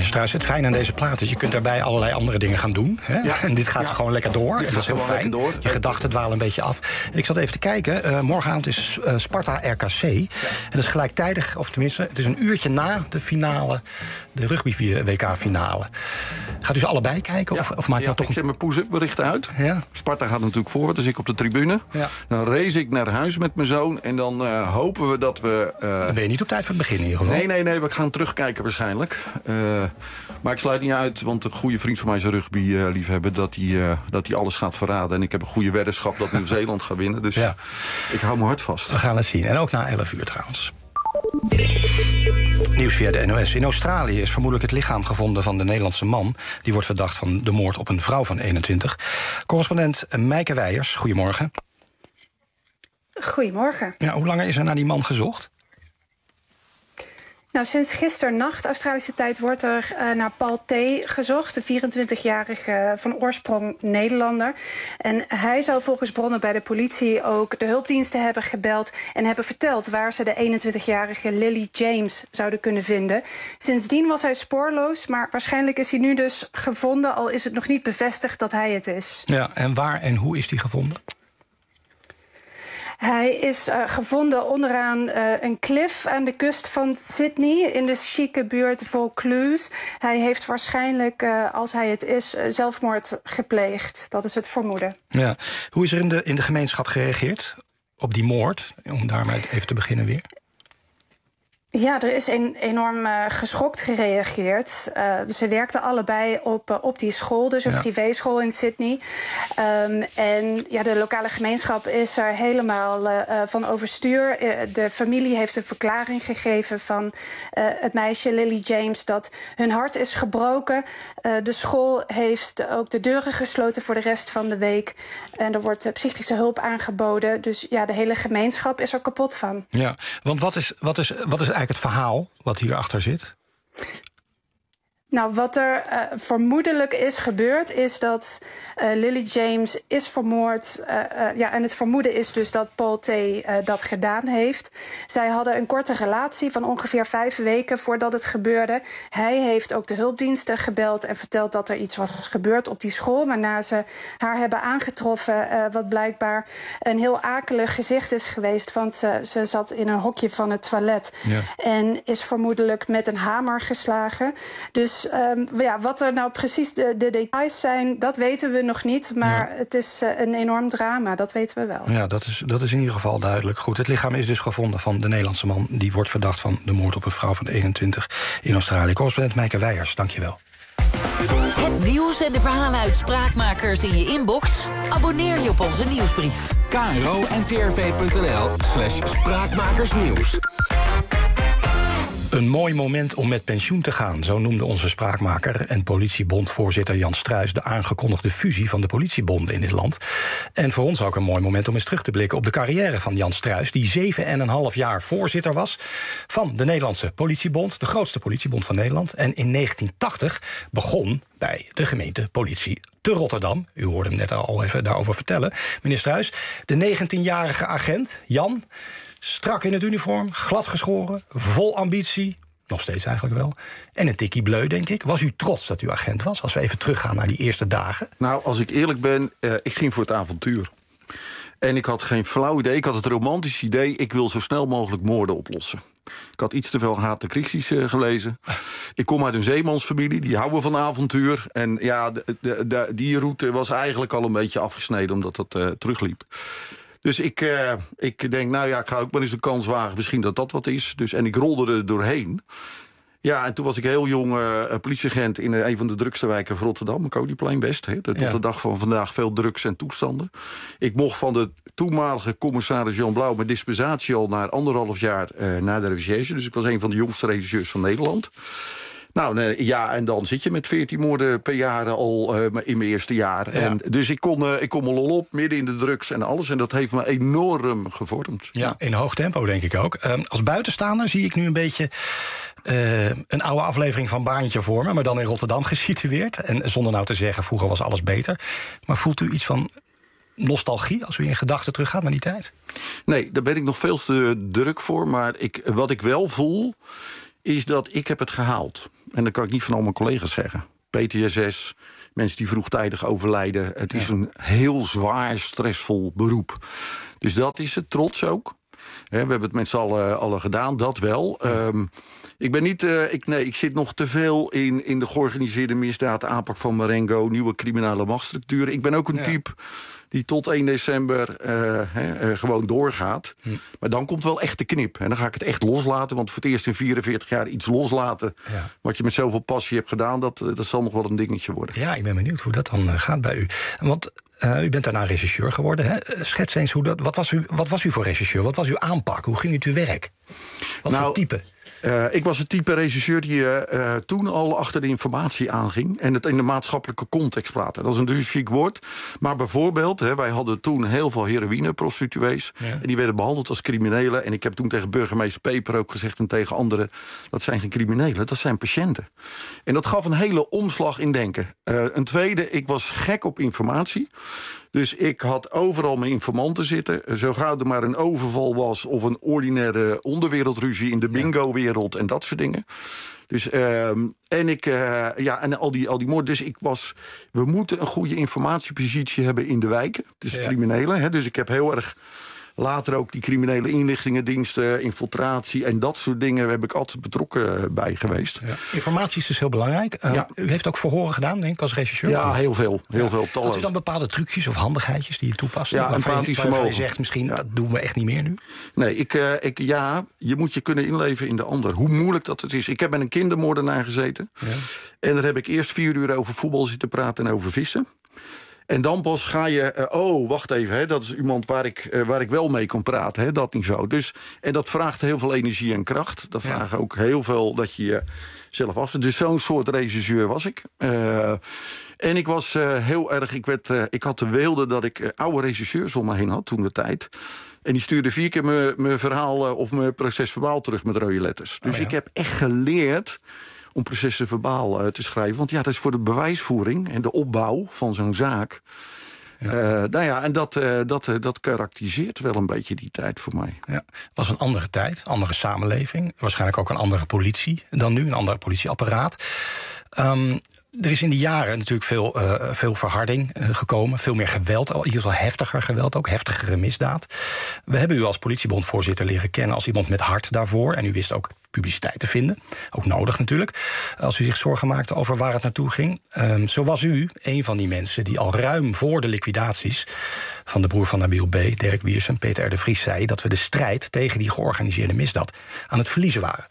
Meneer Struijs, het fijn aan deze plaat is... je kunt daarbij allerlei andere dingen gaan doen. Hè? Ja. En dit gaat Ja. gewoon lekker door. Ja, En dat is heel gewoon fijn. lekker door. Je gedachten dwalen een beetje af. En ik zat even te kijken. Uh, morgenavond is uh, Sparta R K C. Ja. En dat is gelijktijdig, of tenminste... het is een uurtje na de finale, de rugby-W K-finale. Gaat u ze allebei kijken? Of, Ja. of maak je ja, dat toch... ik zet mijn poes-up-berichten uit. Ja. Sparta gaat natuurlijk voor, dus ik op de tribune. Ja. Dan race ik naar huis met mijn zoon. En dan uh, hopen we dat we... Uh... Dan ben je niet op tijd voor het begin in ieder geval. Nee, nee, nee, we gaan terugkijken waarschijnlijk. Uh, maar ik sluit niet uit, want een goede vriend van mij is een rugby-liefhebber... dat hij uh, dat hij alles gaat verraden. En ik heb een goede weddenschap dat Nieuw-Zeeland gaat winnen. Dus ja. ik hou mijn hart vast. We gaan het zien. En ook na elf uur trouwens. Nieuws via de N O S. In Australië is vermoedelijk het lichaam gevonden van de Nederlandse man. Die wordt verdacht van de moord op een vrouw van eenentwintig. Correspondent Mijke Weijers, goedemorgen. Goedemorgen. Ja, hoe lang is er naar die man gezocht? Nou, sinds gisternacht, Australische tijd, wordt er uh, naar Paul T. gezocht. De vierentwintigjarige van oorsprong Nederlander. En hij zou volgens bronnen bij de politie ook de hulpdiensten hebben gebeld... en hebben verteld waar ze de eenentwintigjarige Lily James zouden kunnen vinden. Sindsdien was hij spoorloos, maar waarschijnlijk is hij nu dus gevonden... al is het nog niet bevestigd dat hij het is. Ja, en waar en hoe is hij gevonden? Hij is uh, gevonden onderaan uh, een klif aan de kust van Sydney... in de chique buurt Vaucluse. Hij heeft waarschijnlijk, uh, als hij het is, uh, zelfmoord gepleegd. Dat is het vermoeden. Ja. Hoe is er in de, in de gemeenschap gereageerd op die moord? Om daarmee even te beginnen weer. Ja, er is een, enorm uh, geschokt gereageerd. Uh, ze werkten allebei op, uh, op die school, dus een Ja. privéschool in Sydney. Um, en ja, de lokale gemeenschap is er helemaal uh, uh, van overstuur. Uh, de familie heeft een verklaring gegeven van uh, het meisje Lily James... dat hun hart is gebroken. Uh, de school heeft ook de deuren gesloten voor de rest van de week. En er wordt uh, psychische hulp aangeboden. Dus ja, de hele gemeenschap is er kapot van. Ja, want wat is, wat is, wat is eigenlijk het verhaal wat hierachter zit? Nou, wat er uh, vermoedelijk is gebeurd... is dat uh, Lily James is vermoord. Uh, uh, ja, en het vermoeden is dus dat Paul T. Uh, dat gedaan heeft. Zij hadden een korte relatie van ongeveer vijf weken voordat het gebeurde. Hij heeft ook de hulpdiensten gebeld en verteld dat er iets was gebeurd op die school... waarna ze haar hebben aangetroffen... Uh, wat blijkbaar een heel akelig gezicht is geweest... want uh, ze zat in een hokje van het toilet... Ja. en is vermoedelijk met een hamer geslagen. Dus Um, ja, wat er nou precies de, de details zijn, dat weten we nog niet. Maar ja. het is uh, een enorm drama, dat weten we wel. Ja, dat is, dat is in ieder geval duidelijk. Goed, het lichaam is dus gevonden van de Nederlandse man... die wordt verdacht van de moord op een vrouw van eenentwintig in Australië. Correspondent Mijke Weijers, dankjewel. Het nieuws en de verhalen uit Spraakmakers in je inbox? Abonneer je op onze nieuwsbrief. K R O N C R V punt N L slash spraakmakersnieuws. Een mooi moment om met pensioen te gaan, zo noemde onze spraakmaker en politiebondvoorzitter Jan Struijs de aangekondigde fusie van de politiebonden in dit land. En voor ons ook een mooi moment om eens terug te blikken op de carrière van Jan Struijs, die zeven en een half jaar voorzitter was van de Nederlandse Politiebond, de grootste politiebond van Nederland. En in negentien tachtig begon bij de gemeente politie te Rotterdam. U hoorde hem net al even daarover vertellen, meneer Struijs. De negentienjarige agent, Jan, strak in het uniform, glad geschoren, vol ambitie. Nog steeds eigenlijk wel. En een tikkie bleu, denk ik. Was u trots dat u agent was? Als we even teruggaan naar die eerste dagen. Nou, als ik eerlijk ben, uh, ik ging voor het avontuur. En ik had geen flauw idee. Ik had het romantische idee, ik wil zo snel mogelijk moorden oplossen. Ik had iets te veel Agatha Christie's uh, gelezen. Ik kom uit een zeemansfamilie, die houden van avontuur. En ja, de, de, de, die route was eigenlijk al een beetje afgesneden... omdat dat uh, terugliep. Dus ik, uh, ik denk, nou ja, ik ga ook maar eens een kans wagen. Misschien dat dat wat is. Dus, en ik rolde er doorheen. Ja, en toen was ik heel jong uh, politieagent in uh, een van de drukste wijken van Rotterdam. Codiplein West. Hè, tot ja. de dag van vandaag veel drugs en toestanden. Ik mocht van de toenmalige commissaris Jan Blauw met dispensatie al naar anderhalf jaar uh, naar de recherche. Dus ik was een van de jongste regisseurs van Nederland. Nou, nee, ja, en dan zit je met veertien moorden per jaar al uh, in mijn eerste jaar. Ja. En dus ik kon, uh, ik kon me lol op, midden in de drugs en alles. En dat heeft me enorm gevormd. Ja, in hoog tempo, denk ik ook. Uh, als buitenstaander zie ik nu een beetje uh, een oude aflevering van Baantje voor me, maar dan in Rotterdam gesitueerd. En zonder nou te zeggen, vroeger was alles beter. Maar voelt u iets van nostalgie als u in gedachten teruggaat naar die tijd? Nee, daar ben ik nog veel te druk voor. Maar ik, wat ik wel voel, is dat ik heb het gehaald. En dat kan ik niet van al mijn collega's zeggen. P T S S, mensen die vroegtijdig overlijden. Het is ja. een heel zwaar, stressvol beroep. Dus dat is het, trots ook. He, we hebben het met z'n allen, allen gedaan, dat wel. Ja. Um, ik ben niet, uh, ik, nee, ik zit nog te veel in, in de georganiseerde misdaad, aanpak van Marengo, nieuwe criminele machtsstructuren. Ik ben ook een ja. type die tot één december uh, he, uh, gewoon doorgaat. Hm. Maar dan komt wel echt de knip. En dan ga ik het echt loslaten. Want voor het eerst in vierenveertig jaar iets loslaten, ja. wat je met zoveel passie hebt gedaan, dat, dat zal nog wel een dingetje worden. Ja, ik ben benieuwd hoe dat dan uh, gaat bij u. Want uh, u bent daarna regisseur geworden. Hè? Schets eens, hoe dat, wat, was u, wat was u voor regisseur? Wat was uw aanpak? Hoe ging het uw werk? Wat nou, voor type? Uh, ik was het type regisseur die uh, uh, toen al achter de informatie aanging en het in de maatschappelijke context praatte. Dat is een dus chic woord. Maar bijvoorbeeld, hè, wij hadden toen heel veel heroïne-prostituees. Ja. En die werden behandeld als criminelen. En ik heb toen tegen burgemeester Peper ook gezegd en tegen anderen, dat zijn geen criminelen, dat zijn patiënten. En dat gaf een hele omslag in denken. Uh, een tweede, ik was gek op informatie. Dus ik had overal mijn informanten zitten. Zo gauw er maar een overval was of een ordinaire onderwereldruzie in de bingo-wereld en dat soort dingen. Dus, uh, en ik, uh, ja, en al die, al die moorden. Dus ik was, we moeten een goede informatiepositie hebben in de wijken. Dus de ja. criminelen. Hè, dus ik heb heel erg later ook die criminele inlichtingendiensten, infiltratie en dat soort dingen heb ik altijd betrokken bij geweest. Ja. Informatie is dus heel belangrijk. Uh, ja. U heeft ook verhoren gedaan, denk ik, als regisseur? Ja, heel veel. Heel ja. veel talloos. Had u dan bepaalde trucjes of handigheidjes die je toepast? Ja, empathisch vermogen. Je zegt misschien, ja. dat doen we echt niet meer nu? Nee, ik, uh, ik, ja, je moet je kunnen inleven in de ander. Hoe moeilijk dat het is. Ik heb met een kindermoordenaar gezeten. Ja. En daar heb ik eerst vier uur over voetbal zitten praten en over vissen. En dan pas ga je, uh, oh, wacht even, hè, dat is iemand waar ik, uh, waar ik wel mee kan praten, hè, dat niveau. Dus, en dat vraagt heel veel energie en kracht. Dat vraagt ja. ook heel veel dat je jezelf af. Dus zo'n soort regisseur was ik. Uh, en ik was uh, heel erg, ik, werd, uh, ik had de weelde dat ik uh, oude regisseurs om me heen had toen de tijd. En die stuurde vier keer mijn verhaal uh, of mijn procesverbaal terug met rode letters. Dus oh, ja. ik heb echt geleerd om processen verbaal uh, te schrijven. Want ja, dat is voor de bewijsvoering en de opbouw van zo'n zaak. Ja. Uh, nou ja, en dat, uh, dat, uh, dat karakteriseert wel een beetje die tijd voor mij. Ja. Het was een andere tijd, andere samenleving. Waarschijnlijk ook een andere politie dan nu, een ander politieapparaat. Um, er is in die jaren natuurlijk veel, uh, veel verharding uh, gekomen. Veel meer geweld, in ieder geval heftiger geweld ook, heftigere misdaad. We hebben u als politiebondvoorzitter leren kennen als iemand met hart daarvoor. En u wist ook publiciteit te vinden. Ook nodig natuurlijk. Als u zich zorgen maakte over waar het naartoe ging. Um, zo was u een van die mensen die al ruim voor de liquidaties van de broer van Nabil B., Dirk Wiersum, Peter R. de Vries, zei dat we de strijd tegen die georganiseerde misdaad aan het verliezen waren.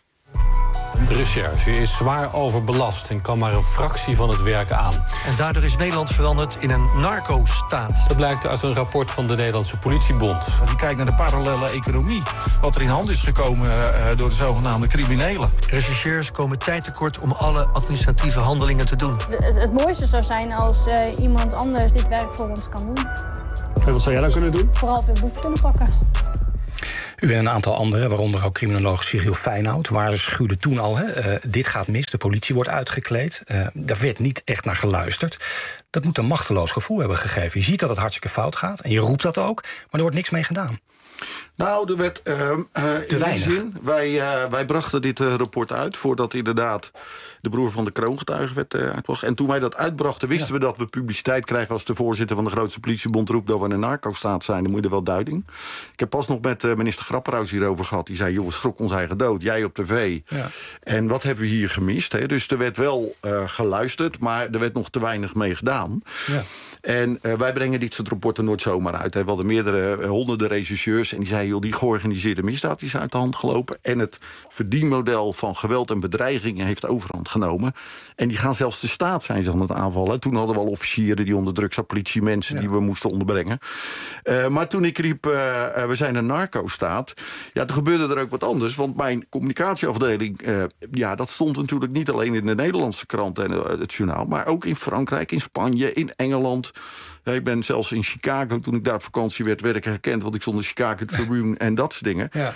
De recherche is zwaar overbelast en kan maar een fractie van het werk aan. En daardoor is Nederland veranderd in een narco-staat. Dat blijkt uit een rapport van de Nederlandse Politiebond. Als je kijkt naar de parallele economie, wat er in hand is gekomen uh, door de zogenaamde criminelen. Rechercheurs komen tijd tekort om alle administratieve handelingen te doen. De, het, het mooiste zou zijn als uh, iemand anders dit werk voor ons kan doen. En wat zou jij dan kunnen doen? Vooral veel boeven kunnen pakken. U en een aantal anderen, waaronder ook criminoloog Cyril Feyenoord, waarschuwden toen al, hè, uh, dit gaat mis, de politie wordt uitgekleed. Uh, daar werd niet echt naar geluisterd. Dat moet een machteloos gevoel hebben gegeven. Je ziet dat het hartstikke fout gaat en je roept dat ook, maar er wordt niks mee gedaan. Nou, er werd uh, uh, in die zin, wij, uh, wij brachten dit uh, rapport uit voordat inderdaad de broer van de kroongetuige werd uh, uit was. En toen wij dat uitbrachten, wisten ja. we dat we publiciteit krijgen als de voorzitter van de grootste politiebond roept dat we een narco-staat zijn. Dan moet je er wel duiding. Ik heb pas nog met uh, minister Grapperhaus hierover gehad. Die zei, joh, schrok ons eigen dood. Jij op tv. Ja. En wat hebben we hier gemist? Hè? Dus er werd wel uh, geluisterd, maar er werd nog te weinig mee gedaan. Ja. En uh, wij brengen dit soort rapporten nooit zomaar uit. Hè. We hadden meerdere uh, honderden regisseurs en die zeiden, joh, die georganiseerde misdaad is uit de hand gelopen. En het verdienmodel van geweld en bedreigingen heeft overhand genomen. En die gaan zelfs de staat zijn ze aan het aanvallen. Toen hadden we al officieren die onder druk zat, politiemensen ja. die we moesten onderbrengen. Uh, maar toen ik riep, uh, uh, we zijn een narco-staat, ja, toen gebeurde er ook wat anders. Want mijn communicatieafdeling, uh, ja, dat stond natuurlijk niet alleen in de Nederlandse krant en uh, het journaal, maar ook in Frankrijk, in Spanje, in Engeland. Ja, ik ben zelfs in Chicago, toen ik daar op vakantie werd, werd ik herkend, want ik stond in Chicago Tribune en dat soort dingen. Ja.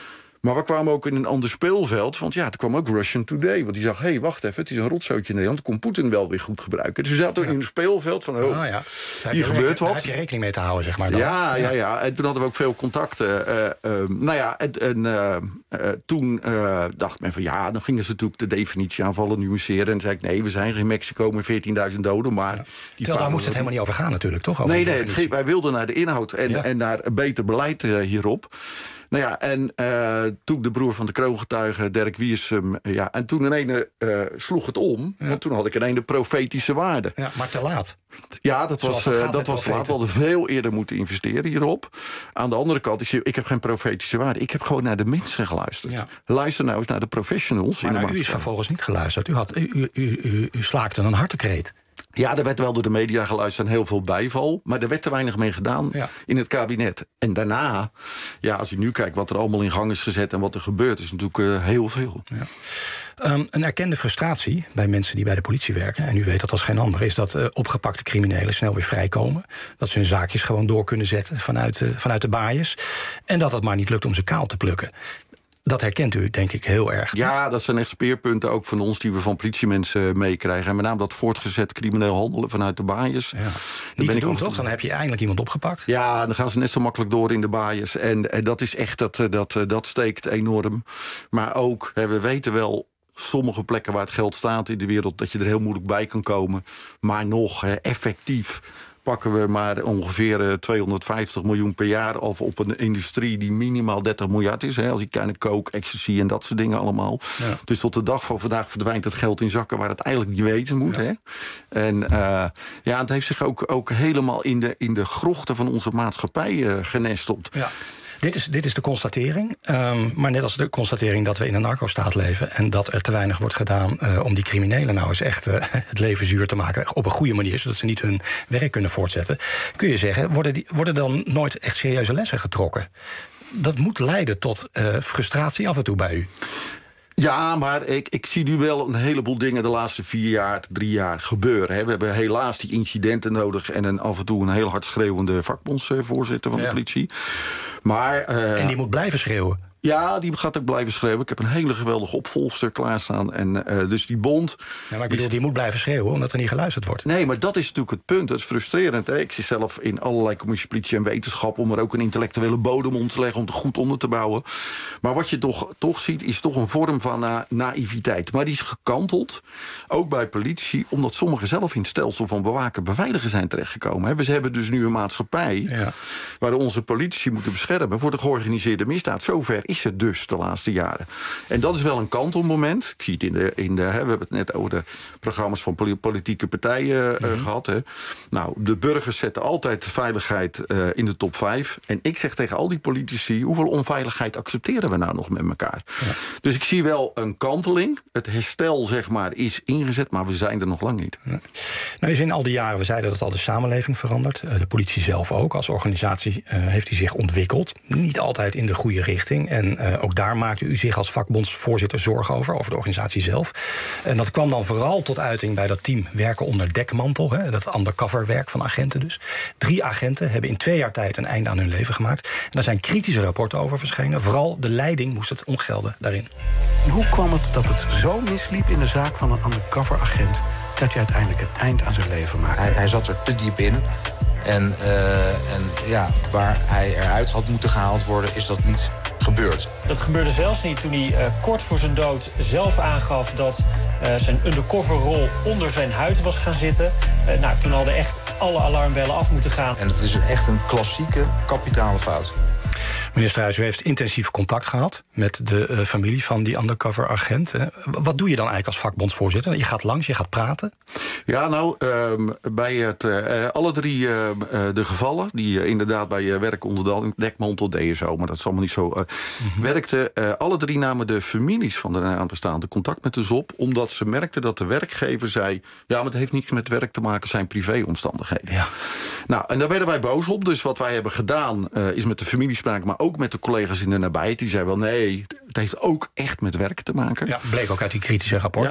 Maar we kwamen ook in een ander speelveld. Want ja, het kwam ook Russian Today. Want die zag, hé, hey, wacht even, het is een rotzootje in Nederland. kon Poetin wel weer goed gebruiken. Dus we zaten ja. in een speelveld van, oh, oh ja. hier gebeurt wat. Daar heb je rekening mee te houden, zeg maar. Dan. Ja, ja, ja. En toen hadden we ook veel contacten. Uh, uh, nou ja, en, en uh, uh, toen uh, dacht men van, ja, dan gingen ze natuurlijk de definitie aanvallen nuanceren. En dan zei ik, nee, we zijn geen Mexico met veertienduizend doden. Maar ja. Terwijl daar moest het helemaal niet over gaan natuurlijk, toch? Over nee, nee, het, wij wilden naar de inhoud en, ja. en naar een beter beleid uh, hierop. Nou ja, en uh, toen de broer van de kroongetuige, Dirk Wiersum... Uh, ja, en toen in ene uh, sloeg het om, ja. want toen had ik in ene profetische waarde. Ja, maar te laat. Ja, dat Zoals was, uh, dat was te laat. We hadden veel eerder moeten investeren hierop. Aan de andere kant, ik, zeg, ik heb geen profetische waarde. Ik heb gewoon naar de mensen geluisterd. Ja. Luister nou eens naar de professionals. Maar in de nou, u is vervolgens niet geluisterd. U, had, u, u, u, u, u slaakte een hartekreet. Ja, er werd wel door de media geluisterd en heel veel bijval. Maar er werd te weinig mee gedaan ja. in het kabinet. En daarna, ja, als je nu kijkt wat er allemaal in gang is gezet en wat er gebeurt, is natuurlijk uh, heel veel. Ja. Um, een erkende frustratie bij mensen die bij de politie werken, en u weet dat als geen ander, is dat uh, opgepakte criminelen snel weer vrijkomen. Dat ze hun zaakjes gewoon door kunnen zetten vanuit, uh, vanuit de baaiers. En dat het maar niet lukt om ze kaal te plukken. Dat herkent u, denk ik, heel erg. Ja, dat zijn echt speerpunten ook van ons die we van politiemensen meekrijgen. En met name dat voortgezet crimineel handelen vanuit de baaiers. Ja. Niet te doen, toch? Dan heb je eindelijk iemand opgepakt. Ja, dan gaan ze net zo makkelijk door in de baaiers. En, en dat is echt, dat, dat, dat steekt enorm. Maar ook, hè, we weten wel, sommige plekken waar het geld staat in de wereld, dat je er heel moeilijk bij kan komen. Maar nog, hè, effectief pakken we maar ongeveer tweehonderdvijftig miljoen per jaar af op een industrie die minimaal dertig miljard is. Hè, als je kijkt naar coke, ecstasy en dat soort dingen allemaal. Ja. Dus tot de dag van vandaag verdwijnt het geld in zakken waar het eigenlijk niet weten moet. Ja. Hè. En uh, ja, het heeft zich ook, ook helemaal in de, in de grochten van onze maatschappij uh, genesteld. Ja. Dit is, dit is de constatering, um, maar net als de constatering dat we in een narco-staat leven en dat er te weinig wordt gedaan uh, om die criminelen nou eens echt uh, het leven zuur te maken op een goede manier, zodat ze niet hun werk kunnen voortzetten, kun je zeggen, worden, die, worden dan nooit echt serieuze lessen getrokken? Dat moet leiden tot uh, frustratie af en toe bij u. Ja, maar ik, ik zie nu wel een heleboel dingen de laatste vier jaar, drie jaar gebeuren. Hè. We hebben helaas die incidenten nodig en een, af en toe een heel hard schreeuwende vakbondsvoorzitter van ja. de politie. Maar, uh, en die moet blijven schreeuwen. Ja, die gaat ook blijven schreeuwen. Ik heb een hele geweldige opvolgster klaarstaan. En uh, dus die bond... Ja, maar ik bedoel, die, die moet blijven schreeuwen, omdat er niet geluisterd wordt. Nee, maar dat is natuurlijk het punt. Dat is frustrerend. Hè? Ik zit zelf in allerlei commissies politie en wetenschap om er ook een intellectuele bodem om te leggen, om het goed onder te bouwen. Maar wat je toch, toch ziet, is toch een vorm van na- naïviteit. Maar die is gekanteld, ook bij politici, omdat sommigen zelf in het stelsel van bewaken beveiligen zijn terechtgekomen. Hè? We hebben dus nu een maatschappij ja. waar onze politici moeten beschermen voor de georganiseerde misdaad. Zover is het dus de laatste jaren. En dat is wel een kantelmoment. Ik zie het in de, in de hè, we hebben het net over de programma's van politieke partijen uh, mm-hmm. gehad. Hè. Nou, de burgers zetten altijd veiligheid uh, in de top vijf. En ik zeg tegen al die politici, hoeveel onveiligheid accepteren we nou nog met elkaar? Ja. Dus ik zie wel een kanteling. Het herstel, zeg maar, is ingezet, maar we zijn er nog lang niet. Ja. Nou, is in al die jaren, we zeiden dat al de samenleving verandert. De politie zelf ook. Als organisatie uh, heeft hij zich ontwikkeld. Niet altijd in de goede richting. En uh, ook daar maakte u zich als vakbondsvoorzitter zorgen over, over de organisatie zelf. En dat kwam dan vooral tot uiting bij dat team werken onder dekmantel. Hè, dat undercover werk van agenten dus. Drie agenten hebben in twee jaar tijd een einde aan hun leven gemaakt. En daar zijn kritische rapporten over verschenen. Vooral de leiding moest het ongelden daarin. Hoe kwam het dat het zo misliep in de zaak van een undercover agent dat hij uiteindelijk een eind aan zijn leven maakte? Hij, hij zat er te diep in. En, uh, en ja, waar hij eruit had moeten gehaald worden, is dat niet gebeurd. Dat gebeurde zelfs niet toen hij uh, kort voor zijn dood zelf aangaf dat uh, zijn undercoverrol onder zijn huid was gaan zitten. Uh, nou, toen hadden echt alle alarmbellen af moeten gaan. En het is echt een klassieke kapitale fout. Meneer Struijs, u heeft intensief contact gehad met de uh, familie van die undercover agent. Hè. Wat doe je dan eigenlijk als vakbondsvoorzitter? Je gaat langs, je gaat praten? Ja, nou, uh, bij het, uh, alle drie uh, uh, de gevallen die uh, inderdaad bij uh, werk onder de dekmantel deden zo, maar dat is allemaal niet zo uh, mm-hmm. werkte. Uh, alle drie namen de families van de nabestaanden contact met ons op, omdat ze merkten dat de werkgever zei, ja, maar het heeft niets met werk te maken, zijn privéomstandigheden. Ja. Nou, en daar werden wij boos op. Dus wat wij hebben gedaan uh, is met de familie spraken, maar ook met de collega's in de nabijheid. Die zeiden wel, nee, het heeft ook echt met werk te maken. Ja, bleek ook uit die kritische rapporten, ja. hè?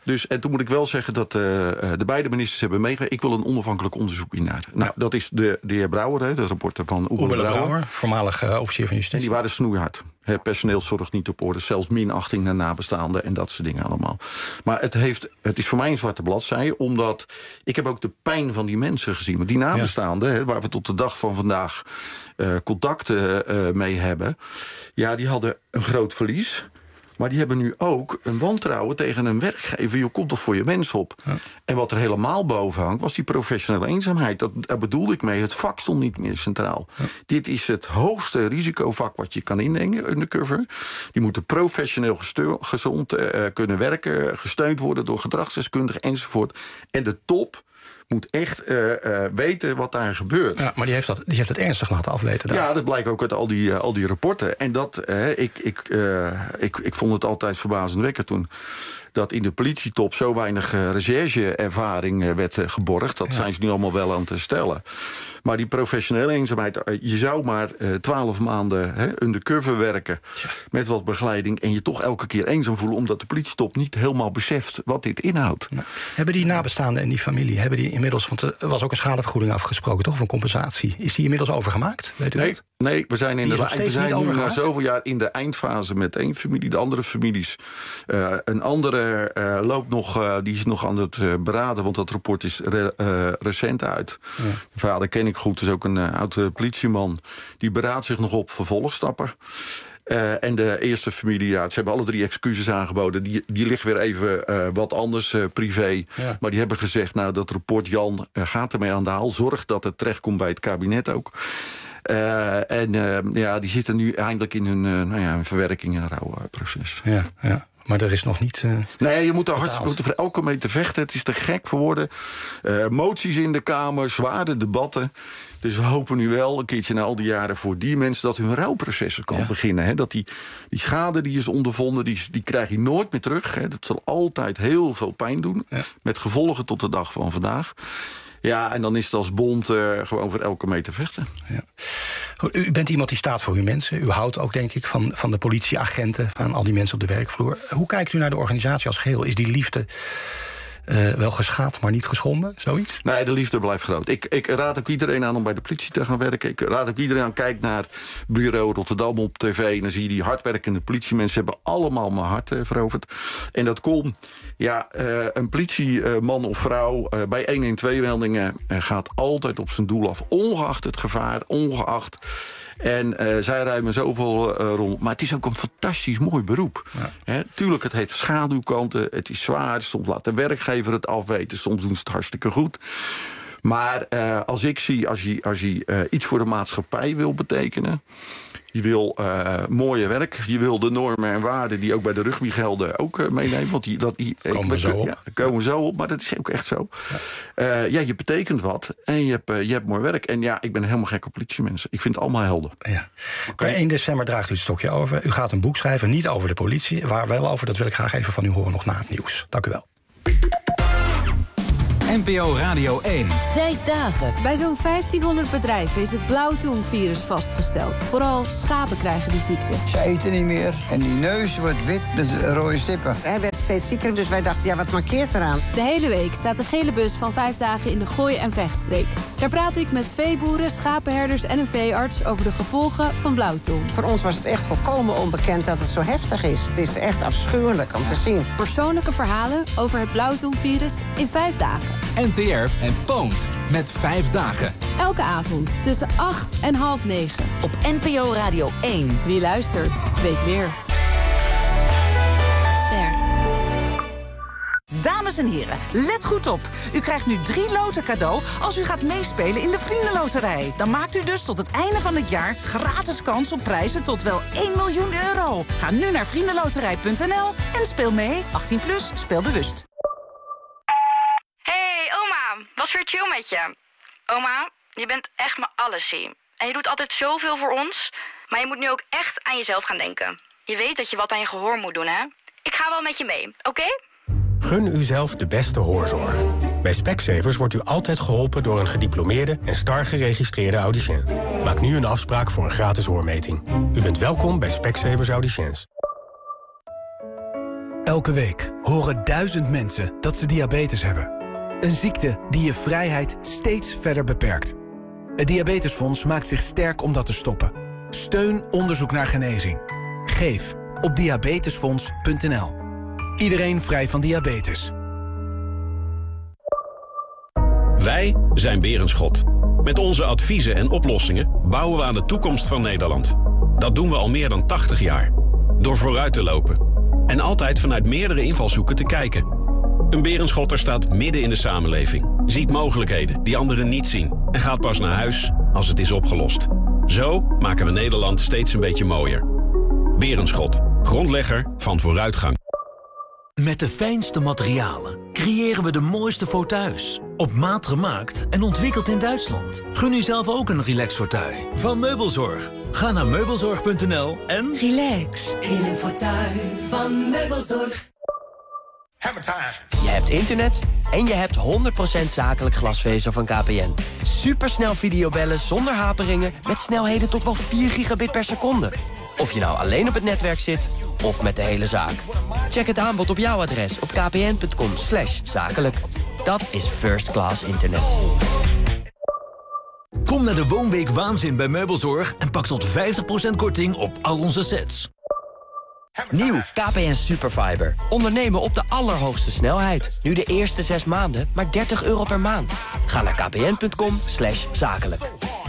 Dus, en toen moet ik wel zeggen dat uh, de beide ministers hebben meegegeven. Ik wil een onafhankelijk onderzoek hiernaar. Nou, ja. Dat is de, de heer Brouwer, hè, de rapporten van Oebele Brouwer. Brouwer. Voormalig uh, officier van Justitie. En die waren snoeihard. Het personeelszorg niet op orde. Zelfs minachting naar nabestaanden en dat soort dingen allemaal. Maar het, heeft, het is voor mij een zwarte bladzij. Omdat ik heb ook de pijn van die mensen gezien. Want die nabestaanden, ja. hè, waar we tot de dag van vandaag uh, contacten uh, mee hebben. Ja, die hadden een groot verlies. Maar die hebben nu ook een wantrouwen tegen een werkgever. Je komt toch voor je mens op. Ja. En wat er helemaal boven hangt, was die professionele eenzaamheid. Dat, daar bedoelde ik mee. Het vak stond niet meer centraal. Ja. Dit is het hoogste risicovak wat je kan indenken, undercover. Die moeten professioneel gestu- gezond uh, kunnen werken, gesteund worden door gedragsdeskundigen enzovoort. En de top moet echt uh, uh, weten wat daar gebeurt. Ja, maar die heeft, dat, die heeft het ernstig laten afweten. Daar. Ja, dat blijkt ook uit al die, uh, al die rapporten. En dat, uh, ik, ik, uh, ik, ik vond het altijd verbazendwekkend toen dat in de politietop zo weinig uh, recherche-ervaring uh, werd uh, geborgd. Dat ja. zijn ze nu allemaal wel aan te stellen. Maar die professionele eenzaamheid, uh, je zou maar twaalf uh, maanden hè, undercover werken ja. met wat begeleiding en je toch elke keer eenzaam voelen, omdat de politietop niet helemaal beseft wat dit inhoudt. Nou, hebben die nabestaanden en die familie, hebben die inmiddels, want er was ook een schadevergoeding afgesproken, toch? Van compensatie. Is die inmiddels overgemaakt? Weet u nee, dat? Nee, we zijn, in de, we zijn nu na zoveel jaar in de eindfase met één familie. De andere families, uh, een andere uh, loopt nog, uh, die is nog aan het uh, beraden, want dat rapport is re, uh, recent uit. Ja. De vader ken ik goed, is ook een uh, oude politieman. Die beraadt zich nog op vervolgstappen. Uh, en de eerste familie, ja, ze hebben alle drie excuses aangeboden. Die, die ligt weer even uh, wat anders uh, privé. Ja. Maar die hebben gezegd, nou, dat rapport Jan uh, gaat ermee aan de haal. Zorg dat het terechtkomt bij het kabinet ook. Uh, en uh, ja, die zitten nu eindelijk in hun uh, nou ja, een verwerking en een rouwproces. Ja, ja. Maar er is nog niet... Uh, nee, je moet er hard moeten voor elke mee te vechten. Het is te gek voor woorden. Uh, moties in de Kamer, zware debatten. Dus we hopen nu wel een keertje na al die jaren voor die mensen dat hun rouwprocessen kan ja. beginnen. Hè? Dat die, die schade die is ondervonden, die, die krijg je nooit meer terug. Hè? Dat zal altijd heel veel pijn doen. Ja. Met gevolgen tot de dag van vandaag. Ja, en dan is het als bond uh, gewoon voor elke mee te vechten. Ja. U bent iemand die staat voor uw mensen. U houdt ook, denk ik, van, van de politieagenten, van al die mensen op de werkvloer. Hoe kijkt u naar de organisatie als geheel? Is die liefde uh, wel geschaad, maar niet geschonden? Zoiets? Nee, de liefde blijft groot. Ik, ik raad ook iedereen aan om bij de politie te gaan werken. Ik raad ook iedereen aan, kijk naar Bureau Rotterdam op tv. En dan zie je die hardwerkende politiemensen hebben allemaal mijn hart uh, veroverd. En dat komt... Ja, uh, een politieman uh, of vrouw uh, bij honderdtwaalf-meldingen uh, gaat altijd op zijn doel af. Ongeacht het gevaar, ongeacht. En uh, zij ruimen zoveel uh, rond. Maar het is ook een fantastisch mooi beroep. Ja. He, tuurlijk, het heeft schaduwkanten. Het is zwaar. Soms laat de werkgever het afweten. Soms doen ze het hartstikke goed. Maar uh, als ik zie, als je, als je uh, iets voor de maatschappij wil betekenen... Je wil uh, mooie werk. Je wil de normen en waarden die ook bij de rugby gelden ook uh, meenemen. Want die, dat, die, komen we zo op. Ja, komen we zo op, maar dat is ook echt zo. Ja, uh, ja je betekent wat en je hebt, uh, je hebt mooi werk. En ja, ik ben helemaal gek op politiemensen. Ik vind het allemaal helden. Ja. Okay. één december draagt u het stokje over. U gaat een boek schrijven, niet over de politie. Waar wel over, dat wil ik graag even van u horen nog na het nieuws. Dank u wel. N P O Radio één. Vijf dagen. Bij zo'n vijftienhonderd bedrijven is het blauwtongvirus vastgesteld. Vooral schapen krijgen die ziekte. Ze eten niet meer en die neus wordt wit met rode stippen. Hij werd steeds zieker, dus wij dachten, ja, wat markeert eraan? De hele week staat de gele bus van vijf dagen in de Gooi- en Vechtstreek. Daar praat ik met veeboeren, schapenherders en een veearts over de gevolgen van blauwtong. Voor ons was het echt volkomen onbekend dat het zo heftig is. Het is echt afschuwelijk om te zien. Persoonlijke verhalen over het blauwtongvirus in vijf dagen. N T R en Poont met vijf dagen. Elke avond tussen acht en half negen. Op N P O Radio één. Wie luistert, weet meer. Ster. Dames en heren, let goed op. U krijgt nu drie loten cadeau als u gaat meespelen in de Vriendenloterij. Dan maakt u dus tot het einde van het jaar gratis kans op prijzen tot wel één miljoen euro. Ga nu naar vriendenloterij punt n l en speel mee. achttien plus, speel bewust. Hey, oma, was weer chill met je. Oma, je bent echt mijn allesie. En je doet altijd zoveel voor ons. Maar je moet nu ook echt aan jezelf gaan denken. Je weet dat je wat aan je gehoor moet doen, hè? Ik ga wel met je mee, oké? Okay? Gun uzelf de beste hoorzorg. Bij Specsavers wordt u altijd geholpen door een gediplomeerde en star geregistreerde audiciën. Maak nu een afspraak voor een gratis hoormeting. U bent welkom bij Specsavers Audiciëns. Elke week horen duizend mensen dat ze diabetes hebben. Een ziekte die je vrijheid steeds verder beperkt. Het Diabetesfonds maakt zich sterk om dat te stoppen. Steun onderzoek naar genezing. Geef op diabetesfonds punt n l. Iedereen vrij van diabetes. Wij zijn Berenschot. Met onze adviezen en oplossingen bouwen we aan de toekomst van Nederland. Dat doen we al meer dan tachtig jaar. Door vooruit te lopen. En altijd vanuit meerdere invalshoeken te kijken. Een Berenschotter staat midden in de samenleving. Ziet mogelijkheden die anderen niet zien. En gaat pas naar huis als het is opgelost. Zo maken we Nederland steeds een beetje mooier. Berenschot. Grondlegger van vooruitgang. Met de fijnste materialen creëren we de mooiste fauteuils. Op maat gemaakt en ontwikkeld in Duitsland. Gun u zelf ook een relax fauteuil van Meubelzorg. Ga naar meubelzorg punt n l en... Relax in een fauteuil van Meubelzorg. Je hebt internet en je hebt honderd procent zakelijk glasvezel van K P N. Supersnel videobellen zonder haperingen met snelheden tot wel vier gigabit per seconde. Of je nou alleen op het netwerk zit of met de hele zaak. Check het aanbod op jouw adres op kpn punt com slash zakelijk. Dat is first class internet. Kom naar de Woonweek Waanzin bij Meubelzorg en pak tot vijftig procent korting op al onze sets. Nieuw K P N Superfiber. Ondernemen op de allerhoogste snelheid. Nu de eerste zes maanden maar dertig euro per maand. Ga naar kpn punt com slash zakelijk.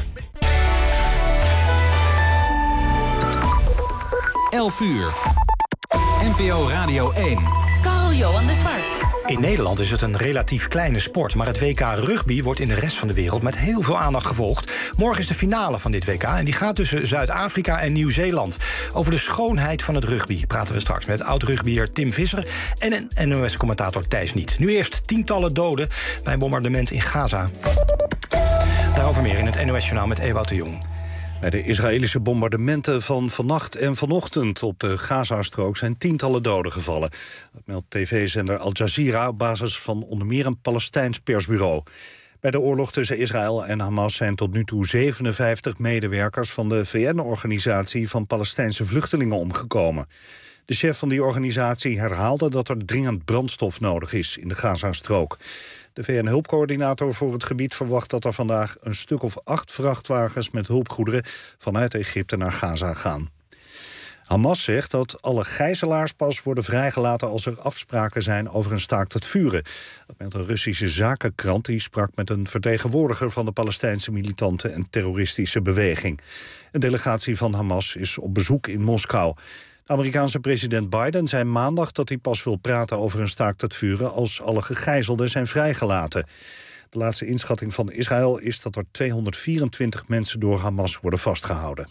elf uur. N P O Radio één. Carl-Johan de Zwart. In Nederland is het een relatief kleine sport, maar het W K rugby wordt in de rest van de wereld met heel veel aandacht gevolgd. Morgen is de finale van dit W K en die gaat tussen Zuid-Afrika en Nieuw-Zeeland. Over de schoonheid van het rugby praten we straks met oud-rugbyer Tim Visser en een N O S-commentator Thijs Niet. Nu eerst tientallen doden bij een bombardement in Gaza. Daarover meer in het N O S-journaal met Ewout de Jong. Bij de Israëlische bombardementen van vannacht en vanochtend op de Gazastrook zijn tientallen doden gevallen. Dat meldt tv-zender Al Jazeera op basis van onder meer een Palestijns persbureau. Bij de oorlog tussen Israël en Hamas zijn tot nu toe zevenenvijftig medewerkers van de V N-organisatie van Palestijnse vluchtelingen omgekomen. De chef van die organisatie herhaalde dat er dringend brandstof nodig is in de Gazastrook. De V N-hulpcoördinator voor het gebied verwacht dat er vandaag een stuk of acht vrachtwagens met hulpgoederen vanuit Egypte naar Gaza gaan. Hamas zegt dat alle gijzelaars pas worden vrijgelaten als er afspraken zijn over een staakt het vuren. Dat meldt een Russische zakenkrant die sprak met een vertegenwoordiger van de Palestijnse militanten en terroristische beweging. Een delegatie van Hamas is op bezoek in Moskou. De Amerikaanse president Biden zei maandag dat hij pas wil praten over een staakt het vuren als alle gegijzelden zijn vrijgelaten. De laatste inschatting van Israël is dat er tweehonderdvierentwintig mensen door Hamas worden vastgehouden.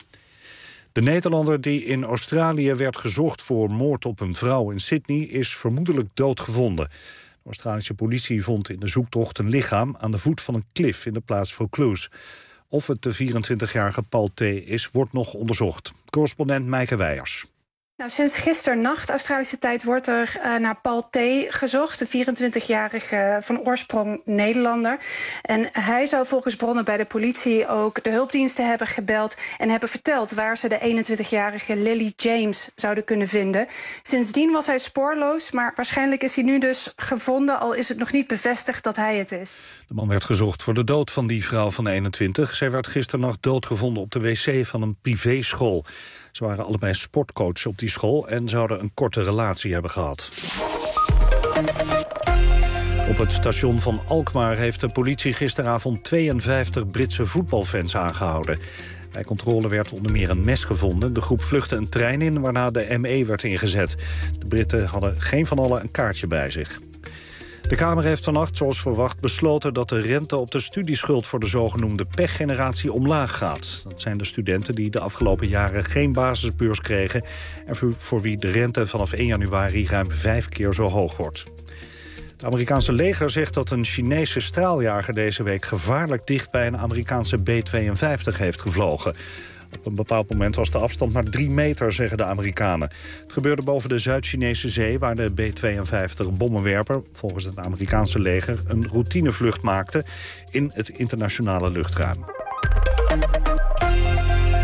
De Nederlander die in Australië werd gezocht voor moord op een vrouw in Sydney is vermoedelijk doodgevonden. De Australische politie vond in de zoektocht een lichaam aan de voet van een klif in de plaats Vaucluse. Of het de vierentwintigjarige Paul T. is, wordt nog onderzocht. Correspondent Meike Weijers. Nou, sinds gisternacht, Australische tijd, wordt er uh, naar Paul T. gezocht. De vierentwintigjarige van oorsprong Nederlander. En hij zou volgens bronnen bij de politie ook de hulpdiensten hebben gebeld en hebben verteld waar ze de eenentwintigjarige Lily James zouden kunnen vinden. Sindsdien was hij spoorloos, maar waarschijnlijk is hij nu dus gevonden, al is het nog niet bevestigd dat hij het is. De man werd gezocht voor de dood van die vrouw van eenentwintig. Zij werd gisternacht doodgevonden op de wc van een privéschool. Ze waren allebei sportcoach op die school en zouden een korte relatie hebben gehad. Op het station van Alkmaar heeft de politie gisteravond tweeënvijftig Britse voetbalfans aangehouden. Bij controle werd onder meer een mes gevonden. De groep vluchtte een trein in, waarna de M E werd ingezet. De Britten hadden geen van allen een kaartje bij zich. De Kamer heeft vannacht, zoals verwacht, besloten dat de rente op de studieschuld voor de zogenoemde pechgeneratie omlaag gaat. Dat zijn de studenten die de afgelopen jaren geen basisbeurs kregen en voor wie de rente vanaf één januari ruim vijf keer zo hoog wordt. Het Amerikaanse leger zegt dat een Chinese straaljager deze week gevaarlijk dicht bij een Amerikaanse B tweeënvijftig heeft gevlogen. Op een bepaald moment was de afstand maar drie meter, zeggen de Amerikanen. Het gebeurde boven de Zuid-Chinese zee, waar de B tweeënvijftig bommenwerper, volgens het Amerikaanse leger, een routinevlucht maakte in het internationale luchtruim. De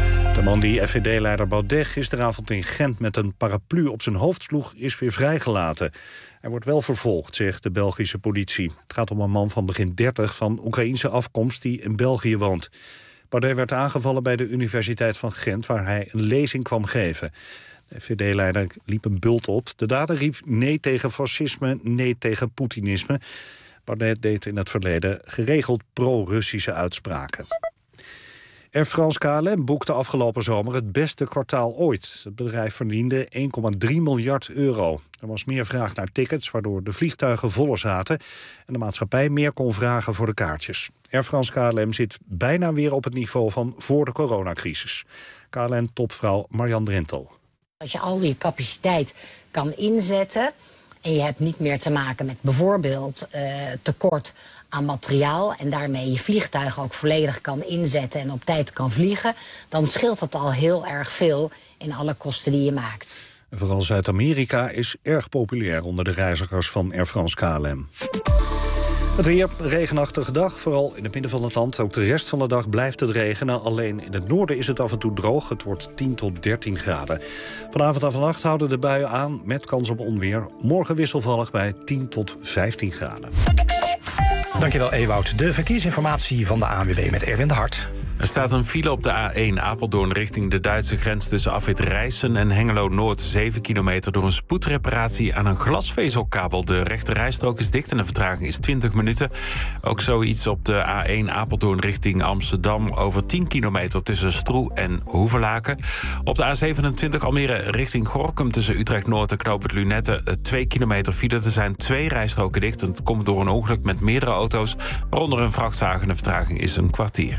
man die F V D-leider Baudet gisteravond in Gent met een paraplu op zijn hoofd sloeg, is weer vrijgelaten. Hij wordt wel vervolgd, zegt de Belgische politie. Het gaat om een man van begin dertig van Oekraïense afkomst die in België woont. Baudet werd aangevallen bij de Universiteit van Gent, waar hij een lezing kwam geven. De F V D-leider liep een bult op. De dader riep nee tegen fascisme, nee tegen Poetinisme. Baudet deed in het verleden geregeld pro-Russische uitspraken. Air France K L M boekte afgelopen zomer het beste kwartaal ooit. Het bedrijf verdiende één komma drie miljard euro. Er was meer vraag naar tickets, waardoor de vliegtuigen voller zaten en de maatschappij meer kon vragen voor de kaartjes. Air France K L M zit bijna weer op het niveau van voor de coronacrisis. K L M-topvrouw Marjan Drentel. Als je al die capaciteit kan inzetten en je hebt niet meer te maken met bijvoorbeeld uh, tekort aan materiaal en daarmee je vliegtuig ook volledig kan inzetten en op tijd kan vliegen, dan scheelt dat al heel erg veel in alle kosten die je maakt. Vooral Zuid-Amerika is erg populair onder de reizigers van Air France K L M. Het weer, regenachtige dag, vooral in het midden van het land. Ook de rest van de dag blijft het regenen. Alleen in het noorden is het af en toe droog. Het wordt tien tot dertien graden. Vanavond en vannacht houden de buien aan met kans op onweer. Morgen wisselvallig bij tien tot vijftien graden. Dankjewel, Ewout. De verkeersinformatie van de A N W B met Erwin de Hart. Er staat een file op de A één Apeldoorn richting de Duitse grens tussen afrit Rijssen en Hengelo-Noord. zeven kilometer door een spoedreparatie aan een glasvezelkabel. De rechterrijstrook is dicht en de vertraging is twintig minuten. Ook zoiets op de A één Apeldoorn richting Amsterdam over tien kilometer tussen Stroe en Hoevelaken. Op de A zevenentwintig Almere richting Gorinchem tussen Utrecht-Noord en Knoop het Lunette. twee kilometer file. Er zijn twee rijstroken dicht. Het komt door een ongeluk met meerdere auto's, waaronder een vrachtwagen. De vertraging is een kwartier.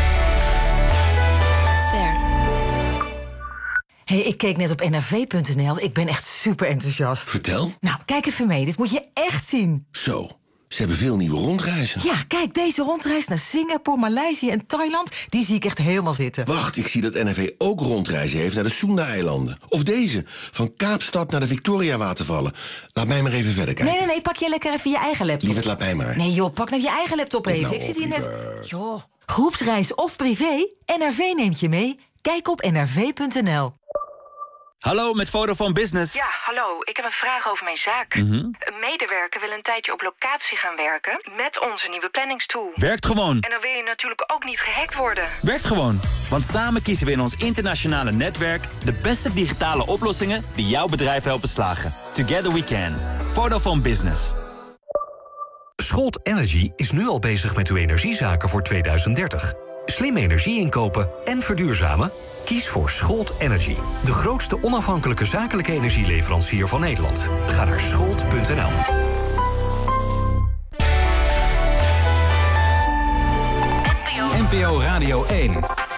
Hey, ik keek net op N R V punt N L. Ik ben echt super enthousiast. Vertel. Nou, kijk even mee. Dit moet je echt zien. Zo, ze hebben veel nieuwe rondreizen. Ja, kijk, deze rondreis naar Singapore, Maleisië en Thailand, die zie ik echt helemaal zitten. Wacht, ik zie dat N R V ook rondreizen heeft naar de Sunda-eilanden. Of deze, van Kaapstad naar de Victoria-watervallen. Laat mij maar even verder kijken. Nee, nee, nee, pak je lekker even je eigen laptop. Lieverd, laat mij maar. Nee joh, pak nou je eigen laptop even. Nou, ik zit hier net... liever. Joh, groepsreis of privé, N R V neemt je mee. Kijk op N R V punt N L. Hallo, met Vodafone Business. Ja, hallo. Ik heb een vraag over mijn zaak. Mm-hmm. Een medewerker wil een tijdje op locatie gaan werken met onze nieuwe planningstool. Werkt gewoon. En dan wil je natuurlijk ook niet gehackt worden. Werkt gewoon. Want samen kiezen we in ons internationale netwerk de beste digitale oplossingen die jouw bedrijf helpen slagen. Together we can. Vodafone Business. Scholt Energy is nu al bezig met uw energiezaken voor tweeduizend dertig. Slim energie inkopen en verduurzamen? Kies voor Scholt Energy. De grootste onafhankelijke zakelijke energieleverancier van Nederland. Ga naar scholt punt n l. N P O Radio één.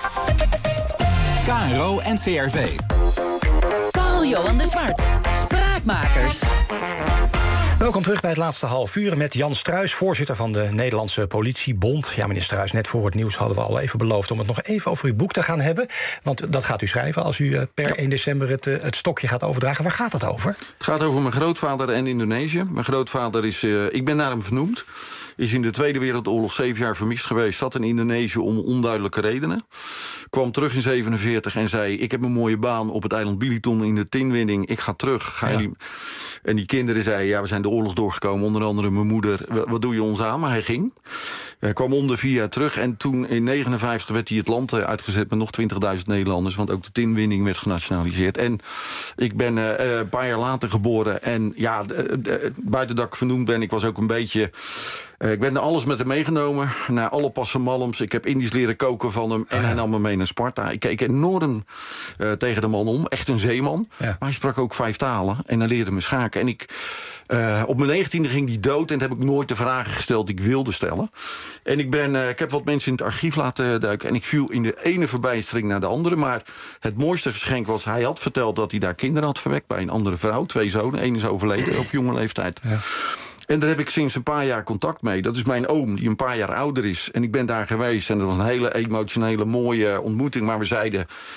K R O en C R V. Carl-Johan de Zwart. Spraakmakers. Welkom terug bij het laatste half uur met Jan Struijs, voorzitter van de Nederlandse Politiebond. Ja, meneer Struijs, net voor het nieuws hadden we al even beloofd om het nog even over uw boek te gaan hebben. Want dat gaat u schrijven als u per één december het, het stokje gaat overdragen. Waar gaat het over? Het gaat over mijn grootvader en Indonesië. Mijn grootvader is, uh, ik ben naar hem vernoemd. Is in de Tweede Wereldoorlog zeven jaar vermist geweest. Zat in Indonesië om onduidelijke redenen. Kwam terug in zevenenveertig en zei: ik heb een mooie baan op het eiland Biliton in de tinwinning. Ik ga terug. Ga ja. die... En die kinderen zeiden: ja, we zijn de oorlog doorgekomen. Onder andere mijn moeder. Wat doe je ons aan? Maar hij ging. Hij kwam om de vier jaar terug. En toen in negenenvijftig werd hij het land uitgezet met nog twintigduizend Nederlanders. Want ook de tinwinning werd genationaliseerd. En ik ben uh, een paar jaar later geboren. En ja, de, de, buiten dat ik vernoemd ben, ik was ook een beetje... Uh, ik ben er alles met hem meegenomen. Naar alle passenmalms. Ik heb Indisch leren koken van hem. En hij nam me mee naar Sparta. Ik keek enorm uh, tegen de man om. Echt een zeeman. Ja. Maar hij sprak ook vijf talen. En hij leerde me schaken. En ik... Uh, op mijn negentiende ging die dood en heb ik nooit de vragen gesteld die ik wilde stellen. En ik, ben, uh, ik heb wat mensen in het archief laten duiken en ik viel in de ene verbijstering naar de andere. Maar het mooiste geschenk was, hij had verteld dat hij daar kinderen had verwekt bij een andere vrouw. Twee zonen, één is overleden op jonge leeftijd. Ja. En daar heb ik sinds een paar jaar contact mee. Dat is mijn oom, die een paar jaar ouder is. En ik ben daar geweest en dat was een hele emotionele, mooie ontmoeting. Maar we zeiden...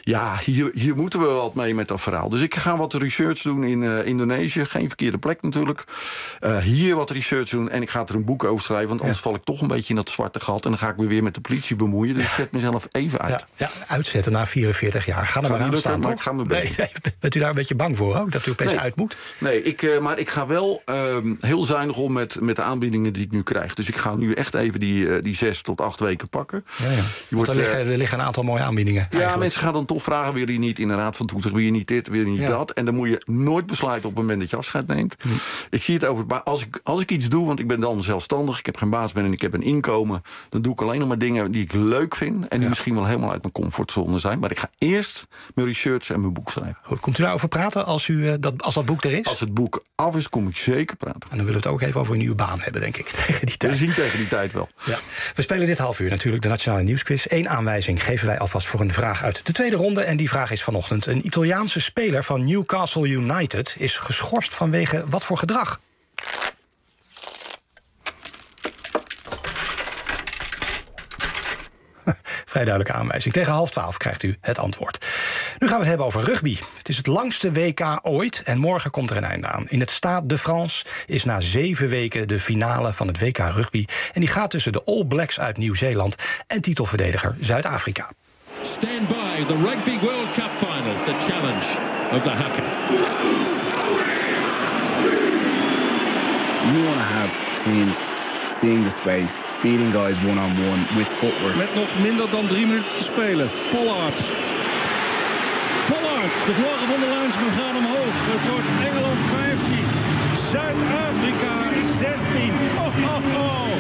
Ja, hier, hier moeten we wat mee met dat verhaal. Dus ik ga wat research doen in uh, Indonesië. Geen verkeerde plek natuurlijk. Uh, hier wat research doen en ik ga er een boek over schrijven. Want anders ja. val ik toch een beetje in dat zwarte gat. En dan ga ik me weer met de politie bemoeien. Dus ja. ik zet mezelf even uit. Ja, ja, uitzetten na vierenveertig jaar. Ga er maar aan staan, maar ik ga me nee, nee, bent u daar een beetje bang voor ook? Dat u opeens nee. uit moet? Nee, ik, uh, maar ik ga wel uh, heel zuinig om met, met de aanbiedingen die ik nu krijg. Dus ik ga nu echt even die, uh, die zes tot acht weken pakken. Ja, ja. Je wordt, er, liggen, er liggen een aantal mooie aanbiedingen. Ja, eigenlijk. Mensen gaan dan toch vragen, wil je niet in de raad van toezicht, wil je niet dit, wil je niet ja. dat. En dan moet je nooit besluiten op het moment dat je afscheid neemt. Hm. Ik zie het over, maar als ik, als ik iets doe, want ik ben dan zelfstandig, ik heb geen baas ben en ik heb een inkomen, dan doe ik alleen nog maar dingen die ik leuk vind en die ja. misschien wel helemaal uit mijn comfortzone zijn. Maar ik ga eerst mijn research en mijn boek schrijven. Goed, komt u daarover praten als, u, uh, dat, als dat boek er is? Als het boek af is, kom ik zeker praten. En dan willen we het ook even over een nieuwe baan hebben, denk ik, tegen die tijd. We zien tegen die tijd wel. Ja. We spelen dit half uur natuurlijk de Nationale Nieuwsquiz. Eén aanwijzing geven wij alvast voor een vraag uit de tweede ronde. En die vraag is vanochtend. Een Italiaanse speler van Newcastle United is geschorst vanwege wat voor gedrag? Vrij duidelijke aanwijzing. Tegen half twaalf krijgt u het antwoord. Nu gaan we het hebben over rugby. Het is het langste W K ooit en morgen komt er een einde aan. In het Stade de France is na zeven weken de finale van het W K rugby. En die gaat tussen de All Blacks uit Nieuw-Zeeland en titelverdediger Zuid-Afrika. Stand by the Rugby World Cup final, the challenge of the Haka. You want to have teams seeing the space, beating guys one-on-one with footwork. Met nog minder dan drie minuten te spelen. Pollard. Pollard, de vlaggen van de linesman gaan omhoog. Het wordt Engeland vijftien, Zuid-Afrika zestien. Oh, oh, oh.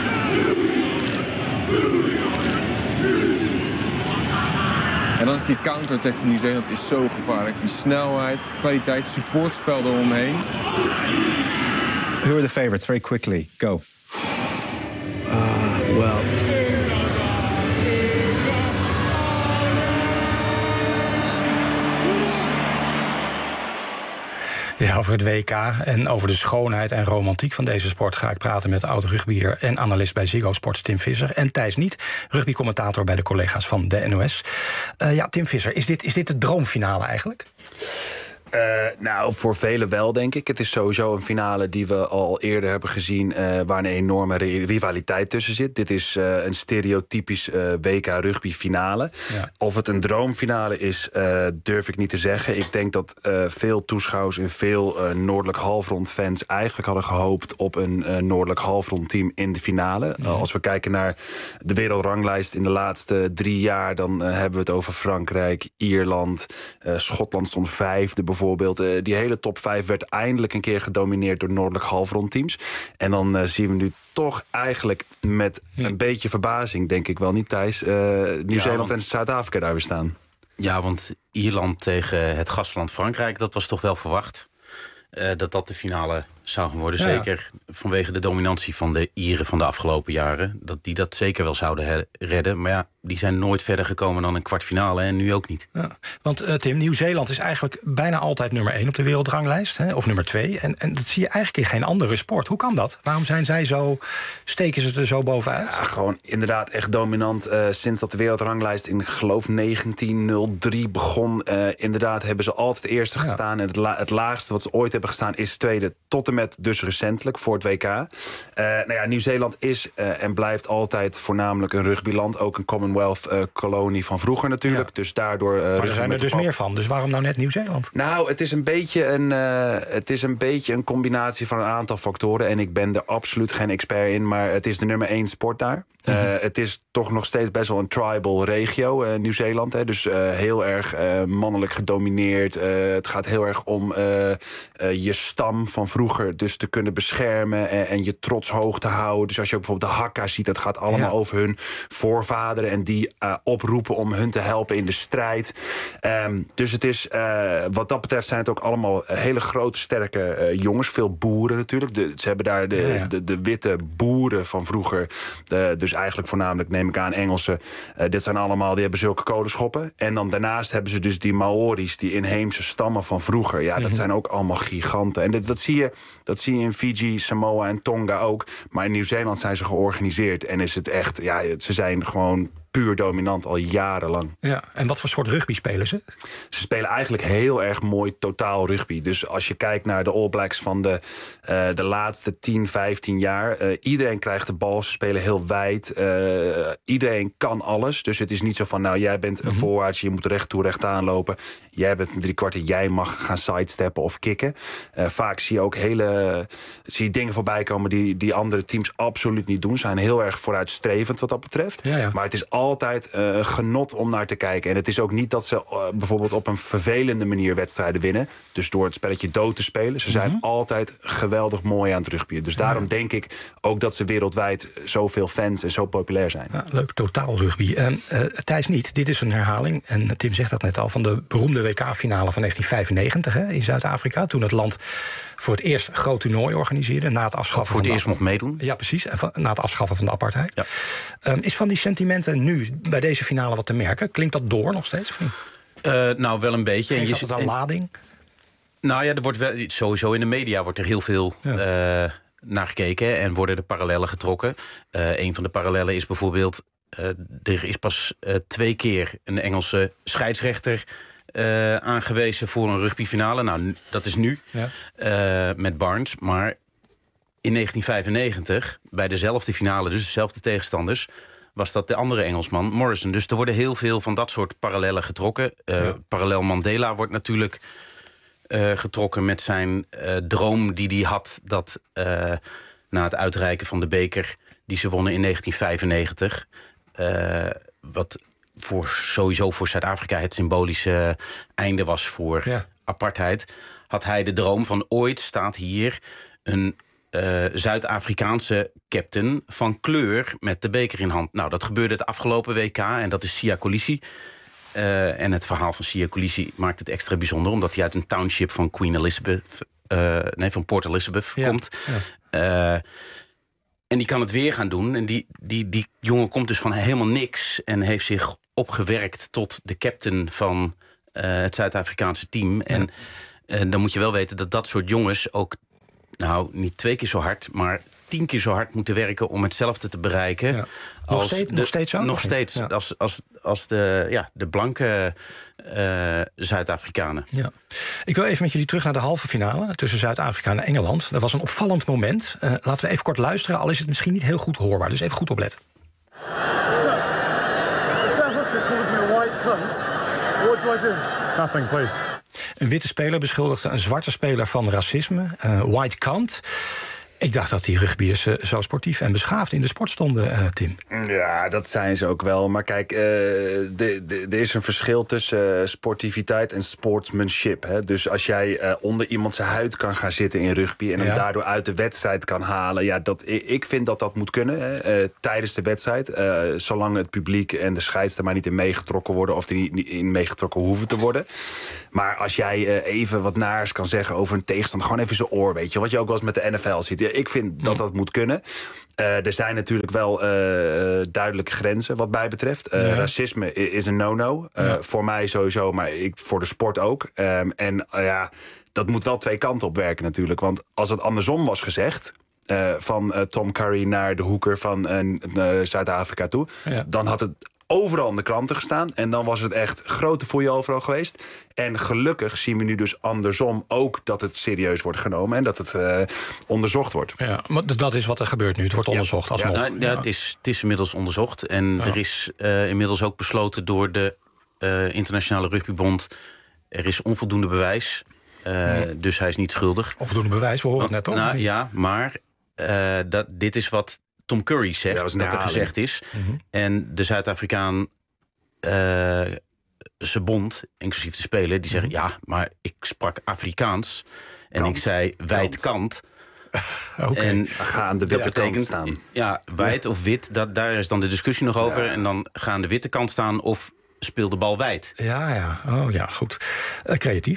En dan is die counter-attack van Nieuw-Zeeland is zo gevaarlijk. Die snelheid, kwaliteit, supportspel eromheen. Who are the favorites? Very quickly. Go. Uh, well... Ja, over het W K en over de schoonheid en romantiek van deze sport ga ik praten met oud-rugbyer en analist bij Ziggo Sports Tim Visser. En Thijs Niet, rugbycommentator bij de collega's van de N O S. Uh, ja, Tim Visser, is dit, is dit de droomfinale eigenlijk? Uh, nou, voor velen wel, denk ik. Het is sowieso een finale die we al eerder hebben gezien... Uh, waar een enorme rivaliteit tussen zit. Dit is uh, een stereotypisch uh, W K rugby finale. Ja. Of het een droomfinale is, uh, durf ik niet te zeggen. Ik denk dat uh, veel toeschouwers en veel uh, Noordelijk Halfrond fans... eigenlijk hadden gehoopt op een uh, Noordelijk Halfrond team in de finale. Ja. Uh, als we kijken naar de wereldranglijst in de laatste drie jaar... dan uh, hebben we het over Frankrijk, Ierland, uh, Schotland stond vijfde bijvoorbeeld. Uh, die hele top vijf werd eindelijk een keer gedomineerd door Noordelijk Halfrond teams. En dan uh, zien we nu toch eigenlijk met hm. een beetje verbazing, denk ik wel niet, Thijs, uh, Nieuw-Zeeland ja, want... en Zuid-Afrika daar weer staan. Ja, want Ierland tegen het gastland Frankrijk, dat was toch wel verwacht. Uh, dat dat de finale zou gaan worden. Ja. Zeker vanwege de dominantie van de Ieren van de afgelopen jaren. Dat die dat zeker wel zouden redden. Maar ja, die zijn nooit verder gekomen dan een kwartfinale. En nu ook niet. Ja, want uh, Tim, Nieuw-Zeeland is eigenlijk bijna altijd nummer één op de wereldranglijst. Hè, of nummer twee. En, en dat zie je eigenlijk in geen andere sport. Hoe kan dat? Waarom zijn zij zo, steken ze er zo bovenuit? Ja, gewoon inderdaad echt dominant. Uh, sinds dat de wereldranglijst in, geloof negentien nul drie begon. Uh, inderdaad hebben ze altijd eerste ja. gestaan. En het, la- het laagste wat ze ooit hebben gestaan is tweede. Tot en met dus recentelijk voor het W K. Uh, nou ja, Nieuw-Zeeland is uh, en blijft altijd voornamelijk een rugbyland. Ook een Commonwealth-kolonie uh, van vroeger natuurlijk. Ja. Dus daardoor... Uh, maar er zijn er dus meer van. Dus waarom nou net Nieuw-Zeeland? Nou, het is een beetje een, uh, het is een beetje een combinatie van een aantal factoren. En ik ben er absoluut geen expert in. Maar het is de nummer één sport daar. Mm-hmm. Uh, het is toch nog steeds best wel een tribal regio, uh, Nieuw-Zeeland. Hè. Dus uh, heel erg uh, mannelijk gedomineerd. Uh, het gaat heel erg om uh, uh, je stam van vroeger dus te kunnen beschermen en, en je trots hoog te houden. Dus als je ook bijvoorbeeld de Hakka ziet, dat gaat allemaal ja. over hun voorvaderen en die uh, oproepen om hun te helpen in de strijd. Um, dus het is, uh, wat dat betreft zijn het ook allemaal hele grote, sterke uh, jongens. Veel boeren natuurlijk. De, ze hebben daar de, ja, ja. de, de witte boeren van vroeger. De, dus eigenlijk voornamelijk, neem ik aan, Engelsen. Uh, dit zijn allemaal, die hebben zulke kolenschoppen. En dan daarnaast hebben ze dus die Maori's, die inheemse stammen van vroeger. Ja, dat mm-hmm. zijn ook allemaal giganten. En dat, dat zie je, dat zie je in Fiji, Samoa en Tonga ook. Maar in Nieuw-Zeeland zijn ze georganiseerd. En is het echt, ja, ze zijn gewoon puur dominant al jarenlang. Ja, en wat voor soort rugby spelen ze? Ze spelen eigenlijk heel erg mooi totaal rugby. Dus als je kijkt naar de All Blacks van de, uh, de laatste tien, vijftien jaar... Uh, iedereen krijgt de bal, ze spelen heel wijd. Uh, iedereen kan alles. Dus het is niet zo van, nou, jij bent een Mm-hmm. voorwaarts... je moet recht toe, recht aanlopen. Jij bent een driekwartier, jij mag gaan sidesteppen of kicken. Uh, vaak zie je ook hele zie je dingen voorbij komen... die, die andere teams absoluut niet doen. Ze zijn heel erg vooruitstrevend wat dat betreft. Ja, ja. Maar het is altijd uh, genot om naar te kijken. En het is ook niet dat ze uh, bijvoorbeeld op een vervelende manier wedstrijden winnen. Dus door het spelletje dood te spelen. Ze zijn Mm-hmm. altijd geweldig mooi aan het rugbyen. Dus daarom Ja. denk ik ook dat ze wereldwijd zoveel fans en zo populair zijn. Ja, leuk, totaal rugby. Uh, uh, Thijs niet, dit is een herhaling. En Tim zegt dat net al, van de beroemde W K-finale van negentien vijfennegentig hè, in Zuid-Afrika. Toen het land voor het eerst een groot toernooi organiseerde. Na het afschaffen voor het van eerst de, mocht meedoen. Ja, precies. En van, na het afschaffen van de apartheid. Ja. Um, is van die sentimenten nu bij deze finale wat te merken? Klinkt dat door nog steeds? Of niet? Uh, nou, wel een beetje. Geeft en dat je, het aan en, lading? Nou ja, er wordt wel, sowieso in de media wordt er heel veel ja. uh, naar gekeken en worden er parallellen getrokken. Uh, een van de parallellen is bijvoorbeeld, uh, er is pas uh, twee keer een Engelse scheidsrechter uh, aangewezen voor een rugbyfinale. Nou, dat is nu ja. uh, met Barnes, maar in negentien vijfennegentig, bij dezelfde finale, dus dezelfde tegenstanders, was dat de andere Engelsman, Morrison. Dus er worden heel veel van dat soort parallellen getrokken. Uh, ja. Parallel Mandela wordt natuurlijk Uh, getrokken met zijn uh, droom die hij had... dat uh, na het uitreiken van de beker die ze wonnen in negentien vijfennegentig... Uh, wat voor, sowieso voor Zuid-Afrika het symbolische einde was voor ja. apartheid... had hij de droom van ooit staat hier een uh, Zuid-Afrikaanse captain van kleur met de beker in hand. Nou, dat gebeurde het afgelopen W K en dat is Siya Kolisi... Uh, en het verhaal van Siya Kolisi maakt het extra bijzonder... omdat hij uit een township van Queen Elizabeth... Uh, nee, van Port Elizabeth ja, komt. Ja. Uh, en die kan het weer gaan doen. En die, die, die jongen komt dus van helemaal niks... en heeft zich opgewerkt tot de captain van uh, het Zuid-Afrikaanse team. Ja. En uh, dan moet je wel weten dat dat soort jongens ook... nou, niet twee keer zo hard, maar... tien keer zo hard moeten werken om hetzelfde te bereiken. Ja. Nog, steeds, de, nog steeds zo? Nog steeds, ja. als, als, als de, ja, de blanke uh, Zuid-Afrikanen. Ja. Ik wil even met jullie terug naar de halve finale... tussen Zuid-Afrika en Engeland. Dat was een opvallend moment. Uh, laten we even kort luisteren, al is het misschien niet heel goed hoorbaar. Dus even goed opletten. Nothing, please. Een witte speler beschuldigde een zwarte speler van racisme. Uh, white cunt. Ik dacht dat die rugbyers uh, zo sportief en beschaafd in de sport stonden, uh, Tim. Ja, dat zijn ze ook wel. Maar kijk, er uh, is een verschil tussen uh, sportiviteit en sportsmanship. Hè? Dus als jij uh, onder iemand zijn huid kan gaan zitten in rugby... en hem ja. daardoor uit de wedstrijd kan halen... ja, dat, ik vind dat dat moet kunnen hè? Uh, tijdens de wedstrijd. Uh, zolang het publiek en de scheids er maar niet in meegetrokken worden... of er niet in meegetrokken hoeven te worden. Maar als jij uh, even wat naars kan zeggen over een tegenstander... gewoon even zijn oor, weet je. Wat je ook wel eens met de N F L ziet... Ik vind dat dat moet kunnen. Uh, er zijn natuurlijk wel uh, duidelijke grenzen wat mij betreft. Uh, ja. Racisme is een no-no. Uh, ja. Voor mij sowieso, maar ik, voor de sport ook. Um, en uh, ja, dat moet wel twee kanten op werken natuurlijk. Want als het andersom was gezegd... Uh, van uh, Tom Curry naar de hoeker van uh, uh, Zuid-Afrika toe... Ja. dan had het overal in de kranten gestaan. En dan was het echt grote foei overal geweest. En gelukkig zien we nu dus andersom ook dat het serieus wordt genomen... en dat het uh, onderzocht wordt. Ja, maar dat is wat er gebeurt nu. Het wordt onderzocht alsnog. Ja, nou, ja, het, is, het is inmiddels onderzocht. En ja. er is uh, inmiddels ook besloten door de uh, Internationale Rugbybond... er is onvoldoende bewijs. Uh, nee. Dus hij is niet schuldig. Onvoldoende bewijs, we horen het net toch? Nou, ja, maar uh, dat, dit is wat... Tom Curry zegt ja, dat, dat er gezegd is. Mm-hmm. En de Zuid-Afrikaan, uh, zijn bond, inclusief de speler... die zeggen, mm-hmm. ja, maar ik sprak Afrikaans. En kant. ik zei, wijd kant. Okay. En ga aan de witte kant staan. Ja, wijd of wit, dat, daar is dan de discussie nog over. Ja. En dan ga aan de witte kant staan of speel de bal wijd. Ja, ja. Oh ja, goed. Uh, creatief.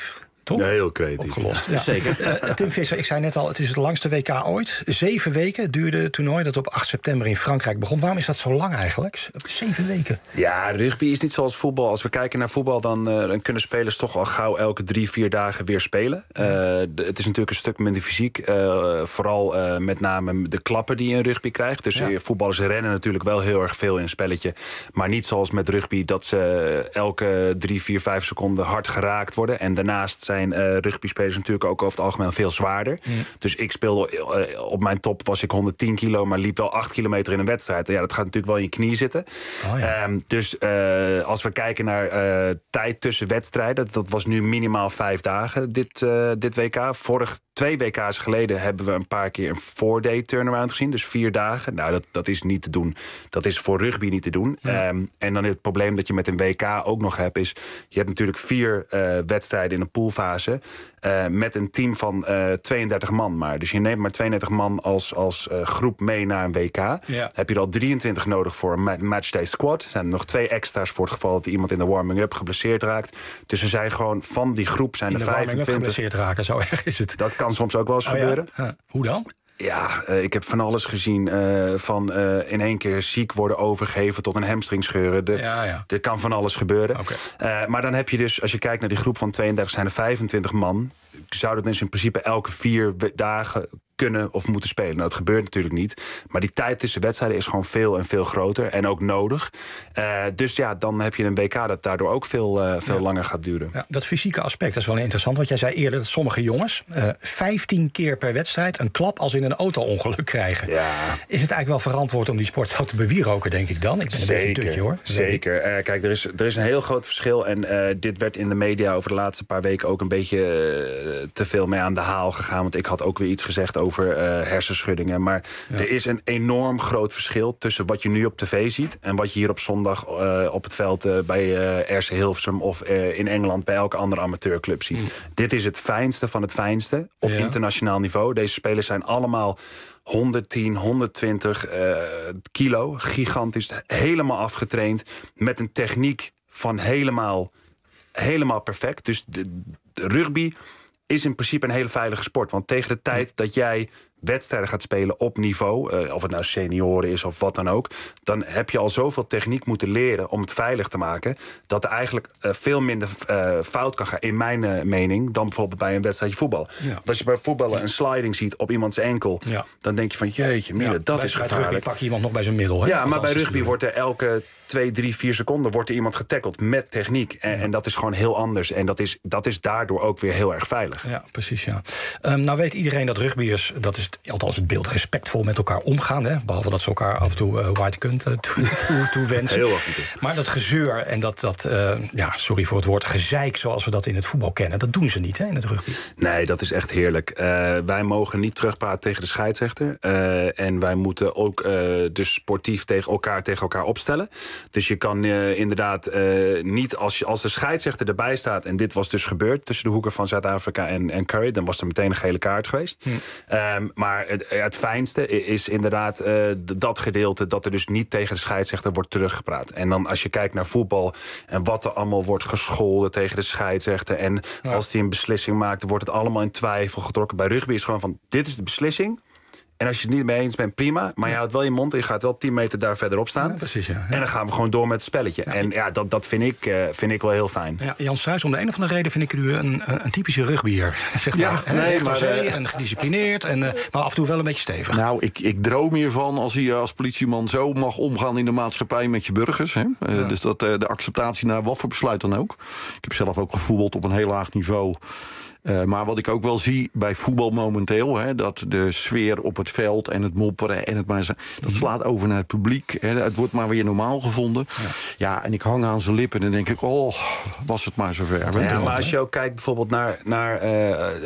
toch? Ja, heel creatief. Opgelost. Ja. Zeker. Uh, Tim Visser, ik zei net al, het is het langste W K ooit. Zeven weken duurde het toernooi dat op acht september in Frankrijk begon. Waarom is dat zo lang eigenlijk? Zeven weken. Ja, rugby is niet zoals voetbal. Als we kijken naar voetbal, dan, uh, dan kunnen spelers toch al gauw elke drie, vier dagen weer spelen. Uh, de, het is natuurlijk een stuk minder fysiek. Uh, vooral uh, met name de klappen die je in rugby krijgt. Dus ja. voetballers rennen natuurlijk wel heel erg veel in een spelletje. Maar niet zoals met rugby dat ze elke drie, vier, vijf seconden hard geraakt worden. En daarnaast zijn uh, rugbyspelers natuurlijk ook over het algemeen veel zwaarder. Mm. Dus ik speelde, uh, op mijn top was ik honderdtien kilo, maar liep wel acht kilometer in een wedstrijd. Ja, dat gaat natuurlijk wel in je knie zitten. Oh ja. um, dus uh, als we kijken naar uh, tijd tussen wedstrijden, dat was nu minimaal vijf dagen, dit, uh, dit W K. Vorig Twee W K's geleden hebben we een paar keer een four-day turnaround gezien. Dus vier dagen. Nou, dat, dat is niet te doen. Dat is voor rugby niet te doen. Ja. Um, en dan het probleem dat je met een W K ook nog hebt is, je hebt natuurlijk vier uh, wedstrijden in een poolfase. Uh, met een team van uh, tweeëndertig man maar. Dus je neemt maar tweeëndertig man als, als uh, groep mee naar een W K. Ja. Heb je er al drieëntwintig nodig voor een ma- matchday squad. Er zijn er nog twee extra's voor het geval dat iemand in de warming-up geblesseerd raakt. Dus er zijn gewoon van die groep zijn in er de vijfentwintig. geblesseerd raken, zo erg is het. Dat kan soms ook wel eens oh, gebeuren. Ja. Ja. Hoe dan? Ja, uh, ik heb van alles gezien. Uh, van uh, in één keer ziek worden overgegeven tot een hamstringscheuren. De, ja, ja. Er kan van alles gebeuren. Okay. Uh, maar dan heb je dus, als je kijkt naar die groep van tweeëndertig, zijn er vijfentwintig man. Zou dat dus in principe elke vier dagen kunnen of moeten spelen. Nou, dat gebeurt natuurlijk niet. Maar die tijd tussen wedstrijden is gewoon veel en veel groter. En ook nodig. Uh, dus ja, dan heb je een W K dat daardoor ook veel, uh, veel ja. langer gaat duren. Ja, dat fysieke aspect, dat is wel interessant. Want jij zei eerder dat sommige jongens uh, vijftien keer per wedstrijd een klap als in een auto-ongeluk krijgen. Ja. Is het eigenlijk wel verantwoord om die sport zo te bewieroken, denk ik dan? Ik ben een zeker, beetje een tutje, hoor. Zeker. Uh, kijk, er is, er is een heel groot verschil. En uh, dit werd in de media over de laatste paar weken ook een beetje uh, te veel mee aan de haal gegaan. Want ik had ook weer iets gezegd over over uh, hersenschuddingen. Maar ja. er is een enorm groot verschil tussen wat je nu op tv ziet en wat je hier op zondag uh, op het veld uh, bij uh, R C Hilversum of uh, in Engeland bij elke andere amateurclub ziet. Mm. Dit is het fijnste van het fijnste op ja. internationaal niveau. Deze spelers zijn allemaal honderdtien, honderdtwintig uh, kilo. Gigantisch, helemaal afgetraind. Met een techniek van helemaal, helemaal perfect. Dus de, de rugby is in principe een hele veilige sport. Want tegen de tijd dat jij wedstrijden gaat spelen op niveau, uh, of het nou senioren is of wat dan ook, dan heb je al zoveel techniek moeten leren om het veilig te maken, dat er eigenlijk uh, veel minder uh, fout kan gaan, in mijn uh, mening, dan bijvoorbeeld bij een wedstrijdje voetbal. Ja. Als je bij voetballen een sliding ziet op iemands enkel, ja. dan denk je van jeetje, Miele, ja, dat bij, is gevaarlijk. Bij rugby pak je iemand nog bij zijn middel. Hè? Ja, maar bij rugby wordt er elke twee, drie, vier seconden wordt er iemand getackeld met techniek. En, ja. en dat is gewoon heel anders. En dat is, dat is daardoor ook weer heel erg veilig. Ja, precies, ja. Um, nou weet iedereen dat rugbyers, dat is althans het beeld, respectvol met elkaar omgaan. Hè? Behalve dat ze elkaar af en toe uh, white kunt uh, toewensen. Toe, toe heel af. Maar dat gezeur en dat, dat uh, ja, sorry voor het woord, gezeik zoals we dat in het voetbal kennen, dat doen ze niet, hè, in het rugby. Nee, dat is echt heerlijk. Uh, wij mogen niet terugpraten tegen de scheidsrechter. Uh, en wij moeten ook uh, dus sportief tegen elkaar tegen elkaar opstellen. Dus je kan uh, inderdaad uh, niet, als, je, als de scheidsrechter erbij staat, en dit was dus gebeurd tussen de hoeken van Zuid-Afrika en, en Curry, dan was er meteen een gele kaart geweest. Hm. Um, maar het, het fijnste is inderdaad uh, dat gedeelte dat er dus niet tegen de scheidsrechter wordt teruggepraat. En dan als je kijkt naar voetbal en wat er allemaal wordt gescholden tegen de scheidsrechter, en ja. als die een beslissing maakt, wordt het allemaal in twijfel getrokken. Bij rugby is gewoon van, dit is de beslissing. En als je het niet mee eens bent, prima. Maar je houdt wel je mond en je gaat wel tien meter daar verderop staan. Ja, precies, ja. Ja. En dan gaan we gewoon door met het spelletje. Ja. En ja, dat, dat vind, ik, uh, vind ik wel heel fijn. Ja, Jan Struijs, om de een of andere reden vind ik u een, een typische rugbyer. Zeg maar. Ja, nee, maar uh, en gedisciplineerd, en, uh, maar af en toe wel een beetje stevig. Nou, ik, ik droom hiervan als je als politieman zo mag omgaan in de maatschappij met je burgers. Hè? Uh, ja. Dus dat uh, de acceptatie naar wat voor besluit dan ook. Ik heb zelf ook gevoetbald op een heel laag niveau. Uh, maar wat ik ook wel zie bij voetbal momenteel, hè, dat de sfeer op het veld en het mopperen en het maar dat slaat over naar het publiek. Hè, het wordt maar weer normaal gevonden. Ja, ja, en ik hang aan zijn lippen en dan denk ik, oh, was het maar zover. Ja, maar als je ook kijkt bijvoorbeeld naar, naar uh,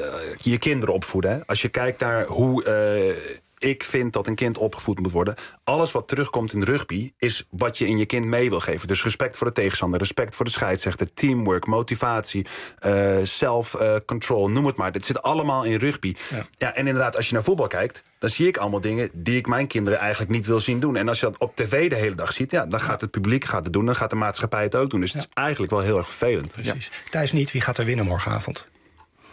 je kinderen opvoeden. Hè. Als je kijkt naar hoe Uh, ik vind dat een kind opgevoed moet worden. Alles wat terugkomt in de rugby is wat je in je kind mee wil geven. Dus respect voor de tegenstander, respect voor de scheidsrechter, teamwork, motivatie, uh, self-control, uh, noem het maar. Dat zit allemaal in rugby. Ja. Ja, en inderdaad, als je naar voetbal kijkt, dan zie ik allemaal dingen die ik mijn kinderen eigenlijk niet wil zien doen. En als je dat op tv de hele dag ziet, ja, dan gaat het publiek gaat het doen, dan gaat de maatschappij het ook doen. Dus ja. het is eigenlijk wel heel erg vervelend. Precies. Ja. Thijs niet, wie gaat er winnen morgenavond?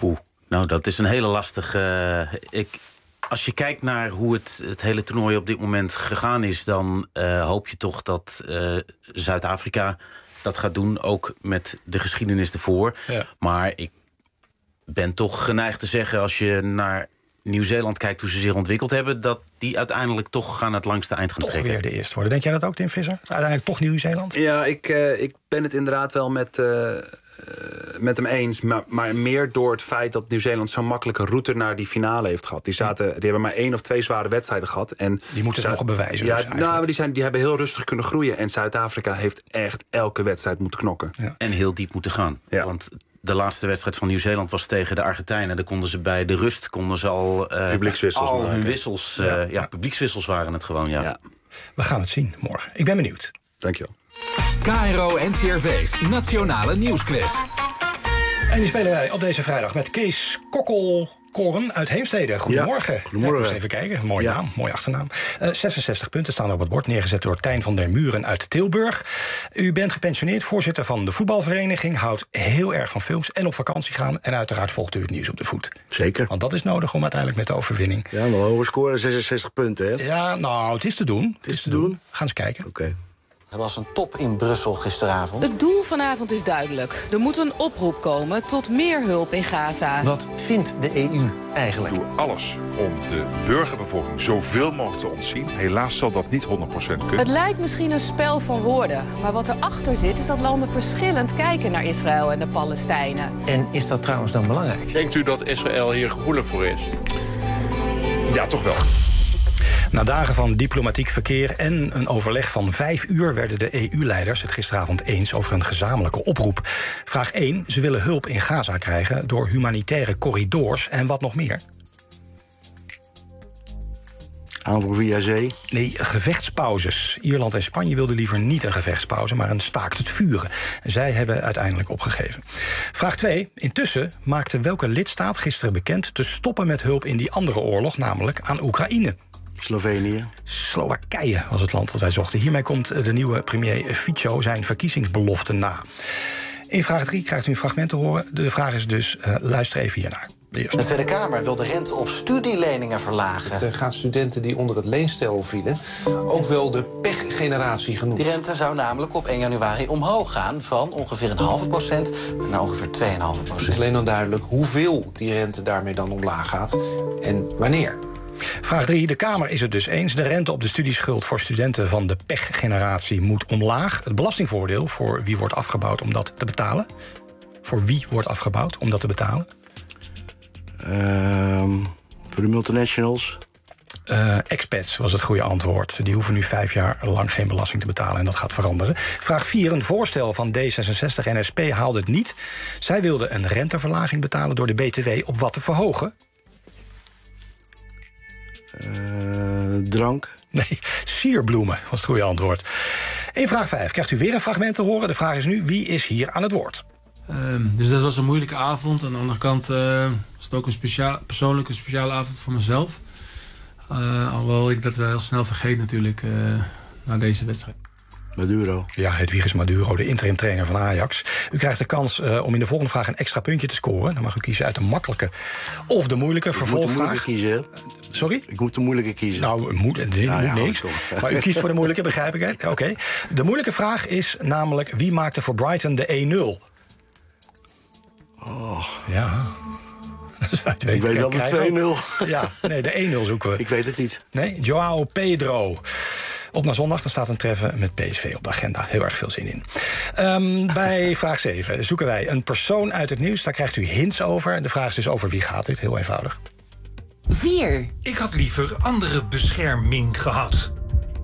Oeh, nou dat is een hele lastige... Uh, ik, als je kijkt naar hoe het, het hele toernooi op dit moment gegaan is... dan uh, hoop je toch dat uh, Zuid-Afrika dat gaat doen, ook met de geschiedenis ervoor. Ja. Maar ik ben toch geneigd te zeggen, als je naar Nieuw-Zeeland kijkt hoe ze zich ontwikkeld hebben, dat die uiteindelijk toch aan het langste eind gaan toch trekken. Weer de eerste worden. Denk jij dat ook, Tim Visser? Uiteindelijk toch Nieuw-Zeeland? Ja, ik, uh, ik ben het inderdaad wel met, uh, uh, met hem eens. Maar, maar meer door het feit dat Nieuw-Zeeland zo'n makkelijke route naar die finale heeft gehad. Die, zaten, die hebben maar één of twee zware wedstrijden gehad. En die moeten het nog bewijzen. Ja, dus nou, maar die, zijn, die hebben heel rustig kunnen groeien. En Zuid-Afrika heeft echt elke wedstrijd moeten knokken. Ja. En heel diep moeten gaan. Ja. Want de laatste wedstrijd van Nieuw-Zeeland was tegen de Argentijnen. Daar konden ze bij de rust konden ze al, uh, publiekswissels al maken. hun wissels. Uh, ja. ja, publiekswissels waren het gewoon, ja. ja. We gaan het zien morgen. Ik ben benieuwd. Dankjewel. K R O N C R V's Nationale Nieuwsquiz. En die spelen wij op deze vrijdag met Kees Kokkelkoren uit Heemstede. Goedemorgen. Ja, goedemorgen. Ja, eens even kijken. Mooie ja. naam, mooie achternaam. Uh, zesenzestig punten staan op het bord, neergezet door Tijn van der Muren uit Tilburg. U bent gepensioneerd, voorzitter van de voetbalvereniging, houdt heel erg van films en op vakantie gaan. En uiteraard volgt u het nieuws op de voet. Zeker. Want dat is nodig om uiteindelijk met de overwinning. Ja, een hoge score, zesenzestig punten, hè? Ja, nou, het is te doen. Het is, is te doen. doen. We gaan eens kijken. Oké. Okay. Er was een top in Brussel gisteravond. Het doel vanavond is duidelijk. Er moet een oproep komen tot meer hulp in Gaza. Wat vindt de E U eigenlijk? Doe alles om de burgerbevolking zoveel mogelijk te ontzien. Helaas zal dat niet honderd procent kunnen. Het lijkt misschien een spel van woorden. Maar wat erachter zit is dat landen verschillend kijken naar Israël en de Palestijnen. En is dat trouwens dan belangrijk? Denkt u dat Israël hier gevoelig voor is? Ja, toch wel. Na dagen van diplomatiek verkeer en een overleg van vijf uur werden de E U-leiders het gisteravond eens over een gezamenlijke oproep. Vraag één. Ze willen hulp in Gaza krijgen door humanitaire corridors en wat nog meer? Aanvoer via zee? Nee, gevechtspauzes. Ierland en Spanje wilden liever niet een gevechtspauze, maar een staakt het vuren. Zij hebben uiteindelijk opgegeven. Vraag twee. Intussen maakte welke lidstaat gisteren bekend te stoppen met hulp in die andere oorlog, namelijk aan Oekraïne? Slovenië. Slowakije was het land dat wij zochten. Hiermee komt de nieuwe premier Fico zijn verkiezingsbelofte na. In vraag drie krijgt u een fragment te horen. De vraag is dus, uh, luister even hiernaar. De Tweede Kamer wil de rente op studieleningen verlagen. Het uh, gaat studenten die onder het leenstel vielen ook wel de pechgeneratie genoemd. Die rente zou namelijk op één januari omhoog gaan van ongeveer een halve procent naar ongeveer twee komma vijf procent. Het is alleen dan duidelijk hoeveel die rente daarmee dan omlaag gaat en wanneer. Vraag drie. De Kamer is het dus eens. De rente op de studieschuld voor studenten van de pechgeneratie moet omlaag. Het belastingvoordeel voor wie wordt afgebouwd om dat te betalen? Voor wie wordt afgebouwd om dat te betalen? Uh, voor de multinationals? Uh, expats was het goede antwoord. Die hoeven nu vijf jaar lang geen belasting te betalen en dat gaat veranderen. Vraag vier. Een voorstel van D zesenzestig en S P haalde het niet. Zij wilden een renteverlaging betalen door de B T W op wat te verhogen? Uh, drank? Nee, sierbloemen was het goede antwoord. In vraag vijf krijgt u weer een fragment te horen. De vraag is nu, wie is hier aan het woord? Uh, dus dat was een moeilijke avond. Aan de andere kant uh, was het ook een speciaal, persoonlijk een speciale avond voor mezelf. Uh, alhoewel ik dat wel heel snel vergeet natuurlijk uh, na deze wedstrijd. Maduro. Ja, Hedwiges Maduro, de interim trainer van Ajax. U krijgt de kans uh, om in de volgende vraag een extra puntje te scoren. Dan mag u kiezen uit de makkelijke of de moeilijke ik vervolgvraag. Ik moet de moeilijke kiezen. Sorry? Ik moet de moeilijke kiezen. Nou, moet, nee, nou, moet ja, niks. Maar u kiest voor de moeilijke, begrijp ik het? Oké. Okay. De moeilijke vraag is namelijk, wie maakte voor Brighton de één nul? Oh. Ja. Ik weet, weet wel de twee nul. Ja, nee, de één nul zoeken we. Ik weet het niet. Nee, Joao Pedro. Op naar zondag, dan staat een treffen met P S V op de agenda. Heel erg veel zin in. Um, bij vraag zeven zoeken wij een persoon uit het nieuws. Daar krijgt u hints over. De vraag is dus over wie gaat dit. Heel eenvoudig. vier. Ik had liever andere bescherming gehad.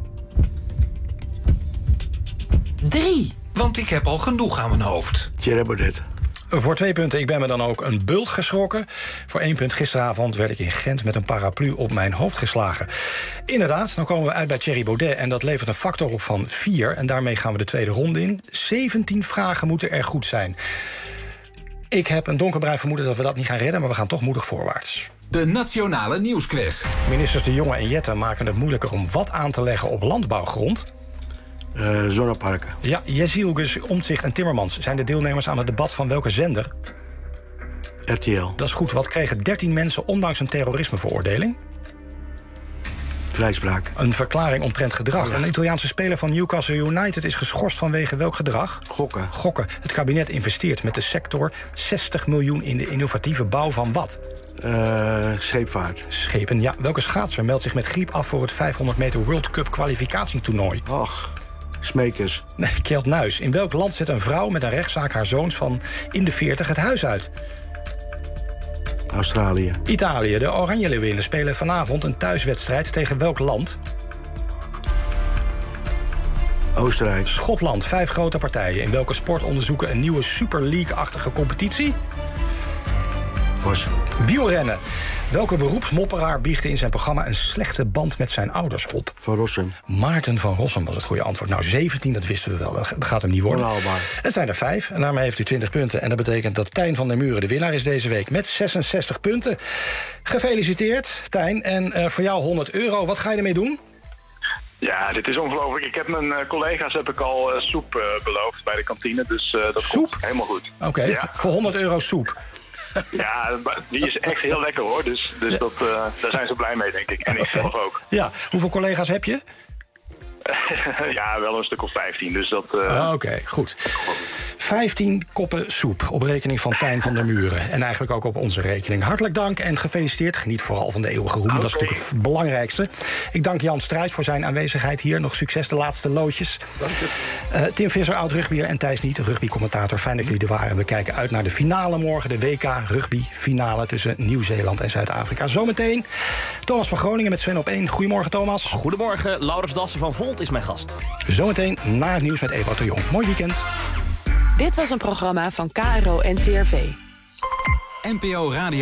drie. Want ik heb al genoeg aan mijn hoofd. Thierry Baudet. Voor twee punten, ik ben me dan ook een bult geschrokken. Voor één punt, gisteravond werd ik in Gent met een paraplu op mijn hoofd geslagen. Inderdaad, dan komen we uit bij Thierry Baudet en dat levert een factor op van vier. En daarmee gaan we de tweede ronde in. zeventien vragen moeten er goed zijn. Ik heb een donkerbruin vermoeden dat we dat niet gaan redden, maar we gaan toch moedig voorwaarts. De Nationale Nieuwsquiz. Ministers De Jonge en Jette maken het moeilijker om wat aan te leggen op landbouwgrond. Uh, zonneparken. Ja, Jezielgus, Omtzigt en Timmermans zijn de deelnemers aan het debat van welke zender? R T L. Dat is goed. Wat kregen dertien mensen ondanks een terrorismeveroordeling? Vrijspraak. Een verklaring omtrent gedrag. Een Italiaanse speler van Newcastle United is geschorst vanwege welk gedrag? Gokken. Gokken. Het kabinet investeert met de sector zestig miljoen in de innovatieve bouw van wat? Uh, scheepvaart. Schepen, ja. Welke schaatser meldt zich met griep af voor het vijfhonderd meter World Cup kwalificatietoernooi? Ach, Smekers. Nee, Kjeld Nuis. In welk land zet een vrouw met een rechtszaak haar zoons van in de veertig het huis uit? Australië. Italië. De Oranje Leeuwinnen spelen vanavond een thuiswedstrijd tegen welk land? Oostenrijk. Schotland. Vijf grote partijen. In welke sport onderzoeken een nieuwe Super League-achtige competitie? Was. Wielrennen. Welke beroepsmopperaar biechtte in zijn programma een slechte band met zijn ouders op? Van Rossum. Maarten van Rossum was het goede antwoord. Nou, zeventien, dat wisten we wel. Dat gaat hem niet worden. Onhaalbaar. Het zijn er vijf. En daarmee heeft u twintig punten. En dat betekent dat Tijn van der Muren de winnaar is deze week. Met zesenzestig punten. Gefeliciteerd, Tijn. En uh, voor jou honderd euro. Wat ga je ermee doen? Ja, dit is ongelooflijk. Ik heb mijn uh, collega's heb ik al uh, soep uh, beloofd bij de kantine. Dus uh, dat soep? komt helemaal goed. Oké, okay, ja. Voor honderd euro soep. Ja, die is echt heel lekker hoor. Dus, dus ja. dat, uh, daar zijn ze blij mee, denk ik. En ik zelf ook. Ja, hoeveel collega's heb je? Ja, wel een stuk of vijftien. Dus dat. Uh... Oké, okay, goed. vijftien koppen soep op rekening van Tijn van der Muren. En eigenlijk ook op onze rekening. Hartelijk dank en gefeliciteerd. Geniet vooral van de eeuwige roem. Okay. Dat is natuurlijk het belangrijkste. Ik dank Jan Struijs voor zijn aanwezigheid hier. Nog succes de laatste loodjes. Dank je. Uh, Tim Visser, oud-rugbyer, en Thijs Niet, rugbycommentator. Fijn dat jullie er waren. We kijken uit naar de finale morgen. De W K rugby finale tussen Nieuw-Zeeland en Zuid-Afrika. Zometeen Thomas van Groningen met Sven op één. Goedemorgen, Thomas. Goedemorgen. Laurens Dassen van Volt is mijn gast. Zometeen na het nieuws met Ewout de Jong. Mooi weekend. Dit was een programma van K R O N C R V. N P O Radio